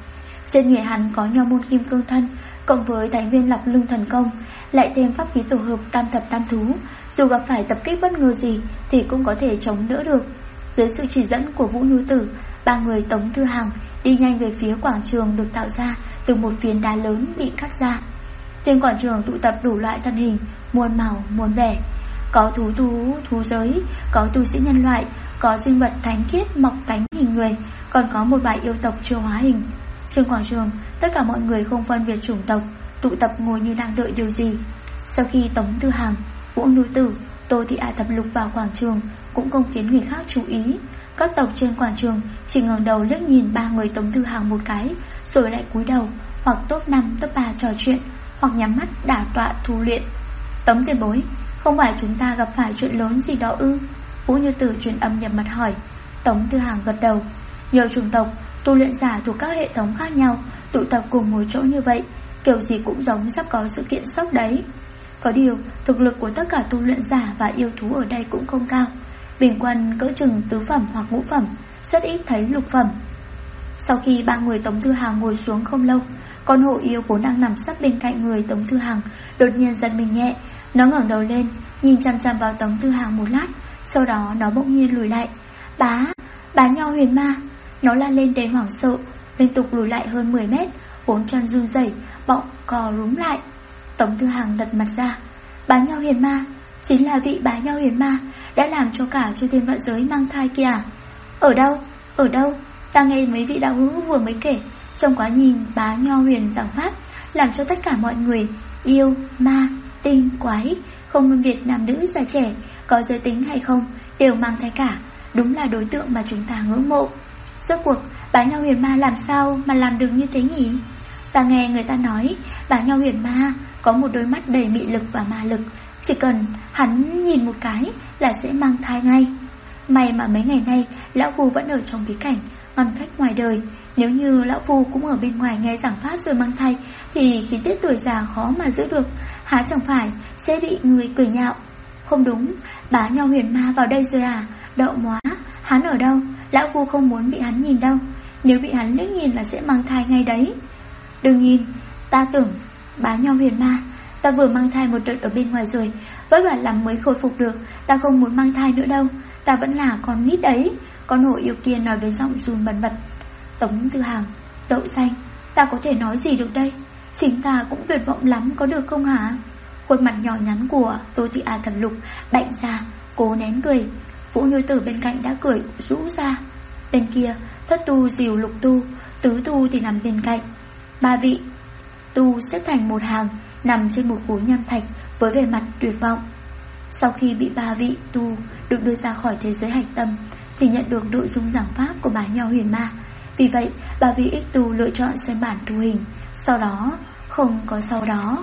Trên người hắn có nho môn kim cương thân, cộng với thánh viên lọc lưng thần công, lại thêm pháp khí tổ hợp tam thập tam thú, dù gặp phải tập kích bất ngờ gì thì cũng có thể chống đỡ được. Dưới sự chỉ dẫn của Vũ Nhu Tử, ba người Tống Thư Hàng đi nhanh về phía quảng trường được tạo ra từ một phiến đá lớn bị cắt ra. Trên quảng trường tụ tập đủ loại thân hình, muôn màu muôn vẻ. Có thú giới, có tu sĩ nhân loại, có sinh vật thánh khiết mọc cánh hình người, còn có một vài yêu tộc chưa hóa hình. Trên quảng trường, tất cả mọi người không phân biệt chủng tộc, tụ tập ngồi như đang đợi điều gì. Sau khi Tống Thư Hàng, Vũ Nhu Tử, Tô Thị A Thập Lục vào quảng trường, cũng không khiến người khác chú ý. Các tộc trên quảng trường chỉ ngẩng đầu liếc nhìn ba người Tống Thư Hàng một cái, rồi lại cúi đầu, hoặc top 5, top 3 trò chuyện, hoặc nhắm mắt đả tọa tu luyện. Tống tiền bối, không phải chúng ta gặp phải chuyện lớn gì đó ư? Vũ Nhu Tử truyền âm nhập mặt hỏi. Tống Thư Hàng gật đầu. Nhiều chủng tộc, tu luyện giả thuộc các hệ thống khác nhau tụ tập cùng một chỗ như vậy, kiểu gì cũng giống sắp có sự kiện sốc đấy. Có điều, thực lực của tất cả tu luyện giả và yêu thú ở đây cũng không cao, bình quân cỡ chừng tứ phẩm hoặc ngũ phẩm, rất ít thấy lục phẩm. Sau khi ba người Tống Thư Hàng ngồi xuống không lâu, con hổ yêu vốn đang nằm sấp bên cạnh người Tống Thư Hàng đột nhiên giật mình nhẹ. Nó ngẩng đầu lên, nhìn chằm chằm vào Tống Thư Hàng một lát, sau đó nó bỗng nhiên lùi lại. Bá Nho Huyền Ma! Nó la lên đầy hoảng sợ, liên tục lùi lại hơn 10 mét, bốn chân run rẩy, bọng cò rúm lại. Tống Thư Hàng đặt mặt ra. Bá Nho Huyền Ma, chính là vị Bá Nho Huyền Ma đã làm cho cả chư thiên vạn giới mang thai kìa. Ở đâu? Ta nghe mấy vị đạo hữu vừa mới kể, trong quá nhìn Bá Nho Huyền giảng pháp, làm cho tất cả mọi người yêu, ma, tinh, quái, không phân biệt nam nữ già trẻ, có giới tính hay không, đều mang thai cả. Đúng là đối tượng mà chúng ta ngưỡng mộ. Rốt cuộc Bá Nho Huyền Ma làm sao mà làm được như thế nhỉ? Ta nghe người ta nói Bá Nho Huyền Ma có một đôi mắt đầy mị lực và ma lực, chỉ cần hắn nhìn một cái là sẽ mang thai ngay. May mà mấy ngày nay lão phu vẫn ở trong bí cảnh ngăn khách ngoài đời. Nếu như lão phu cũng ở bên ngoài nghe giảng pháp rồi mang thai thì khí tiết tuổi già khó mà giữ được, há chẳng phải sẽ bị người cười nhạo. Không đúng, Bá Nho Huyền Ma vào đây rồi à? Đậu móa, hắn ở đâu? Lão phu không muốn bị hắn nhìn đâu. Nếu bị hắn liếc nhìn là sẽ mang thai ngay đấy. Đừng nhìn, ta tưởng Bá Nho Huyền Ma, ta vừa mang thai một đợt ở bên ngoài rồi, vất vả lắm mới khôi phục được. Ta không muốn mang thai nữa đâu, ta vẫn là con nít đấy. Con hổ yêu kia nói với giọng run bần bật. Tống Thư Hàng, đậu xanh, ta có thể nói gì được đây? Chính ta cũng tuyệt vọng lắm, có được không hả? Khuôn mặt nhỏ nhắn của Tô Thị A Thập Lục bạnh ra, cố nén cười. Vũ Nhu Tử bên cạnh đã cười rũ ra. Bên kia, thất tu dìu lục tu, tứ tu thì nằm bên cạnh. Ba vị tu xếp thành một hàng, nằm trên một khối nham thạch với vẻ mặt tuyệt vọng. Sau khi bị ba vị tu được đưa ra khỏi thế giới hạch tâm thì nhận được nội dung giảng pháp của Bá Nho Huyền Ma. Vì vậy, ba vị ích tu lựa chọn xem bản thu hình. Sau đó, không có sau đó.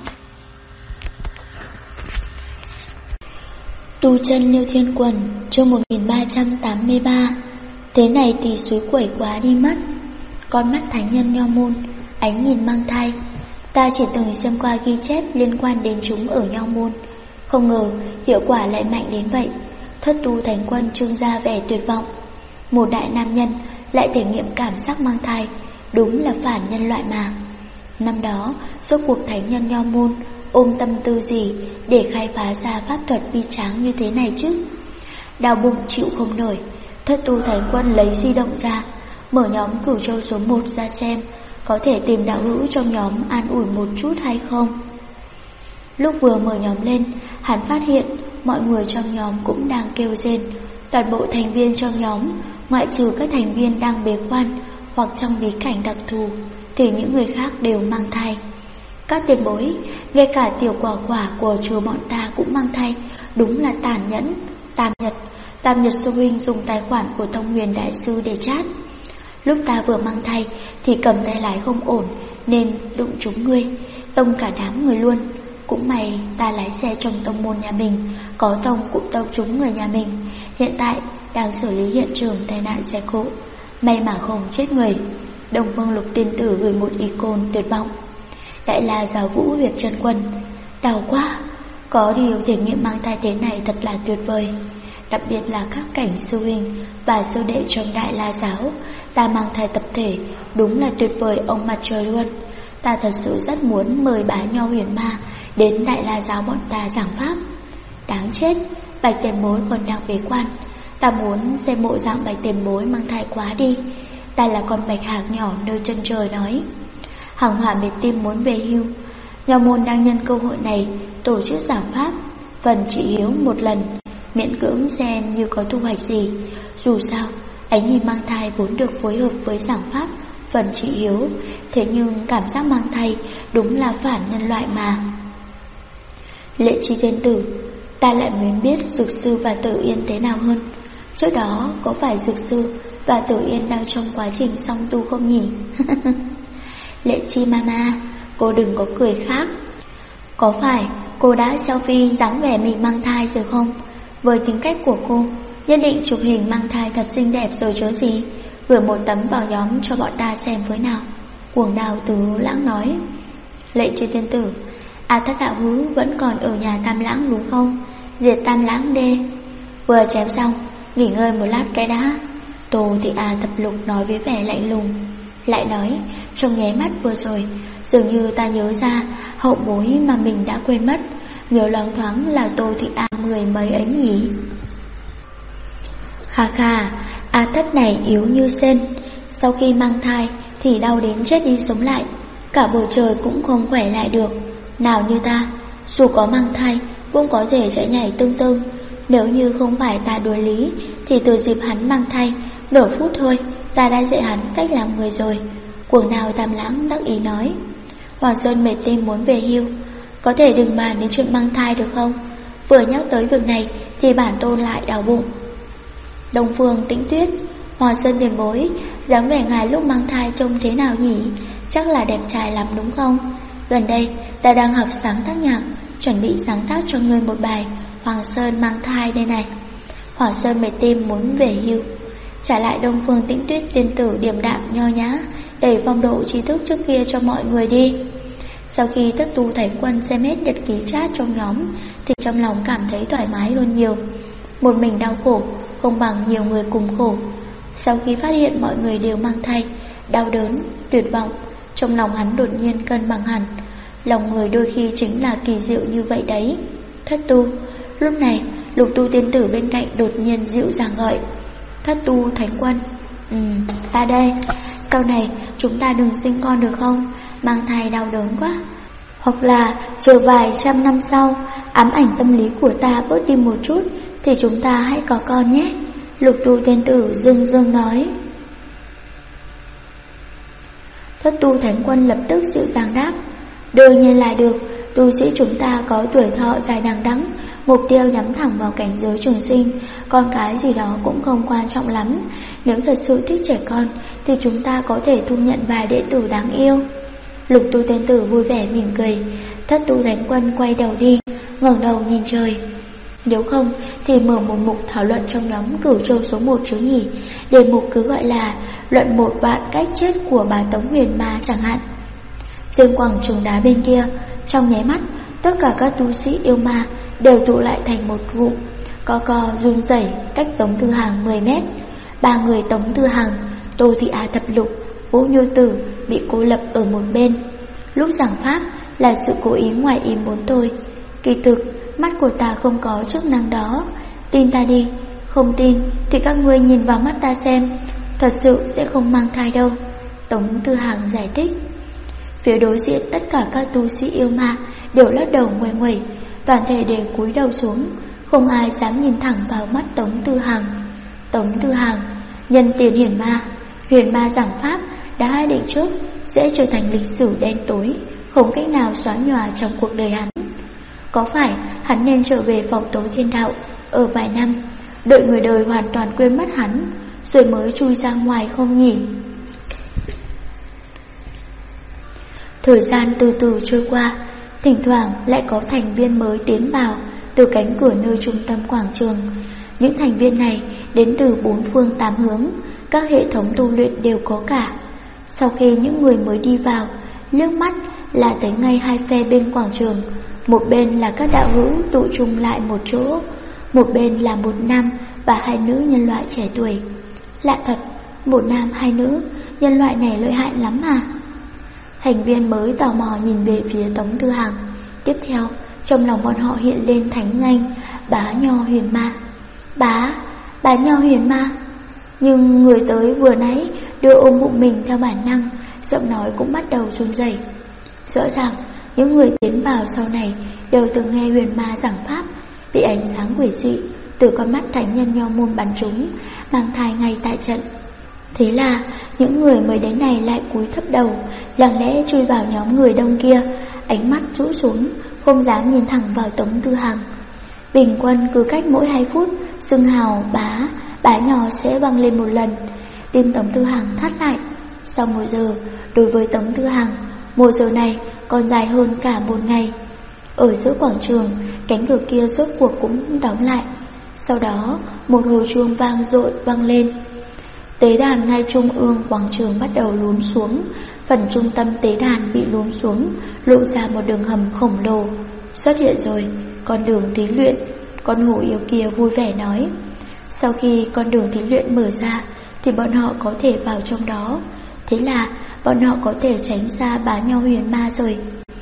Tu chân Liêu Thiên Quần, chương 1383. Thế này thì suối quẩy quá đi mất. Con mắt thánh nhân Nho Môn, ánh nhìn mang thai. Ta chỉ từng xem qua ghi chép liên quan đến chúng ở Nho Môn, không ngờ hiệu quả lại mạnh đến vậy. Thất tu thánh quân trưng ra vẻ tuyệt vọng. Một đại nam nhân lại thể nghiệm cảm giác mang thai, đúng là phản nhân loại mà. Năm đó, rốt cuộc thánh nhân Nho Môn ôm tâm tư gì để khai phá ra pháp thuật bi tráng như thế này chứ? Đau bụng chịu không nổi, thất tu thánh quân lấy di động ra, mở nhóm Cửu Châu số 1 ra xem có thể tìm đạo hữu trong nhóm an ủi một chút hay không. Lúc vừa mở nhóm lên, hắn phát hiện mọi người trong nhóm cũng đang kêu rên. Toàn bộ thành viên trong nhóm, ngoại trừ các thành viên đang bế quan hoặc trong bí cảnh đặc thù, thì những người khác đều mang thai. Các tiền bối, ngay cả tiểu quả quả của chùa bọn ta cũng mang thai, đúng là tàn nhẫn. Tam Nhật sư huynh dùng tài khoản của Thông Huyền Đại Sư để chat. Lúc ta vừa mang thai thì cầm tay lái không ổn nên đụng trúng ngươi, tông cả đám người luôn. Cũng may ta lái xe trong tông môn nhà mình, có tông cũng tông trúng người nhà mình. Hiện tại đang xử lý hiện trường tai nạn xe cộ, may mà không chết người. Đông Phương Lục tiên tử gửi một icon tuyệt vọng. Đại La Giáo Vũ Huyệt Chân Quân, đau quá. Có điều thể nghiệm mang thai thế này thật là tuyệt vời. Đặc biệt là các cảnh sư huynh và sư đệ trong Đại La Giáo Ta mang thai tập thể, đúng là tuyệt vời ông mặt trời luôn. Ta thật sự rất muốn mời bá Nho Huyền Ma đến Đại La giáo bọn ta giảng pháp. Đáng chết, Bạch tiền bối còn đang bế quan. Ta muốn xem bộ dạng Bạch tiền bối mang thai quá đi. Ta là con bạch hạc nhỏ nơi chân trời nói. Hàng Hỏa mệt tim muốn về hưu. Nho môn đang nhân cơ hội này tổ chức giảng pháp. Phần trị hiếu một lần, miễn cưỡng xem như có thu hoạch gì. Dù sao, Ánh Nhi mang thai vốn được phối hợp với giảng pháp phần trị hiếu, thế nhưng cảm giác mang thai đúng là phản nhân loại mà. Lệ Chi tiên tử, ta lại muốn biết Dực Sư và Tử Yên thế nào hơn. Trước đó có phải Dực Sư và Tử Yên đang trong quá trình song tu không nhỉ? Lệ Chi mama, cô đừng có cười khác. Có phải cô đã selfie dáng vẻ mình mang thai rồi không? Với tính cách của cô, nhất định chụp hình mang thai thật xinh đẹp rồi chớ gì. Gửi một tấm vào nhóm cho bọn ta xem với nào. Cuồng Đào Tứ Lãng nói. Lệ Chi tiên tử, A Thất đạo hữu vẫn còn ở nhà Tam Lãng đúng không? Diệt Tam Lãng đê. Vừa chém xong, nghỉ ngơi một lát cái đã. Tô Thị A Thập Lục nói với vẻ lạnh lùng. Lại nói, trong nháy mắt vừa rồi, dường như ta nhớ ra hậu bối mà mình đã quên mất. Nhớ loáng thoáng là Tô Thị A mười mấy ấy nhỉ. Khà khà, A Thất này yếu như sen. Sau khi mang thai thì đau đến chết đi sống lại. Cả buổi trời cũng không khỏe lại được. Nào như ta, dù có mang thai cũng có thể chạy nhảy tưng tưng. Nếu như không phải ta đuổi lý thì từ dịp hắn mang thai, nửa phút thôi ta đã dạy hắn cách làm người rồi. Cuồng Đào Tam Lãng đắc ý nói. Hoàng Sơn mệt tim muốn về hưu. Có thể đừng bàn đến chuyện mang thai được không? Vừa nhắc tới việc này thì bản tôn lại đau bụng. Đông Phương Tĩnh Tuyết, Hoàng Sơn tiền bối, dáng vẻ ngài lúc mang thai trông thế nào nhỉ? Chắc là đẹp trai lắm đúng không? Gần đây ta đang học sáng tác nhạc, chuẩn bị sáng tác cho ngươi một bài Hoàng Sơn mang thai đây này. Hoàng Sơn mệt tim muốn về hưu. Trả lại Đông Phương Tĩnh Tuyết tiên tử điềm đạm nho nhã, đầy phong độ trí thức trước kia cho mọi người đi. Sau khi Tất Tu Thánh Quân xem hết nhật ký chat trong nhóm thì trong lòng cảm thấy thoải mái hơn nhiều. Một mình đau khổ không bằng nhiều người cùng khổ. Sau khi phát hiện mọi người đều mang thai, đau đớn, tuyệt vọng, trong lòng hắn đột nhiên cân bằng hẳn. Lòng người đôi khi chính là kỳ diệu như vậy đấy. Thất Tu. Lúc này Lục Tu tiên tử bên cạnh đột nhiên dịu dàng gọi. Thất Tu Thánh Quân. Ta đây. Sau này chúng ta đừng sinh con được không? Mang thai đau đớn quá. Hoặc là chờ vài trăm năm sau, ám ảnh tâm lý của ta bớt đi một chút thì chúng ta hãy có con nhé. Lục Tu tiên tử dương dương nói. Thất Tu Thánh Quân lập tức dịu dàng đáp. Đương nhiên là được. Tu sĩ chúng ta có tuổi thọ dài đằng đẵng, mục tiêu nhắm thẳng vào cảnh giới trường sinh. Con cái gì đó cũng không quan trọng lắm. Nếu thật sự thích trẻ con thì chúng ta có thể thu nhận vài đệ tử đáng yêu. Lục Tu tiên tử vui vẻ mỉm cười. Thất Tu Thánh Quân quay đầu đi, ngẩng đầu nhìn trời. Nếu không thì mở một mục thảo luận trong nhóm Cửu Châu số 1 chứ nhỉ. Đề mục cứ gọi là luận một vạn cách chết của bà Tống Huyền Ma chẳng hạn. Trên quảng trường đá bên kia, trong nháy mắt tất cả các tu sĩ yêu ma đều tụ lại thành một vụ. Co run rẩy cách Tống Thư Hàng 10 mét. Ba người Tống Thư Hàng, Tô Thị A Thập Lục, Vũ Nhu Tử bị cô lập ở một bên. Lúc giảng pháp là sự cố ý ngoài ý muốn thôi. Kỳ thực mắt của ta không có chức năng đó. Tin ta đi. Không tin thì các ngươi nhìn vào mắt ta xem. Thật sự sẽ không mang thai đâu. Tống Thư Hàng giải thích. Phía đối diện tất cả các tu sĩ yêu ma đều lắc đầu nguầy nguầy, toàn thể đều cúi đầu xuống, không ai dám nhìn thẳng vào mắt Tống Thư Hàng. Tống Thư Hàng, nhân tiền huyền ma giảng pháp đã định trước sẽ trở thành lịch sử đen tối, không cách nào xóa nhòa trong cuộc đời hắn. Có phải hắn nên trở về phòng tối thiên đạo ở vài năm, đợi người đời hoàn toàn quên mất hắn, rồi mới chui ra ngoài không nhỉ? Thời gian từ từ trôi qua, thỉnh thoảng lại có thành viên mới tiến vào từ cánh cửa nơi trung tâm quảng trường. Những thành viên này đến từ 4 phương 8 hướng, các hệ thống tu luyện đều có cả. Sau khi những người mới đi vào, liếc mắt là thấy ngay hai phe bên quảng trường. Một bên là các đạo hữu tụ chung lại một chỗ, một bên là một nam và hai nữ nhân loại trẻ tuổi. Lạ thật, một nam hai nữ, nhân loại này lợi hại lắm à? Thành viên mới tò mò nhìn về phía Tống Tư Hằng. Tiếp theo, trong lòng bọn họ hiện lên thánh danh Bá Nho Huyền Ma. Bá Nho Huyền Ma. Nhưng người tới vừa nãy đưa ôm bụng mình theo bản năng, giọng nói cũng bắt đầu run rẩy. Rõ ràng những người tiến vào sau này đều từng nghe Huyền Ma giảng pháp, bị ánh sáng quỷ dị từ con mắt thánh nhân Nho môn bắn trúng, mang thai ngay tại trận. Thế là những người mới đến này lại cúi thấp đầu, lặng lẽ chui vào nhóm người đông kia, ánh mắt rũ xuống, không dám nhìn thẳng vào Tống Tư Hằng. Bình quân cứ cách mỗi 2 phút, xưng hào bá Nho sẽ vang lên một lần. Tim Tống Tư Hằng thắt lại. Sau 1 giờ, đối với Tống Tư Hằng, 1 giờ này còn dài hơn cả 1 ngày. Ở giữa quảng trường, cánh cửa kia rốt cuộc cũng đóng lại. Sau đó, một hồi chuông vang dội vang lên. Tế đàn ngay trung ương quảng trường bắt đầu lún xuống. Phần trung tâm tế đàn bị lún xuống, lộ ra một đường hầm khổng lồ. Xuất hiện rồi, con đường thí luyện. Con hổ yêu kia vui vẻ nói. Sau khi con đường thí luyện mở ra thì bọn họ có thể vào trong đó. Thế là bọn họ có thể tránh xa Bá Nho Huyền Ma rồi.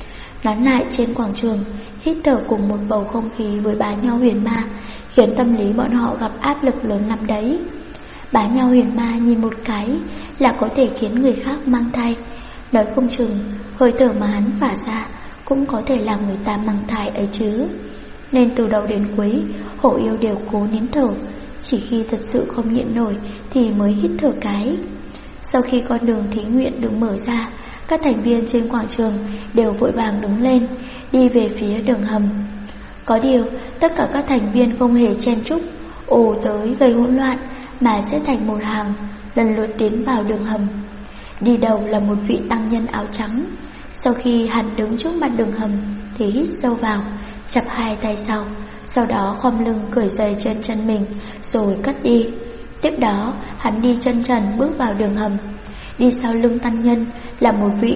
Nán lại trên quảng trường, hít thở cùng một bầu không khí với Bá Nho Huyền Ma, khiến tâm lý bọn họ gặp áp lực lớn lắm đấy. Bá Nho Huyền Ma nhìn một cái là có thể khiến người khác mang thai. Nói không chừng hơi thở mà hắn phả ra cũng có thể làm người ta mang thai ấy chứ. Nên từ đầu đến cuối, hổ yêu đều cố nín thở, chỉ khi thật sự không nhịn nổi thì mới hít thở cái. Sau khi con đường thí nguyện được mở ra, các thành viên trên quảng trường đều vội vàng đứng lên, đi về phía đường hầm. Có điều, tất cả các thành viên không hề chen chúc, ồ tới gây hỗn loạn, mà sẽ thành một hàng, lần lượt tiến vào đường hầm. Đi đầu là một vị tăng nhân áo trắng. Sau khi hắn đứng trước mặt đường hầm thì hít sâu vào, chập 2 tay sau đó khom lưng cởi giày trên chân mình rồi cất đi. Tiếp đó hắn đi chân trần bước vào đường hầm. Đi sau lưng tăng nhân là một vị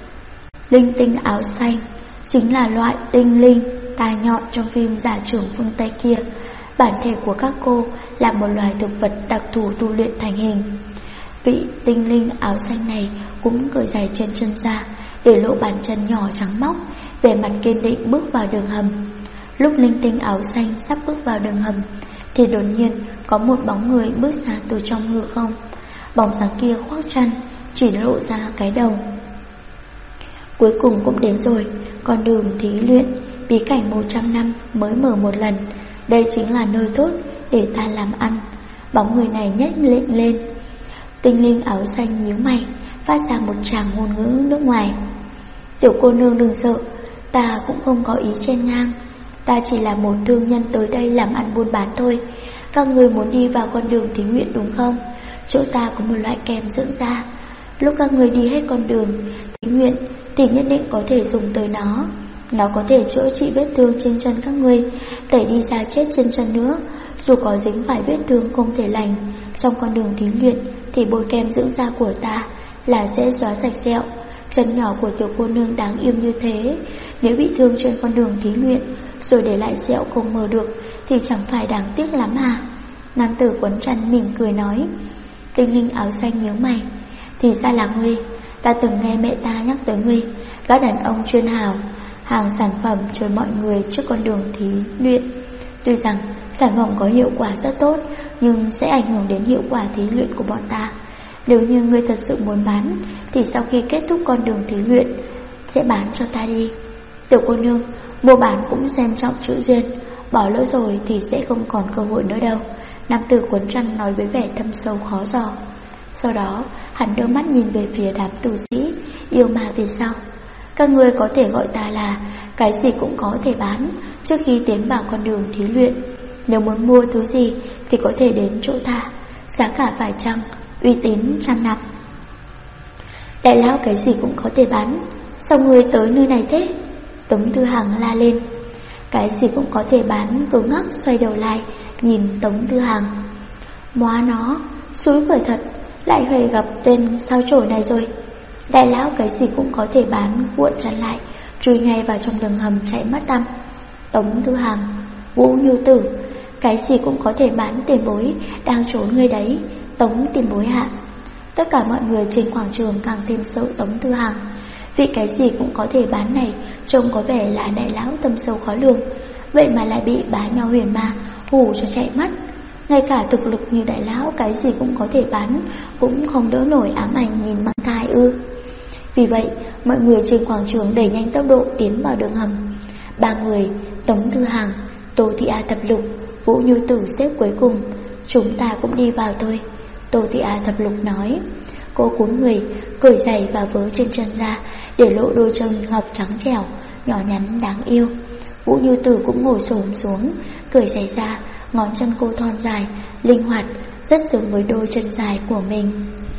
linh tinh áo xanh, chính là loại tinh linh tai nhọn trong phim Giả Trưởng phương Tây kia. Bản thể của các cô là một loài thực vật đặc thù tu luyện thành hình. Vị tinh linh áo xanh này cũng cởi giày trên chân ra, để lộ bàn chân nhỏ trắng móc, vẻ mặt kiên định bước vào đường hầm. Lúc linh tinh áo xanh sắp bước vào đường hầm thì đột nhiên có một bóng người bước ra từ trong hư không. Bóng dáng kia khoác chân, chỉ lộ ra cái đầu. Cuối cùng cũng đến rồi, con đường thí luyện, bí cảnh 100 năm mới mở một lần. Đây chính là nơi tốt để ta làm ăn. Bóng người này nhếch miệng lên. Tinh linh áo xanh nhíu mày, phát ra một tràng ngôn ngữ nước ngoài. Tiểu cô nương đừng sợ, ta cũng không có ý chen ngang. Ta chỉ là một thương nhân tới đây làm ăn buôn bán thôi. Các người muốn đi vào con đường thí nguyện đúng không? Chỗ ta có một loại kem dưỡng da. Lúc các người đi hết con đường thí nguyện thì nhất định có thể dùng tới nó. Nó có thể chữa trị vết thương trên chân các ngươi, tẩy đi da chết trên chân nữa. Dù có dính phải vết thương không thể lành trong con đường thí luyện thì bôi kem dưỡng da của ta là sẽ xóa sạch sẹo. Chân nhỏ của tiểu cô nương đáng yêu như thế, nếu bị thương trên con đường thí luyện rồi để lại sẹo không mờ được thì chẳng phải đáng tiếc lắm à? Nam tử quấn chăn mỉm cười nói. Tinh linh áo xanh nhớ mày. Thì ra là ngươi, ta từng nghe mẹ ta nhắc tới ngươi. Các đàn ông chuyên hàng sản phẩm cho mọi người trước con đường thí luyện. Tuy rằng sản phẩm có hiệu quả rất tốt, nhưng sẽ ảnh hưởng đến hiệu quả thí luyện của bọn ta. Nếu như ngươi thật sự muốn bán thì sau khi kết thúc con đường thí luyện sẽ bán cho ta đi. Tiểu cô nương, mua bán cũng xem trọng chữ duyên, bỏ lỡ rồi thì sẽ không còn cơ hội nữa đâu. Nam tử quấn chăn nói với vẻ thâm sâu khó dò. Sau đó hắn đưa mắt nhìn về phía đám tù sĩ yêu ma về sau. Các ngươi có thể gọi ta là cái gì cũng có thể bán trước khi tiến vào con đường thí luyện. Nếu muốn mua thứ gì thì có thể đến chỗ ta, giá cả phải chăng, uy tín trăm năm. Đại lão cái gì cũng có thể bán, sao ngươi tới nơi này thế? Tống Tư Hằng la lên. Cái gì cũng có thể bán cứng ngắc xoay đầu lại nhìn Tống Tư Hằng. Móa nó, xúi khởi thật, lại hề gặp tên sao chổi này rồi. Đại lão cái gì cũng có thể bán cuộn chăn lại, chui ngay vào trong đường hầm chạy mất tăm. Tống Tư Hằng, Vũ Nhu Tử, cái gì cũng có thể bán tiền bối đang trốn ngươi đấy. Tống tiền bối hạ, Tất cả mọi người trên quảng trường càng thêm sợ Tống Tư Hằng. Vì cái gì cũng có thể bán này trông có vẻ là đại lão tâm sâu khó lường, vậy mà lại bị bá Nho Huyền Ma hù cho chạy mất. Ngay cả thực lực như đại lão cái gì cũng có thể bán cũng không đỡ nổi ám ảnh nhìn mang thai ư? Vì vậy mọi người trên quảng trường đẩy nhanh tốc độ tiến vào đường hầm. 3 người, Tống Tư Hằng, Tô Thị A Thập Lục, Vũ Như Tử xếp cuối cùng. Chúng ta cũng đi vào thôi, Tô Thị A Thập Lục nói. Cô cúi người cởi giày và vớ trên chân ra, để lộ đôi chân ngọc trắng trẻo, nhỏ nhắn đáng yêu. Vũ Như Tử cũng ngồi xổm xuống, cởi giày ra. Ngón chân cô thon dài, linh hoạt, rất giống với đôi chân dài của mình.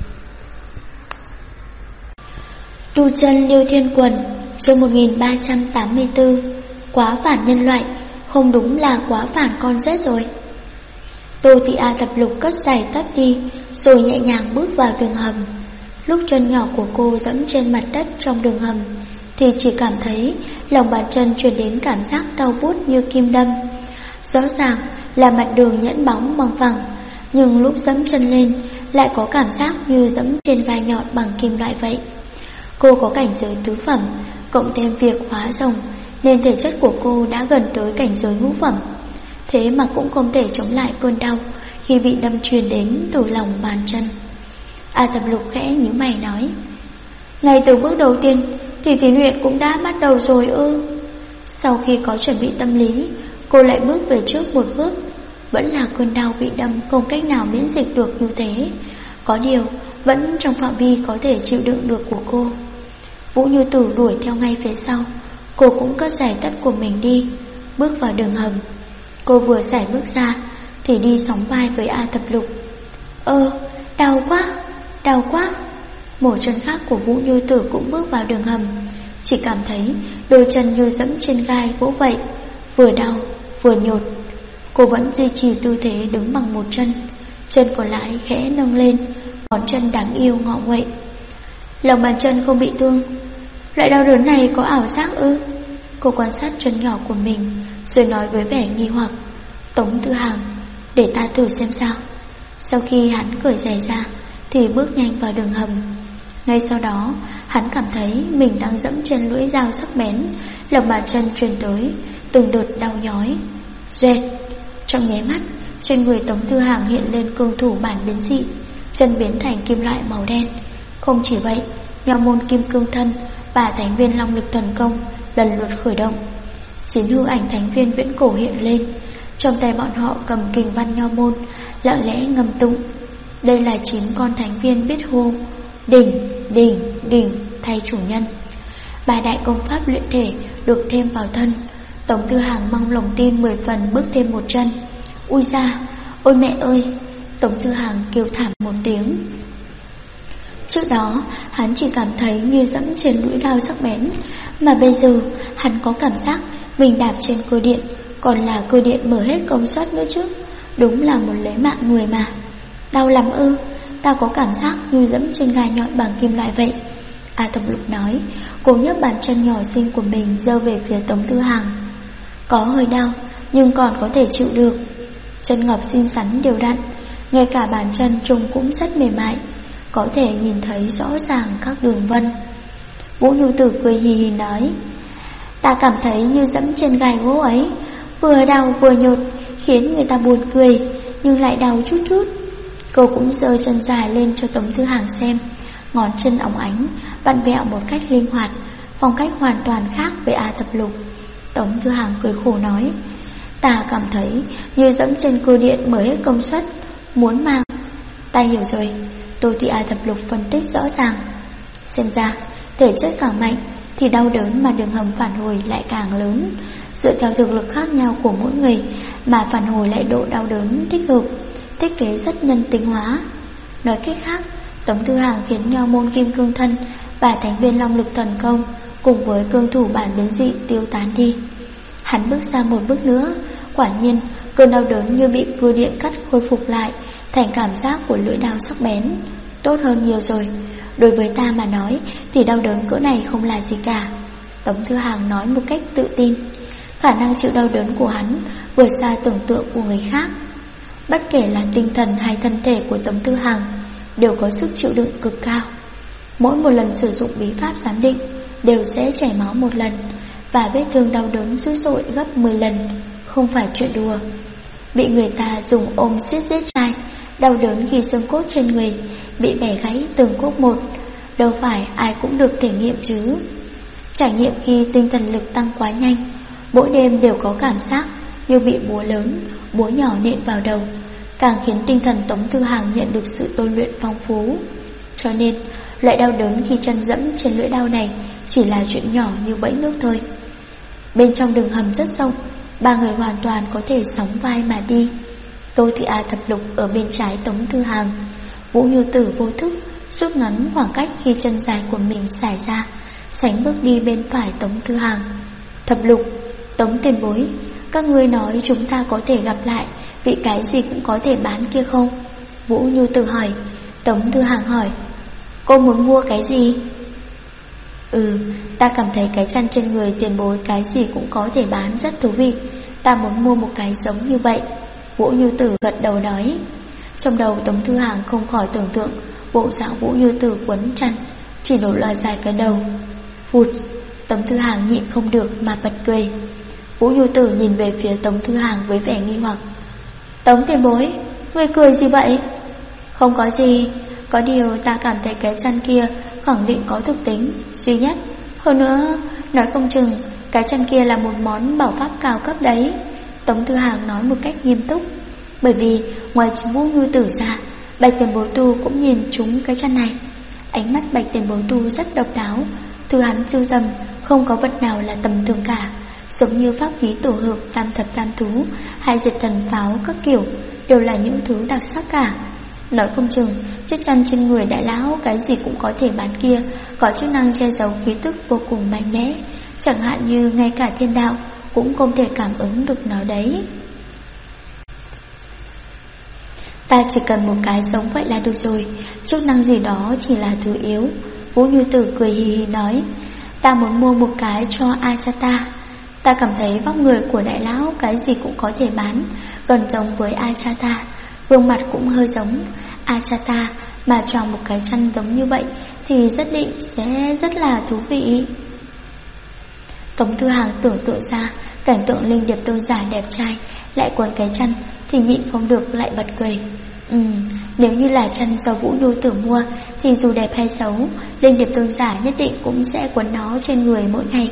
Tu chân Liêu Thiên Quần, chương 1384. Quá phản nhân loại, không đúng là quá phản con rết rồi. Tô Thị A Thập Lục cất giày tất đi, rồi nhẹ nhàng bước vào đường hầm. Lúc chân nhỏ của cô dẫm trên mặt đất trong đường hầm, thì chỉ cảm thấy lòng bàn chân truyền đến cảm giác đau buốt như kim đâm. Rõ ràng là mặt đường nhẵn bóng bằng phẳng, nhưng lúc dẫm chân lên lại có cảm giác như dẫm trên gai nhọn bằng kim loại vậy. Cô có cảnh giới tứ phẩm, cộng thêm việc hóa rồng, nên thể chất của cô đã gần tới cảnh giới ngũ phẩm. Thế mà cũng không thể chống lại cơn đau khi bị đâm truyền đến từ lòng bàn chân. A Thập Lục khẽ nhíu mày nói: ngay từ bước đầu tiên thì thí luyện cũng đã bắt đầu rồi ư? Sau khi có chuẩn bị tâm lý, cô lại bước về trước một bước. Vẫn là cơn đau bị đâm không cách nào miễn dịch được như thế. Có điều vẫn trong phạm vi có thể chịu đựng được của cô. Vũ Như Tử đuổi theo ngay phía sau. Cô cũng cất giày tất của mình đi, bước vào đường hầm. Cô vừa sải bước ra thì đi sóng vai với A Thập Lục. Đau quá, đau quá. Một chân khác của Vũ Như Tử cũng bước vào đường hầm. Chỉ cảm thấy đôi chân như dẫm trên gai gỗ vậy, vừa đau vừa nhột. Cô vẫn duy trì tư thế đứng bằng một chân, chân còn lại khẽ nâng lên, ngón chân đáng yêu ngọ nguậy. Lòng bàn chân không bị thương. Loại đau đớn này có ảo giác ư? Cô quan sát chân nhỏ của mình, rồi nói với vẻ nghi hoặc: Tống Tư Hằng, để ta thử xem sao. Sau khi hắn cởi giày ra thì bước nhanh vào đường hầm. Ngay sau đó hắn cảm thấy mình đang dẫm trên lưỡi dao sắc bén. Lòng bàn chân truyền tới từng đợt đau nhói. Duệt. Trong nháy mắt, trên người Tống Tư Hằng hiện lên cương thủ bản biến dị, chân biến thành kim loại màu đen. Không chỉ vậy, Nho môn kim cương thân và thánh viên long lực thần công lần lượt khởi động. 9 hư ảnh thánh viên viễn cổ hiện lên. Trong tay bọn họ cầm kình văn nho môn, lặng lẽ ngâm tụng. Đây là 9 con thánh viên biết hô đỉnh, đỉnh, đỉnh thay chủ nhân. 3 đại công pháp luyện thể được thêm vào thân. Tống Tư Hằng mong lòng tin 10 phần bước thêm một chân. Ui da, ôi mẹ ơi! Tống Tư Hằng kêu thảm một tiếng. Trước đó hắn chỉ cảm thấy như dẫm trên lưỡi dao sắc bén, mà bây giờ hắn có cảm giác mình đạp trên cơ điện, còn là cơ điện mở hết công suất nữa chứ. Đúng là một lấy mạng người mà. Đau lắm ư? Tao có cảm giác như dẫm trên gai nhọn bằng kim loại vậy. A Thập Lục nói. Cô nhấc bàn chân nhỏ xinh của mình giơ về phía Tống Tư Hằng. Có hơi đau, nhưng còn có thể chịu được. Chân ngọc xinh xắn đều đặn, ngay cả bàn chân trông cũng rất mềm mại, có thể nhìn thấy rõ ràng các đường vân. Vũ Như Tử cười hì hì nói: ta cảm thấy như dẫm trên gai gỗ ấy, vừa đau vừa nhột, khiến người ta buồn cười, nhưng lại đau chút chút. Cô cũng giơ chân dài lên cho Tống Tư Hằng xem. Ngón chân óng ánh, vặn vẹo một cách linh hoạt, phong cách hoàn toàn khác với A Thập Lục. Tống Tư Hằng cười khổ nói: ta cảm thấy như dẫm trên cơ điện mở hết công suất, muốn mang. Ta hiểu rồi. Tô Thị A Thập Lục phân tích rõ ràng. Xem ra thể chất càng mạnh thì đau đớn mà đường hầm phản hồi lại càng lớn. Dựa theo thực lực khác nhau của mỗi người mà phản hồi lại độ đau đớn thích hợp. Thiết kế rất nhân tính hóa. Nói cách khác, Tống Tư Hằng khiến Nho môn kim cương thân và thánh viên long lực thần công cùng với cương thủ bản biến dị tiêu tán đi. Hắn bước ra một bước nữa, quả nhiên cơn đau đớn như bị cưa điện cắt khôi phục lại thành cảm giác của lưỡi dao sắc bén. Tốt hơn nhiều rồi. Đối với ta mà nói thì đau đớn cỡ này không là gì cả. Tống Tư Hằng nói một cách tự tin. Khả năng chịu đau đớn của hắn vượt xa tưởng tượng của người khác. Bất kể là tinh thần hay thân thể của Tống Tư Hằng đều có sức chịu đựng cực cao. Mỗi một lần sử dụng bí pháp giám định đều sẽ chảy máu một lần, và vết thương đau đớn dữ dội gấp 10 lần, không phải chuyện đùa. Bị người ta dùng ôm siết giết chai, đau đớn khi xương cốt trên người bị bẻ gãy từng khúc một, đâu phải ai cũng được thể nghiệm chứ. Trải nghiệm khi tinh thần lực tăng quá nhanh, mỗi đêm đều có cảm giác như bị búa lớn, búa nhỏ nện vào đầu, càng khiến tinh thần Tống Thư Hàng nhận được sự tôi luyện phong phú. Cho nên loại đau đớn khi chân dẫm trên lưỡi đao này chỉ là chuyện nhỏ như bẫy nước thôi. Bên trong đường hầm rất sâu, ba người hoàn toàn có thể sóng vai mà đi. Tô Thị A Thập Lục ở bên trái Tống Thư Hàng, Vũ Như Tử vô thức rút ngắn khoảng cách khi chân dài của mình xải ra, sánh bước đi bên phải Tống Thư Hàng. Thập Lục, Tống tiền bối, các ngươi nói chúng ta có thể gặp lại vị cái gì cũng có thể bán kia không? Vũ Như Tử hỏi. Tống Thư Hàng hỏi, cô muốn mua cái gì? Ta cảm thấy cái chăn trên người tiền bối cái gì cũng có thể bán rất thú vị. Ta muốn mua một cái giống như vậy. Vũ Như Tử gật đầu nói. Trong đầu Tống Thư Hàng không khỏi tưởng tượng bộ dạng Vũ Như Tử quấn chăn, chỉ nổi lòi dài cái đầu. Phụt, Tống Thư Hàng nhịn không được mà bật cười. Vũ Như Tử nhìn về phía Tống Thư Hàng với vẻ nghi hoặc. Tống tiền bối, ngươi cười gì vậy? Không có gì, có điều ta cảm thấy cái chăn kia khẳng định có thuộc tính duy nhất. Hơn nữa, nói không chừng cái chăn kia là một món bảo pháp cao cấp đấy. Tống Thư Hàng nói một cách nghiêm túc. Bởi vì ngoài Vũ Như Tử ra, Bạch Tiền Bối Tu cũng nhìn trúng cái chăn này. Ánh mắt Bạch Tiền Bối Tu rất độc đáo. Thứ hắn sưu tầm không có vật nào là tầm thường cả, giống như pháp khí tổ hợp tam thập tam thú hay diệt thần pháo các kiểu đều là những thứ đặc sắc cả. Nói không chừng chiếc chăn trên người đại lão cái gì cũng có thể bán kia có chức năng che giấu khí tức vô cùng mạnh mẽ, chẳng hạn như ngay cả thiên đạo cũng không thể cảm ứng được nó đấy. Ta chỉ cần một cái giống vậy là được rồi, chức năng gì đó chỉ là thứ yếu. Vũ Như Tử cười hì hì nói, ta muốn mua một cái cho Achata. Ta cảm thấy vóc người của đại lão cái gì cũng có thể bán, gần giống với Achata, gương mặt cũng hơi giống Achata, mà chọn một cái chăn giống như vậy thì rất định sẽ rất là thú vị. Tống Thư Hàng tưởng tượng ra cảnh tượng Linh Điệp Tôn giả đẹp trai lại quấn cái chăn thì nhịn không được lại bật cười. Nếu như là chăn do Vũ Như Tử mua thì dù đẹp hay xấu, Linh Điệp Tôn giả nhất định cũng sẽ quấn nó trên người mỗi ngày.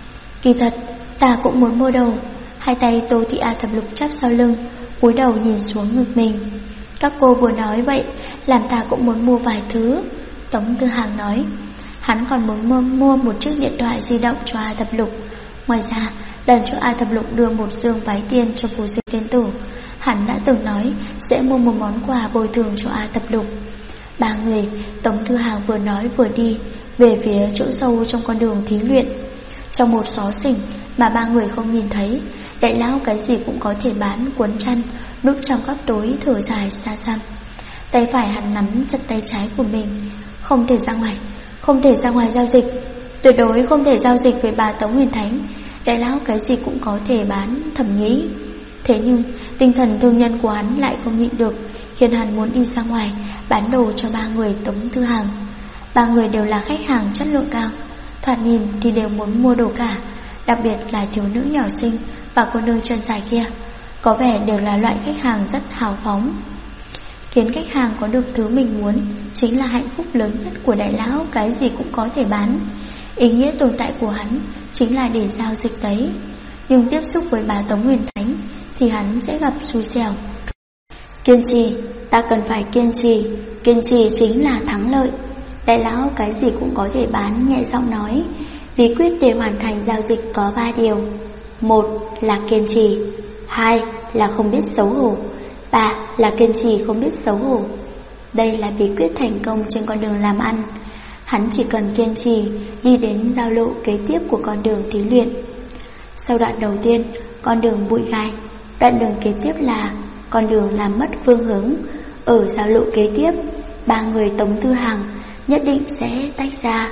Kỳ thật ta cũng muốn mua đồ. Hai tay Tô Thị A Thập Lục chắp sau lưng, cúi đầu nhìn xuống ngực mình. Các cô vừa nói vậy làm ta cũng muốn mua vài thứ. Tống Thư Hàng nói. Hắn còn muốn mua một chiếc điện thoại di động cho A Thập Lục. Ngoài ra lần trước A Thập Lục đưa một dương váy tiên cho phù sư tiên tử, hắn đã từng nói sẽ mua một món quà bồi thường cho A Thập Lục. Ba người Tống Thư Hàng vừa nói vừa đi về phía chỗ sâu trong con đường thí luyện. Trong một xó xỉnh mà ba người không nhìn thấy, đại lão cái gì cũng có thể bán cuốn chăn núp trong góc tối thở dài xa xăm. Tay phải hắn nắm chặt tay trái của mình. Không thể ra ngoài, không thể ra ngoài giao dịch, tuyệt đối không thể giao dịch với bà Tống Huyền Thánh. Đại lão cái gì cũng có thể bán, thầm nghĩ. Thế nhưng tinh thần thương nhân của hắn lại không nhịn được, khiến hắn muốn đi ra ngoài bán đồ cho ba người Tống Thư Hàng. Ba người đều là khách hàng chất lượng cao, thoạt nhìn thì đều muốn mua đồ cả. Đặc biệt là thiếu nữ nhỏ xinh và cô nương chân dài kia, có vẻ đều là loại khách hàng rất hào phóng. Khiến khách hàng có được thứ mình muốn chính là hạnh phúc lớn nhất của đại lão cái gì cũng có thể bán. Ý nghĩa tồn tại của hắn chính là để giao dịch đấy. Nhưng tiếp xúc với bà Tống Huyền Thánh thì hắn sẽ gặp xui xẻo. Kiên trì, ta cần phải kiên trì. Kiên trì chính là thắng lợi. Đại lão cái gì cũng có thể bán nhẹ giọng nói. Bí quyết để hoàn thành giao dịch có 3 điều. 1 là kiên trì, 2 là không biết xấu hổ, 3 là kiên trì không biết xấu hổ. Đây là bí quyết thành công trên con đường làm ăn. Hắn chỉ cần kiên trì đi đến giao lộ kế tiếp của con đường thí luyện. Sau đoạn đầu tiên, con đường bụi gai, đoạn đường kế tiếp là con đường làm mất phương hướng. Ở giao lộ kế tiếp, ba người Tống Thư Hàng nhất định sẽ tách ra.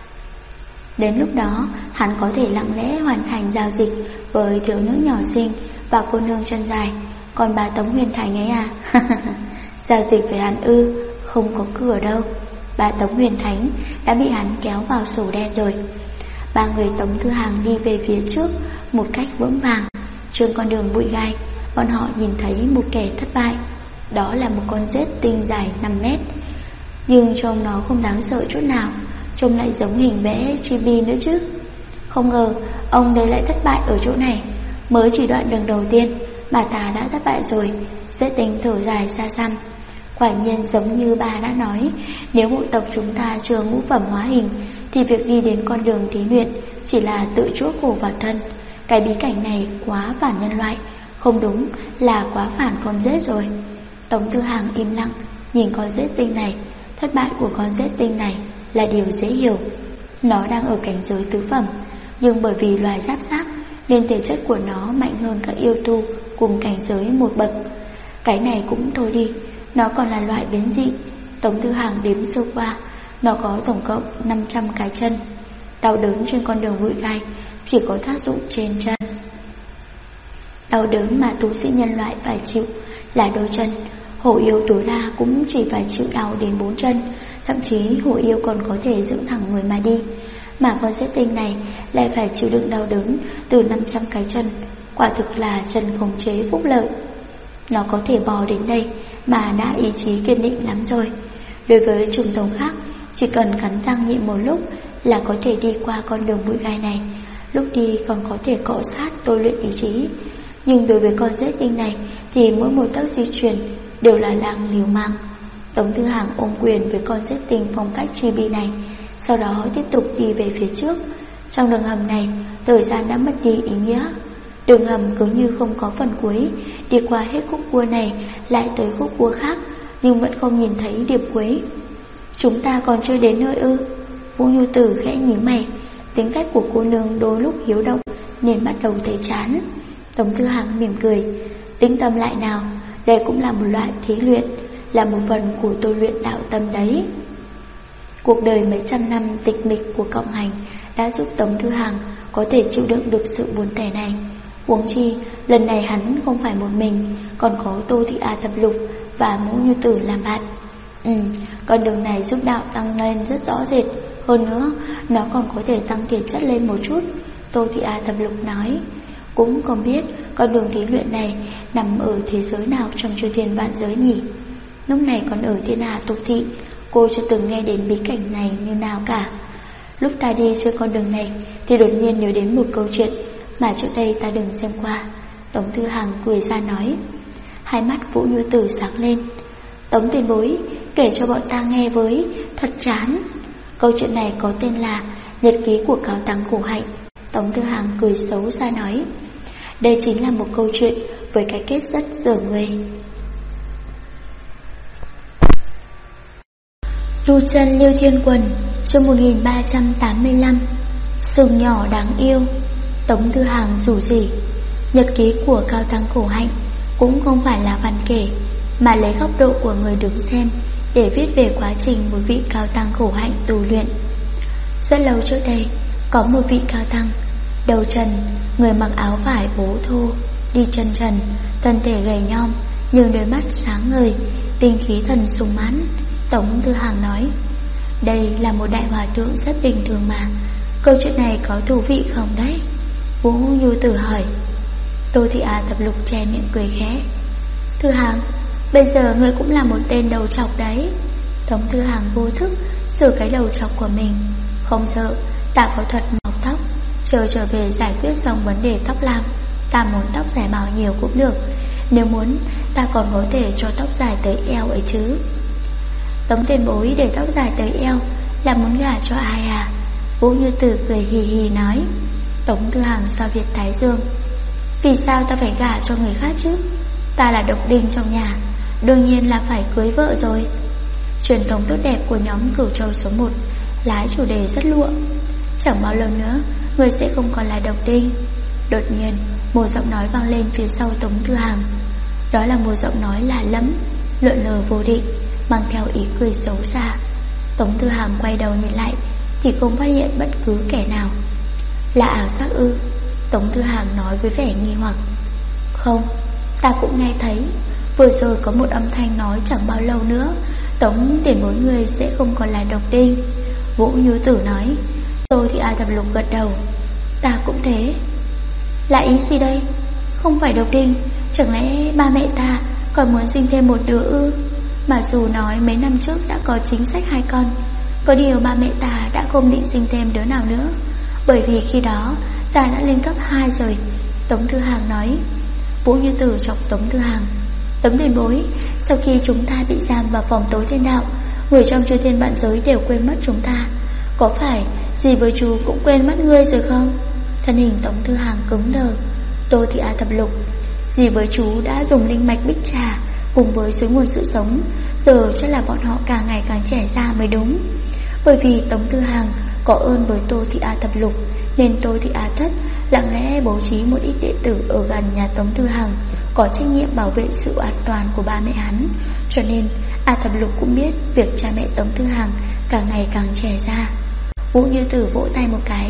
Đến lúc đó, hắn có thể lặng lẽ hoàn thành giao dịch với thiếu nữ nhỏ xinh và cô nương chân dài. Còn bà Tống Huyền Thành ấy à? Giao dịch với hắn ư? Không có cửa đâu. Bà Tống Huyền Thánh đã bị hắn kéo vào sổ đen rồi. Ba người Tống Thư Hàng đi về phía trước một cách vững vàng. Trên con đường bụi gai, bọn họ nhìn thấy một kẻ thất bại. Đó là một con rết tinh dài 5 mét, nhưng trông nó không đáng sợ chút nào, trông lại giống hình vẽ chibi nữa chứ. Không ngờ ông đây lại thất bại ở chỗ này. Mới chỉ đoạn đường đầu tiên bà ta đã thất bại rồi. Rết tinh thở dài xa xăm. Quả nhiên giống như bà đã nói, nếu bộ tộc chúng ta chưa ngũ phẩm hóa hình thì việc đi đến con đường thí luyện chỉ là tự chuốc khổ vào thân. Cái bí cảnh này quá phản nhân loại, không đúng là quá phản con rết rồi. Tống Thư Hàng im lặng nhìn con rết tinh này. Thất bại của con rết tinh này là điều dễ hiểu. Nó đang ở cảnh giới tứ phẩm, nhưng bởi vì loài giáp xác nên thể chất của nó mạnh hơn các yêu tu cùng cảnh giới một bậc. Cái này cũng thôi đi, nó còn là loại biến dị. Tống Thư Hàng đếm sơ qua, nó có tổng cộng 500 cái chân. Đau đớn trên con đường bụi gai chỉ có tác dụng trên chân. Đau đớn mà tu sĩ nhân loại phải chịu là đôi chân. Hổ yêu tối đa cũng chỉ phải chịu đau đến 4 chân. Thậm chí hổ yêu còn có thể dựng thẳng người mà đi. Mà con rết tinh này lại phải chịu đựng đau đớn từ 500 cái chân. Quả thực là chân khống chế phúc lợi. Nó có thể bò đến đây mà đã ý chí kiên định lắm rồi. Đối với chủng tộc khác, chỉ cần cắn răng nhịn một lúc là có thể đi qua con đường bụi gai này. Lúc đi còn có thể cọ sát tôi luyện ý chí. Nhưng đối với con rết tinh này thì mỗi một tấc di chuyển đều là đang liều mạng. Tống Thư Hàng ôm quyền với con rết tinh phong cách chibi này, sau đó tiếp tục đi về phía trước. Trong đường hầm này, thời gian đã mất đi ý nghĩa. Đường hầm cứ như không có phần cuối, đi qua hết khúc cua này lại tới khúc cua khác, nhưng vẫn không nhìn thấy điểm cuối. Chúng ta còn chưa đến nơi ư? Vũ Nhu Tử khẽ nhíu mày. Tính cách của cô nương đôi lúc hiếu động nên bắt đầu thấy chán. Tống Thư Hàng mỉm cười. Tĩnh tâm lại nào, đây cũng là một loại thí luyện, là một phần của tôi luyện đạo tâm đấy. Cuộc đời mấy trăm năm tịch mịch của cộng hành đã giúp Tống Thư Hàng có thể chịu đựng được sự buồn tẻ này. Huống chi lần này hắn không phải một mình, còn có Tô Thị A Thập Lục và Vũ Như Tử làm bạn. Con đường này giúp đạo tăng lên rất rõ rệt. Hơn nữa, nó còn có thể tăng thể chất lên một chút, Tô Thị A Thập Lục nói. Cũng không biết con đường thí luyện này nằm ở thế giới nào trong chư thiên vạn giới nhỉ? Lúc này còn ở thiên hạ Tô Thị, cô chưa từng nghe đến bí cảnh này như nào cả. Lúc ta đi trên con đường này thì đột nhiên nhớ đến một câu chuyện mà trước đây ta đừng xem qua. Tống Thư Hàng cười ra nói. Hai mắt Vũ Như Tử sáng lên. Tống tiền bối, kể cho bọn ta nghe với, thật chán. Câu chuyện này có tên là Nhật ký của Cao Tăng Khổ Hạnh. Tống Thư Hàng cười xấu xa nói. Đây chính là một câu chuyện với cái kết rất dở người. Tu chân Liêu Thiên Quần, chương 1385. Sừng nhỏ đáng yêu. Tống Thư Hàng rủ rỉ. Nhật ký của Cao Tăng Khổ Hạnh cũng không phải là văn kể, mà lấy góc độ của người đứng xem để viết về quá trình một vị Cao Tăng Khổ Hạnh tu luyện. Rất lâu trước đây, có một vị Cao Tăng, đầu trần, người mặc áo vải bố thô, đi chân trần, thân thể gầy nhom nhưng đôi mắt sáng ngời, tinh khí thần sung mãn. Tống Thư Hàng nói, đây là một đại hòa thượng rất bình thường mà, câu chuyện này có thú vị không đấy? Vũ Nhu Tử hỏi. Tô Thị A Thập Lục che miệng cười khẽ. Thư Hàng, bây giờ ngươi cũng là một tên đầu trọc đấy. Tống Thư Hàng vô thức sửa cái đầu trọc của mình. Không sợ, ta có thuật mọc tóc, chờ trở về giải quyết xong vấn đề tóc lam. Ta muốn tóc dài màu nhiều cũng được, nếu muốn ta còn có thể cho tóc dài tới eo ấy chứ. Tống tiền bối để tóc dài tới eo là muốn gả cho ai à? Vũ Như Tử cười hì hì nói. Tống Thư Hàng xoa Việt thái dương. Vì sao ta phải gả cho người khác chứ? Ta là độc đinh trong nhà, đương nhiên là phải cưới vợ rồi. Truyền thống tốt đẹp của nhóm Cửu Châu số 1 lái chủ đề rất lụa. Chẳng bao lâu nữa người sẽ không còn là độc đinh. Đột nhiên một giọng nói vang lên phía sau Tống Thư Hàng. Đó là một giọng nói lạ lẫm, lượn lờ vô định, mang theo ý cười xấu xa. Tống Thư Hàng quay đầu nhìn lại thì không phát hiện bất cứ kẻ nào. Là ảo giác ư? Tống Thư Hàng nói với vẻ nghi hoặc. Không, ta cũng nghe thấy. Vừa rồi có một âm thanh nói chẳng bao lâu nữa Tống tiền bối người sẽ không còn là độc đinh. Vũ Như Tử nói. Tôi thì A Thập Lục gật đầu. Ta cũng thế. Là ý gì đây? Không phải độc đinh, chẳng lẽ ba mẹ ta còn muốn sinh thêm một đứa ư? Mà dù nói mấy năm trước đã có chính sách 2 con, có điều ba mẹ ta đã không định sinh thêm đứa nào nữa, bởi vì khi đó ta đã lên cấp 2 rồi. Tống Thư Hàng nói. Vũ Như Tử chọc Tống Thư Hàng. Tống tiền bối, sau khi chúng ta bị giam vào phòng tối thiên đạo, người trong chư thiên vạn giới đều quên mất chúng ta. Có phải dì với chú cũng quên mất ngươi rồi không? Thân hình Tống Thư Hàng cứng đờ. Tôi thì A Thập Lục, dì với chú đã dùng linh mạch bích trà cùng với suối nguồn sự sống, giờ chắc là bọn họ càng ngày càng trẻ ra mới đúng. Bởi vì Tống Thư Hàng có ơn với Tô Thị A Thập Lục, nên Tô Thị A Thất lặng lẽ bố trí một ít đệ tử ở gần nhà Tống Thư Hàng, có trách nhiệm bảo vệ sự an toàn của ba mẹ hắn. Cho nên A Thập Lục cũng biết việc cha mẹ Tống Thư Hàng càng ngày càng trẻ ra. Vũ Như Tử vỗ tay một cái.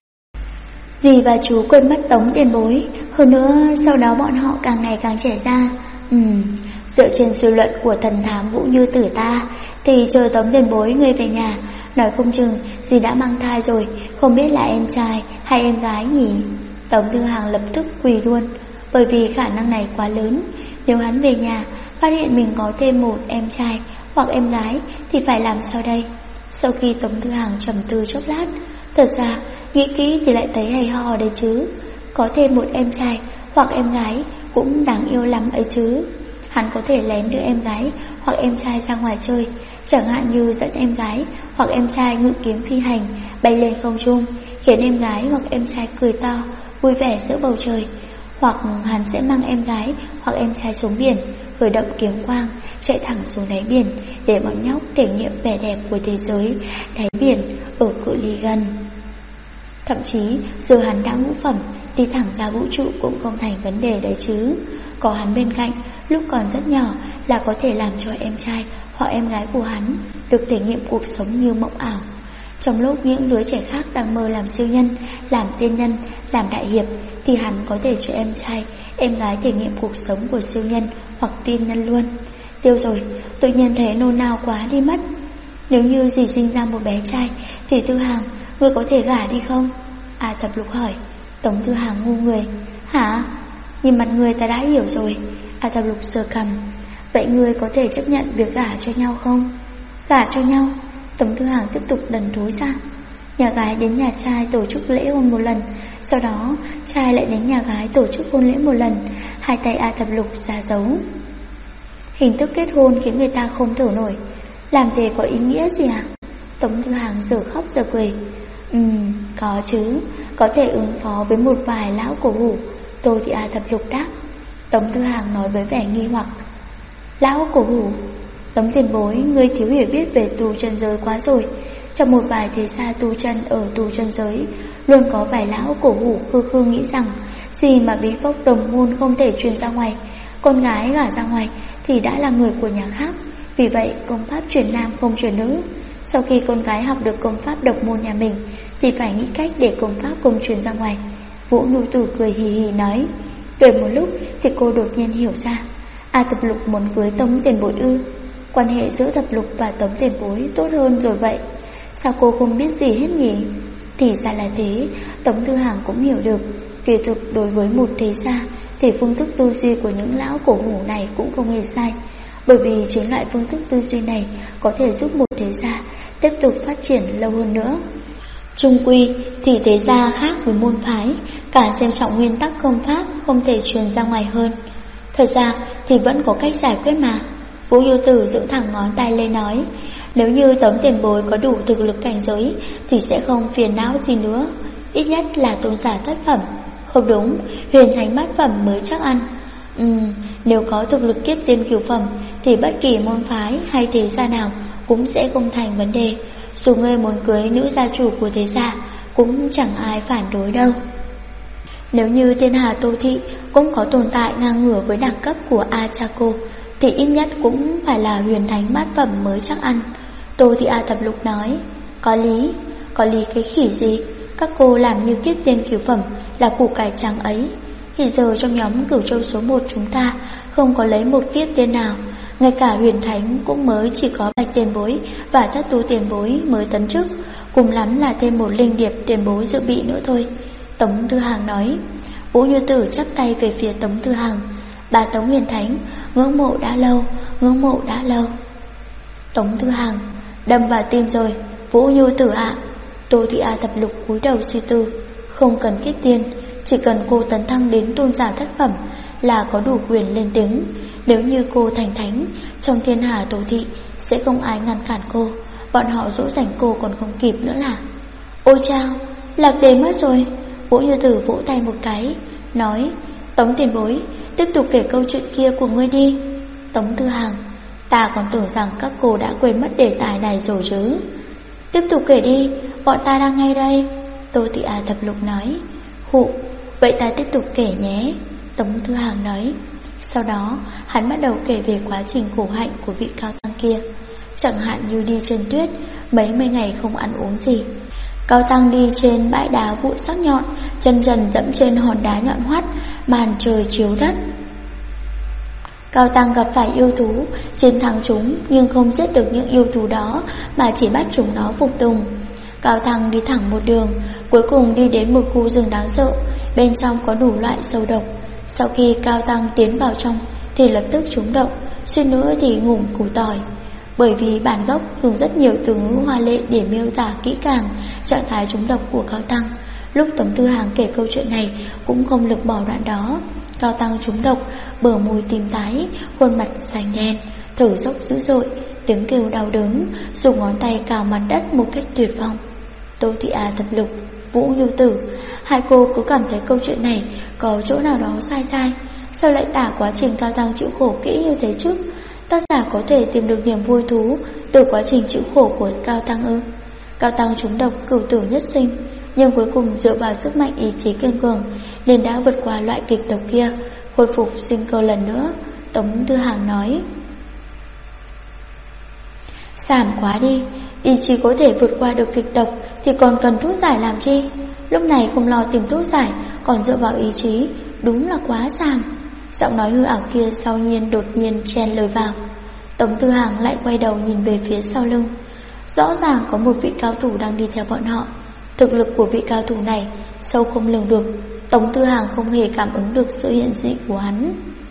Dì và chú quên mất Tống tiền bối, hơn nữa sau đó bọn họ càng ngày càng trẻ ra. Dựa trên suy luận của thần thám Vũ Như Tử ta, thì chờ Tống tiền bối người về nhà, nói không chừng dì đã mang thai rồi, không biết là em trai hay em gái nhỉ? Tống Thư Hàng lập tức quỳ luôn, bởi vì khả năng này quá lớn. Nếu hắn về nhà phát hiện mình có thêm một em trai hoặc em gái thì phải làm sao đây? Sau khi Tống Thư Hàng trầm tư chốc lát, thật ra nghĩ kỹ thì lại thấy hay ho đấy chứ. Có thêm một em trai hoặc em gái cũng đáng yêu lắm ấy chứ. Hắn có thể lén đưa em gái hoặc em trai ra ngoài chơi, chẳng hạn như dẫn em gái hoặc em trai ngự kiếm phi hành bay lên không trung, khiến em gái hoặc em trai cười to vui vẻ giữa bầu trời. Hoặc hắn sẽ mang em gái hoặc em trai xuống biển, khởi động kiếm quang chạy thẳng xuống đáy biển, để bọn nhóc thể nghiệm vẻ đẹp của thế giới đáy biển ở cự ly gần. Thậm chí giờ hắn đã ngũ phẩm, đi thẳng ra vũ trụ cũng không thành vấn đề đấy chứ. Có hắn bên cạnh lúc còn rất nhỏ là có thể làm cho em trai hoặc em gái của hắn được thể nghiệm cuộc sống như mộng ảo. Trong lúc những đứa trẻ khác đang mơ làm siêu nhân, làm tiên nhân, làm đại hiệp, thì hắn có thể cho em trai, em gái thể nghiệm cuộc sống của siêu nhân hoặc tiên nhân luôn. Tiêu rồi, tự nhiên thấy nôn nao quá đi mất. Nếu như dì sinh ra một bé trai thì Thư Hàng, ngươi có thể gả đi không? A Thập Lục hỏi. Tống Thư Hàng ngu người. Hả? Nhìn mặt người ta đã hiểu rồi. A Thập Lục sờ cằm. Vậy ngươi có thể chấp nhận việc gả cho nhau không? Gả cho nhau? Tống Thư Hàng tiếp tục đần thối ra. Nhà gái đến nhà trai tổ chức lễ hôn một lần, sau đó trai lại đến nhà gái tổ chức hôn lễ một lần. Hai tay A Thập Lục ra dấu. Hình thức kết hôn khiến người ta không thở nổi. Làm thế có ý nghĩa gì à? Tống Thư Hàng giờ khóc giờ cười. Có chứ, có thể ứng phó với một vài lão cổ hủ. Tôi thì A Thập Lục đáp. Tống Thư Hàng nói với vẻ nghi hoặc. Lão cổ hủ? Tống tiền bối, ngươi thiếu hiểu biết về tu chân giới quá rồi. Trong một vài thế gia tu chân ở tu chân giới, luôn có vài lão cổ hủ khư nghĩ rằng gì mà bí pháp đồng môn không thể truyền ra ngoài, con gái gả ra ngoài thì đã là người của nhà khác. Vì vậy công pháp truyền nam không truyền nữ. Sau khi con gái học được công pháp độc môn nhà mình thì phải nghĩ cách để công pháp cùng truyền ra ngoài. Vũ Như Tử cười hì hì nói. Cười một lúc thì cô đột nhiên hiểu ra. A Thập Lục muốn cưới Tống tiền bối ư? Quan hệ giữa Thập Lục và Tống tiền bối tốt hơn rồi vậy. Sao cô không biết gì hết nhỉ? Thì ra là thế. Tống Thư Hàng cũng hiểu được. Kỳ thực đối với một thế gia thì phương thức tư duy của những lão cổ hủ này cũng không hề sai. Bởi vì chính loại phương thức tư duy này có thể giúp một thế gia tiếp tục phát triển lâu hơn nữa. Chung quy thì thế gia khác với môn phái, càng xem trọng nguyên tắc công pháp không thể truyền ra ngoài hơn. Thật ra thì vẫn có cách giải quyết mà. Vũ Như Tử dựng thẳng ngón tay lên nói. Nếu như Tống tiền bối có đủ thực lực cảnh giới thì sẽ không phiền não gì nữa. Ít nhất là tôn giả thất phẩm. Không đúng, huyền thánh bát phẩm mới chắc ăn. Nếu có thực lực kiếp tiên cửu phẩm thì bất kỳ môn phái hay thế gia nào cũng sẽ không thành vấn đề. Dù ngươi muốn cưới nữ gia chủ của thế gia cũng chẳng ai phản đối đâu. Nếu như thiên hà Tô Thị cũng có tồn tại ngang ngửa với đẳng cấp của A Cha Cô thì ít nhất cũng phải là huyền thánh bát phẩm mới chắc ăn. Tô Thị A Thập Lục nói. Có lý cái khỉ gì? Các cô làm như kiếp tiên cửu phẩm là củ cải trắng ấy. Hiện giờ trong nhóm Cửu Châu số 1 chúng ta không có lấy một kiếp tiên nào. Ngay cả Huyền Thánh cũng mới chỉ có Bạch tiền bối và Thất Tu tiền bối mới tấn chức, cùng lắm là thêm một Linh Điệp tiền bối dự bị nữa thôi. Tống Tư Hàng nói. Vũ Như Tử chắp tay về phía Tống Tư Hàng. Bà Tống Huyền Thánh, ngưỡng mộ đã lâu, ngưỡng mộ đã lâu. Tống Tư Hàng, đâm vào tim rồi. Vũ Như Tử ạ. Tô Thị A Thập Lục cúi đầu suy tư. Không cần kiếp tiên, chỉ cần cô tấn thăng đến tôn giả thất phẩm là có đủ quyền lên tiếng. Nếu như cô thành thánh, trong thiên hà Tô Thị sẽ không ai ngăn cản cô. Bọn họ dỗ dành cô còn không kịp nữa là. Ôi chao, Lạc Đề mất rồi. Vũ Như Tử vỗ tay một cái, nói. Tống tiền bối, tiếp tục kể câu chuyện kia của ngươi đi. Tống Tư Hàng, ta còn tưởng rằng các cô đã quên mất đề tài này rồi chứ. Tiếp tục kể đi, bọn ta đang nghe đây. Tô Thị A Thập Lục nói. Hụ, vậy ta tiếp tục kể nhé. Tống Tư Hàng nói. Sau đó hắn bắt đầu kể về quá trình khổ hạnh của vị cao tăng kia. Chẳng hạn như đi trên tuyết, mấy mươi ngày không ăn uống gì. Cao tăng đi trên bãi đá vụn sắc nhọn, chân trần dẫm trên hòn đá nhọn hoắt, màn trời chiếu đất. Cao tăng gặp phải yêu thú, chiến thắng chúng nhưng không giết được những yêu thú đó, mà chỉ bắt chúng nó phục tùng. Cao tăng đi thẳng một đường, cuối cùng đi đến một khu rừng đáng sợ, bên trong có đủ loại sâu độc. Sau khi Cao tăng tiến vào trong thì lập tức trúng độc, suýt nữa thì ngủm củ tỏi. Bởi vì bản gốc dùng rất nhiều từ ngữ hoa lệ để miêu tả kỹ càng trạng thái trúng độc của Cao tăng. Lúc Tống Tư Hàng kể câu chuyện này cũng không lược bỏ đoạn đó. Cao tăng trúng độc, bờ môi tím tái, khuôn mặt xanh đen, thở dốc dữ dội, tiếng kêu đau đớn, dùng ngón tay cào mặt đất một cách tuyệt vọng. Tô Thị A Thập Lục, Vũ Như Tử, hai cô cứ cảm thấy câu chuyện này có chỗ nào đó sai. Sao lại tả quá trình Cao tăng chịu khổ kỹ như thế chứ? Tác giả có thể tìm được niềm vui thú từ quá trình chịu khổ của Cao tăng ư? Cao tăng trúng độc cửu tử nhất sinh, nhưng cuối cùng dựa vào sức mạnh ý chí kiên cường nên đã vượt qua loại kịch độc kia, khôi phục sinh cơ lần nữa. Tống Tư Hàng nói. Sảm quá đi, ý chí có thể vượt qua được kịch độc thì còn cần thuốc giải làm chi? Lúc này không lo tìm thuốc giải, còn dựa vào ý chí, đúng là quá sàm. Giọng nói hư ảo kia sau nhiên đột nhiên chen lời vào. Tống Tư Hàng lại quay đầu nhìn về phía sau lưng. Rõ ràng có một vị cao thủ đang đi theo bọn họ. Thực lực của vị cao thủ này sâu không lường được. Tống Tư Hàng không hề cảm ứng được sự hiện diện của hắn.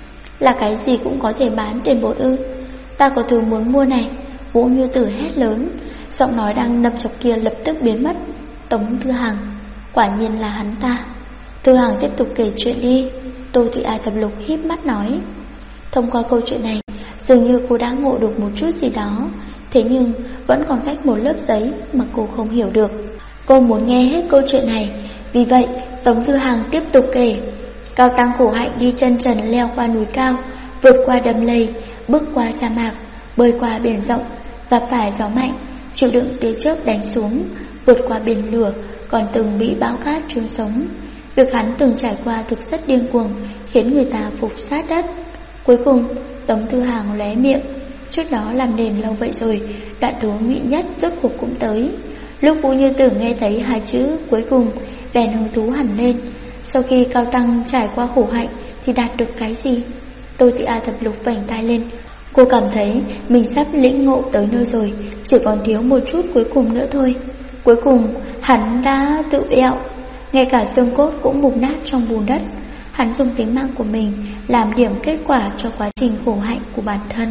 Là cái gì cũng có thể bán tiền bối ư? Ta có thứ muốn mua này. Vũ Như Tử hét lớn. Giọng nói đang nập chọc kia lập tức biến mất. Tống Tư Hàng, quả nhiên là hắn ta. Tư Hàng tiếp tục kể chuyện đi. Tô Thị A Thập Lục híp mắt nói. Thông qua câu chuyện này, dường như cô đã ngộ được một chút gì đó. Thế nhưng vẫn còn cách một lớp giấy mà cô không hiểu được. Cô muốn nghe hết câu chuyện này. Vì vậy Tống Tư Hàng tiếp tục kể. Cao tăng khổ hạnh đi chân trần leo qua núi cao, vượt qua đầm lầy, bước qua sa mạc, bơi qua biển rộng, gặp phải gió mạnh, chịu đựng tia chớp đánh xuống, vượt qua biển lửa, còn từng bị bão cát chôn sống. Việc hắn từng trải qua thực rất điên cuồng, khiến người ta phục sát đất. Cuối cùng Tống Tư Hàng lóe miệng. Trước đó làm nền lâu vậy rồi, đoạn thú mỹ nhất rốt cuộc cũng tới. Lúc Vũ Như Tử nghe thấy hai chữ cuối cùng, bèn hứng thú hẳn lên. Sau khi Cao tăng trải qua khổ hạnh thì đạt được cái gì? Tô Thị A Thập Lục vành tai lên. Cô cảm thấy mình sắp lĩnh ngộ tới nơi rồi, chỉ còn thiếu một chút cuối cùng nữa thôi. Cuối cùng hắn đã tự ẹo, ngay cả xương cốt cũng mục nát trong bùn đất. Hắn dùng tính mạng của mình làm điểm kết quả cho quá trình khổ hạnh của bản thân.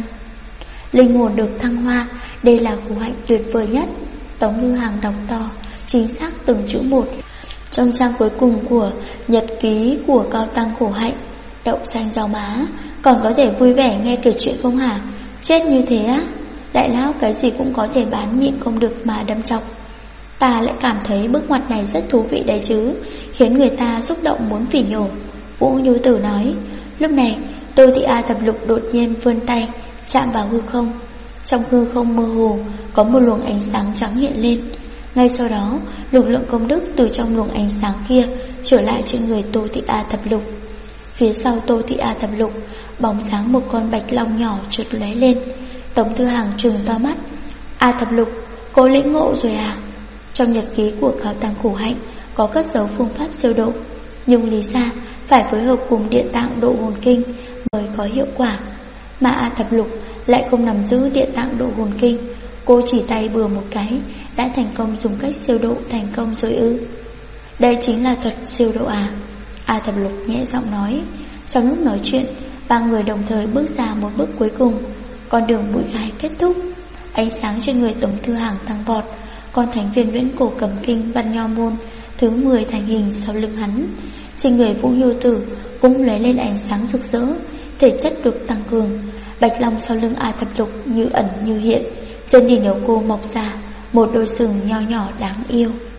Linh hồn được thăng hoa, đây là khổ hạnh tuyệt vời nhất. Tống Tư Hàng đọc to, chính xác từng chữ một. Trong trang cuối cùng của nhật ký của Cao tăng khổ hạnh, đậu xanh rau má, còn có thể vui vẻ nghe kể chuyện không hả? Chết như thế á? Đại lão cái gì cũng có thể bán, nhịn không được mà đâm chọc. Ta lại cảm thấy bước ngoặt này rất thú vị đấy chứ, khiến người ta xúc động muốn phỉ nhổ. Vũ Như Tử nói. Lúc này Tô Thị A Thập Lục đột nhiên vươn tay chạm vào hư không. Trong hư không mơ hồ có một luồng ánh sáng trắng hiện lên. Ngay sau đó lực lượng công đức từ trong luồng ánh sáng kia trở lại trên người Tô Thị A Thập Lục. Phía sau Tô Thị A Thập Lục, bóng sáng một con bạch long nhỏ chợt lóe lên. Tống Tư Hàng trừng to mắt. A Thập Lục, cô lĩnh ngộ rồi à? Trong nhật ký của Cao tăng khổ hạnh có cất giấu phương pháp siêu độ, nhưng lý ra phải phối hợp cùng Địa Tạng Độ Hồn Kinh mới có hiệu quả. Mà A Thập Lục lại không nắm giữ Địa Tạng Độ Hồn Kinh. Cô chỉ tay bừa một cái đã thành công dùng cách siêu độ thành công rồi ư? Đây chính là thuật siêu độ à? A Thập Lục nhẹ giọng nói. Trong lúc nói chuyện, ba người đồng thời bước ra một bước cuối cùng. Con đường bụi gai kết thúc. Ánh sáng trên người Tống Thư Hàng tăng vọt. Con thánh viên viễn cổ cầm kinh Văn Nho Môn thứ 10 thành hình sau lưng hắn. Trên người Vũ Nhu Tử cũng lóe lên ánh sáng rực rỡ, thể chất được tăng cường. Bạch long sau lưng A Thập Lục như ẩn như hiện. Trên đỉnh đầu cô mọc ra một đôi sừng nho nhỏ đáng yêu.